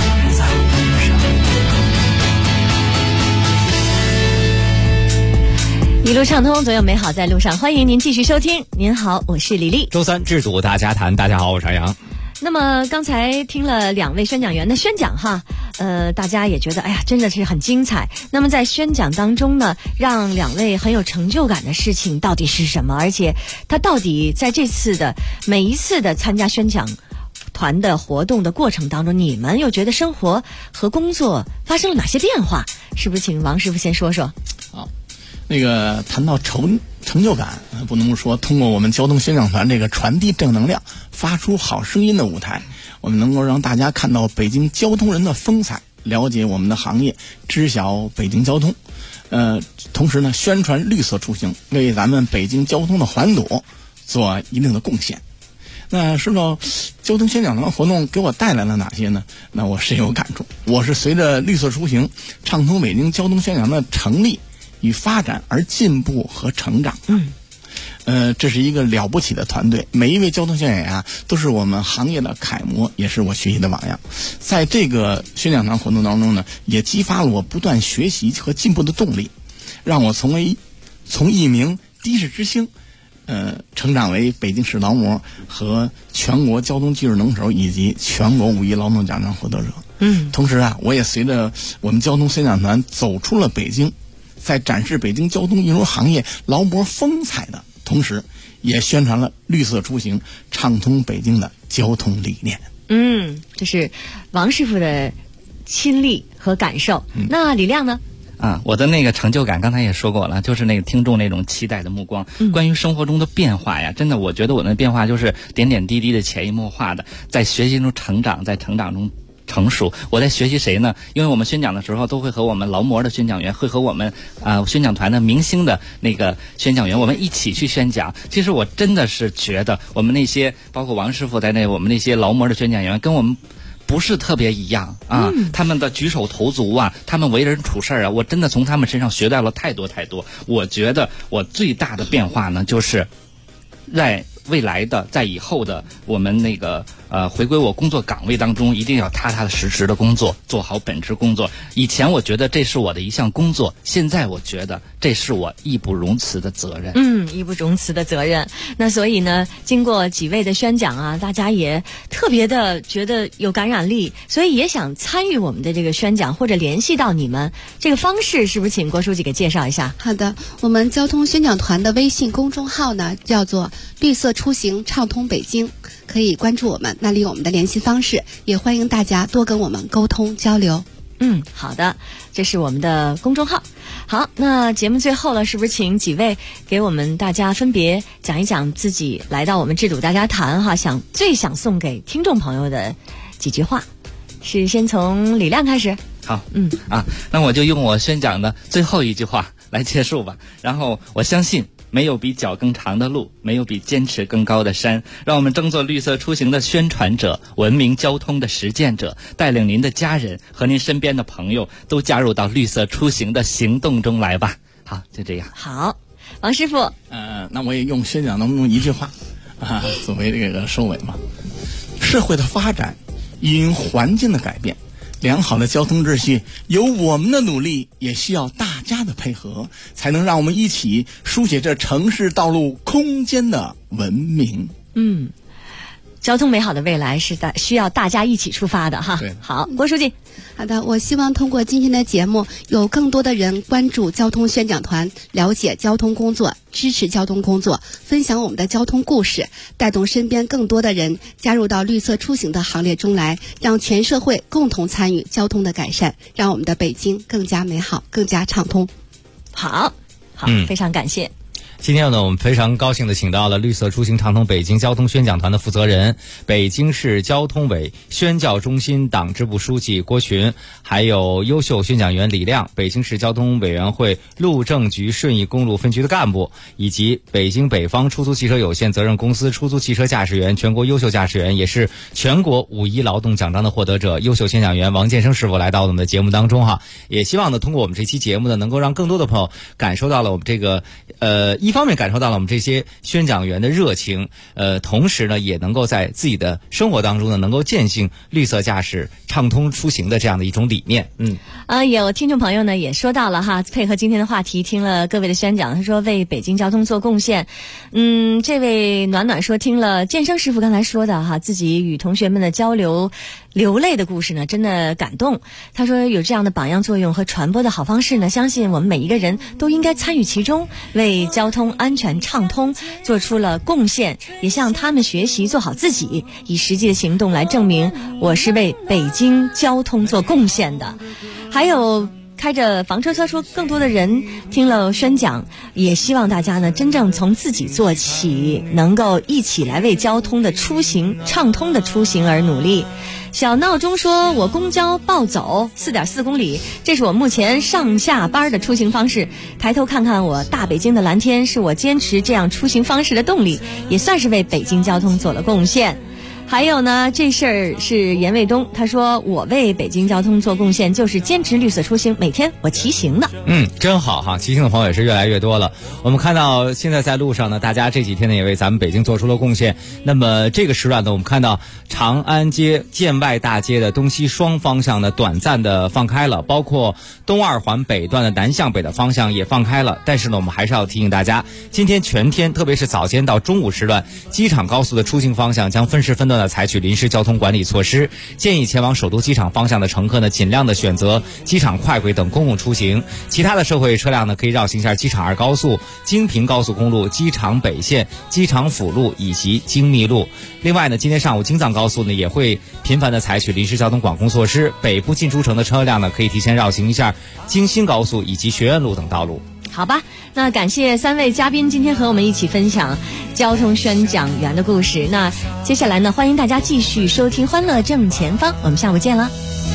一路畅通，总有美好在路上。欢迎您继续收听。您好，我是李丽。 周三制度大家谈，大家好，我是杨洋。 那么刚才听了2位宣讲员的宣讲哈，大家也觉得哎呀真的是很精彩。那么在宣讲当中呢，让2位很有成就感的事情到底是什么？而且他到底在这次的每一次的参加宣讲团的活动的过程当中，你们又觉得生活和工作发生了哪些变化？是不是请王师傅先说说？ 好。那个谈到成就感，不能说通过我们交通宣讲团这个传递正能量、发出好声音的舞台，我们能够让大家看到北京交通人的风采，了解我们的行业，知晓北京交通。同时呢，宣传绿色出行，为咱们北京交通的环堵做一定的贡献。那说到交通宣讲团活动给我带来了哪些呢？那我深有感触。我是随着绿色出行、畅通北京交通宣讲团的成立与发展而进步和成长。这是一个了不起的团队，每一位交通宣讲员啊，都是我们行业的楷模，也是我学习的榜样。在这个宣讲团活动当中呢，也激发了我不断学习和进步的动力，让我从一名的士之星，成长为北京市劳模和全国交通技术能手以及全国5一劳动奖章获得者。同时啊，我也随着我们交通宣讲团走出了北京，在展示北京交通运输行业劳模风采的同时，也宣传了绿色出行、畅通北京的交通理念。 这是王师傅的亲历和感受。那李亮呢？ 我的那个成就感刚才也说过了，就是那个听众那种期待的目光。关于生活中的变化呀，真的我觉得我的变化就是点点滴滴的潜移默化的，在学习中成长，在成长中成熟。我在学习谁呢？因为我们宣讲的时候都会和我们劳模的宣讲员，会和我们宣讲团的明星的那个宣讲员，我们一起去宣讲。其实我真的是觉得我们那些包括王师傅在内，我们那些劳模的宣讲员跟我们不是特别一样啊，他们的举手投足啊，他们为人处事啊，我真的从他们身上学到了太多太多。我觉得我最大的变化呢，就是在未来的，在以后的我们那个回归我工作岗位当中，一定要踏踏实实的工作，做好本职工作。以前我觉得这是我的一项工作，现在我觉得这是我义不容辞的责任。 义不容辞的责任。那所以呢，经过几位的宣讲啊，大家也特别的觉得有感染力，所以也想参与我们的这个宣讲或者联系到你们。这个方式是不是请郭书记给介绍一下？ 好的，我们交通宣讲团的微信公众号呢叫做绿色出行畅通北京，可以关注我们，那里有我们的联系方式，也欢迎大家多跟我们沟通交流。 好的，这是我们的公众号。好，那节目最后了，是不是请几位给我们大家分别讲一讲自己来到我们制度大家谈哈，最想送给听众朋友的几句话？是先从李亮开始。 好，那我就用我宣讲的最后一句话来结束吧。然后我相信没有比脚更长的路，没有比坚持更高的山。让我们争做绿色出行的宣传者，文明交通的实践者，带领您的家人和您身边的朋友都加入到绿色出行的行动中来吧。 好，就这样。 好，王师傅。 那我也用宣讲当中一句话作为这个收尾嘛。社会的发展因环境的改变，良好的交通秩序有我们的努力，也需要大家的配合，才能让我们一起书写这城市道路空间的文明。 交通美好的未来是需要大家一起出发的哈。 对， 好，郭书记。 好的，我希望通过今天的节目，有更多的人关注交通宣讲团，了解交通工作，支持交通工作，分享我们的交通故事，带动身边更多的人加入到绿色出行的行列中来，让全社会共同参与交通的改善，让我们的北京更加美好，更加畅通。 好，非常感谢。 今天呢，我们非常高兴的请到了绿色出行畅通北京交通宣讲团的负责人，北京市交通委宣教中心党支部书记郭群，还有优秀宣讲员李亮，北京市交通委员会路政局顺义公路分局的干部，以及北京北方出租汽车有限责任公司出租汽车驾驶员全国优秀驾驶员，也是全国5·1劳动奖章的获得者，优秀宣讲员王建生师傅来到我们的节目当中哈。也希望呢，通过我们这期节目呢，能够让更多的朋友感受到了我们这个一方面感受到了我们这些宣讲员的热情，同时呢，也能够在自己的生活当中呢，能够践行绿色驾驶、畅通出行的这样的一种理念。 有听众朋友呢也说到了哈，配合今天的话题，听了各位的宣讲，他说为北京交通做贡献。这位暖暖说，听了建生师傅刚才说的哈，自己与同学们的交流流泪的故事呢，真的感动。他说有这样的榜样作用和传播的好方式呢，相信我们每一个人都应该参与其中，为交通安全畅通做出了贡献，也向他们学习，做好自己，以实际的行动来证明我是为北京交通做贡献的。还有开着房车说，更多的人听了宣讲，也希望大家呢真正从自己做起，能够一起来为交通的出行畅通的出行而努力。小闹钟说，我公交暴走4.4公里，这是我目前上下班的出行方式，抬头看看我大北京的蓝天，是我坚持这样出行方式的动力，也算是为北京交通做了贡献。还有呢，这事儿是严卫东，他说我为北京交通做贡献，就是坚持绿色出行，每天我骑行的。 真好哈，骑行的朋友也是越来越多了。我们看到现在在路上呢，大家这几天呢也为咱们北京做出了贡献。那么这个时段呢，我们看到长安街、建外大街的东西双方向呢短暂的放开了，包括东2环北段的南向北的方向也放开了。但是呢，我们还是要提醒大家，今天全天，特别是早间到中午时段，机场高速的出行方向将分时分段采取临时交通管理措施，建议前往首都机场方向的乘客呢，尽量的选择机场快轨等公共出行。其他的社会车辆呢，可以绕行一下机场2高速、京平高速公路、机场北线、机场辅路以及京密路。另外呢，今天上午京藏高速呢也会频繁的采取临时交通管控措施，北部进出城的车辆呢，可以提前绕行一下京新高速以及学院路等道路。 好吧，那感谢3位嘉宾今天和我们一起分享交通宣讲员的故事。那接下来呢，欢迎大家继续收听《欢乐正前方》，我们下午见了。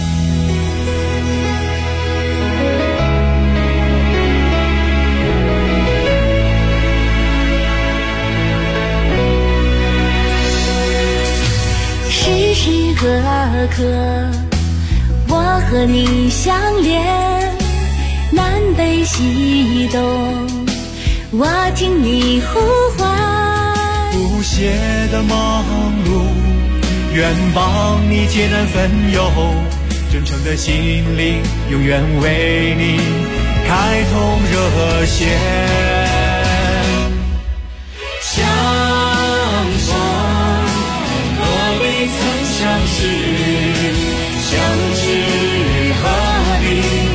时时刻刻，我和你相连。南北西东，我听你呼唤。 不懈的忙碌，愿帮你解难分忧，真诚的心灵，永远为你开通热线。相逢何必曾相识，相知何必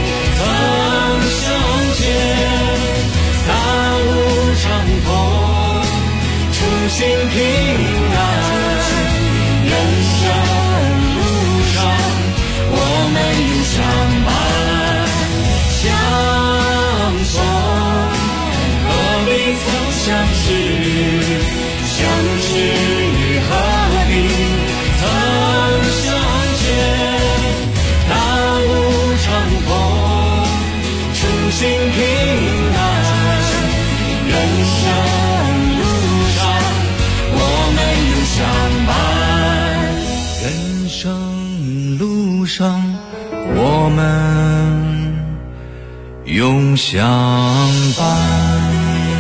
心平安，人生路上我们永相伴。相逢何必曾相识，相知何必曾相见。大路长风，初心平安，人生相伴。人生路上我们永相伴。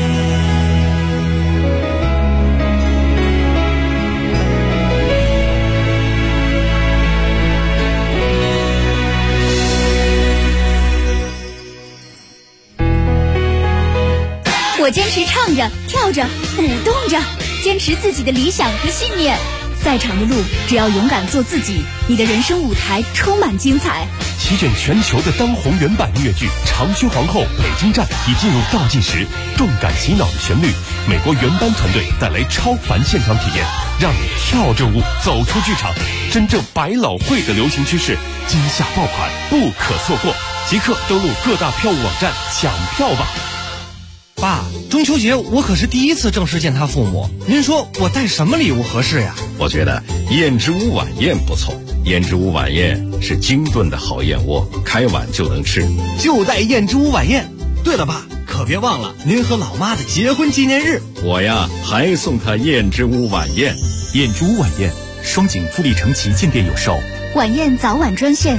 我坚持唱着、跳着、舞动着，坚持自己的理想和信念。再长的路，只要勇敢做自己，你的人生舞台充满精彩。 席卷全球的当红原版音乐剧《长靴皇后》北京站已进入倒计时，动感洗脑的旋律，美国原班团队带来超凡现场体验，让你跳着舞走出剧场。真正百老汇的流行趋势，今夏爆款不可错过，即刻登录各大票务网站抢票吧。 爸，中秋节我可是第一次正式见他父母，您说我带什么礼物合适呀？ 我觉得燕之屋晚宴不错。燕之屋晚宴是精炖的好燕窝，开碗就能吃， 就带燕之屋晚宴。对了，爸，可别忘了您和老妈的结婚纪念日。 我呀还送他燕之屋晚宴。 燕之屋晚宴，双井富力城旗舰店有售。 晚宴早晚专线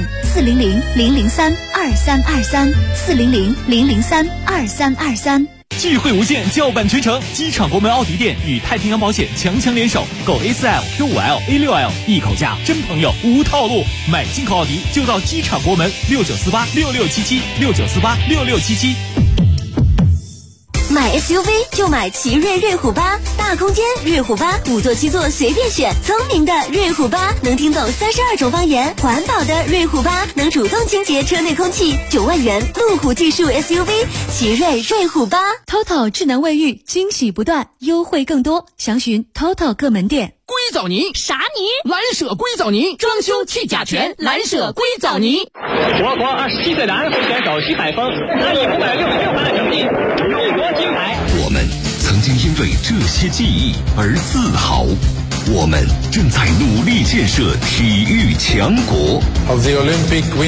400-003-2323，400-003-2323。 聚会无限，叫板全城。机场国门奥迪店与太平洋保险强强联手，购 A4L、Q5L、A6L， 一口价，真朋友无套路。买进口奥迪就到机场国门，69486677，69486677。 买 SUV 就买奇瑞瑞虎8，大空间瑞虎8，5座7座随便选。聪明的瑞虎8能听懂32种方言，环保的瑞虎8能主动清洁车内空气。9万元路虎技术 SUV 奇瑞瑞虎8。 TOTO 智能卫浴，惊喜不断，优惠更多，详询 TOTO 各门店。 硅藻泥啥泥？ 蓝舍硅藻泥，装修去甲醛，蓝舍硅藻泥。 我国27岁男会选手徐海峰拿以566分的成绩入夺金牌。 我们曾经因为这些记忆而自豪，我们正在努力建设体育强国。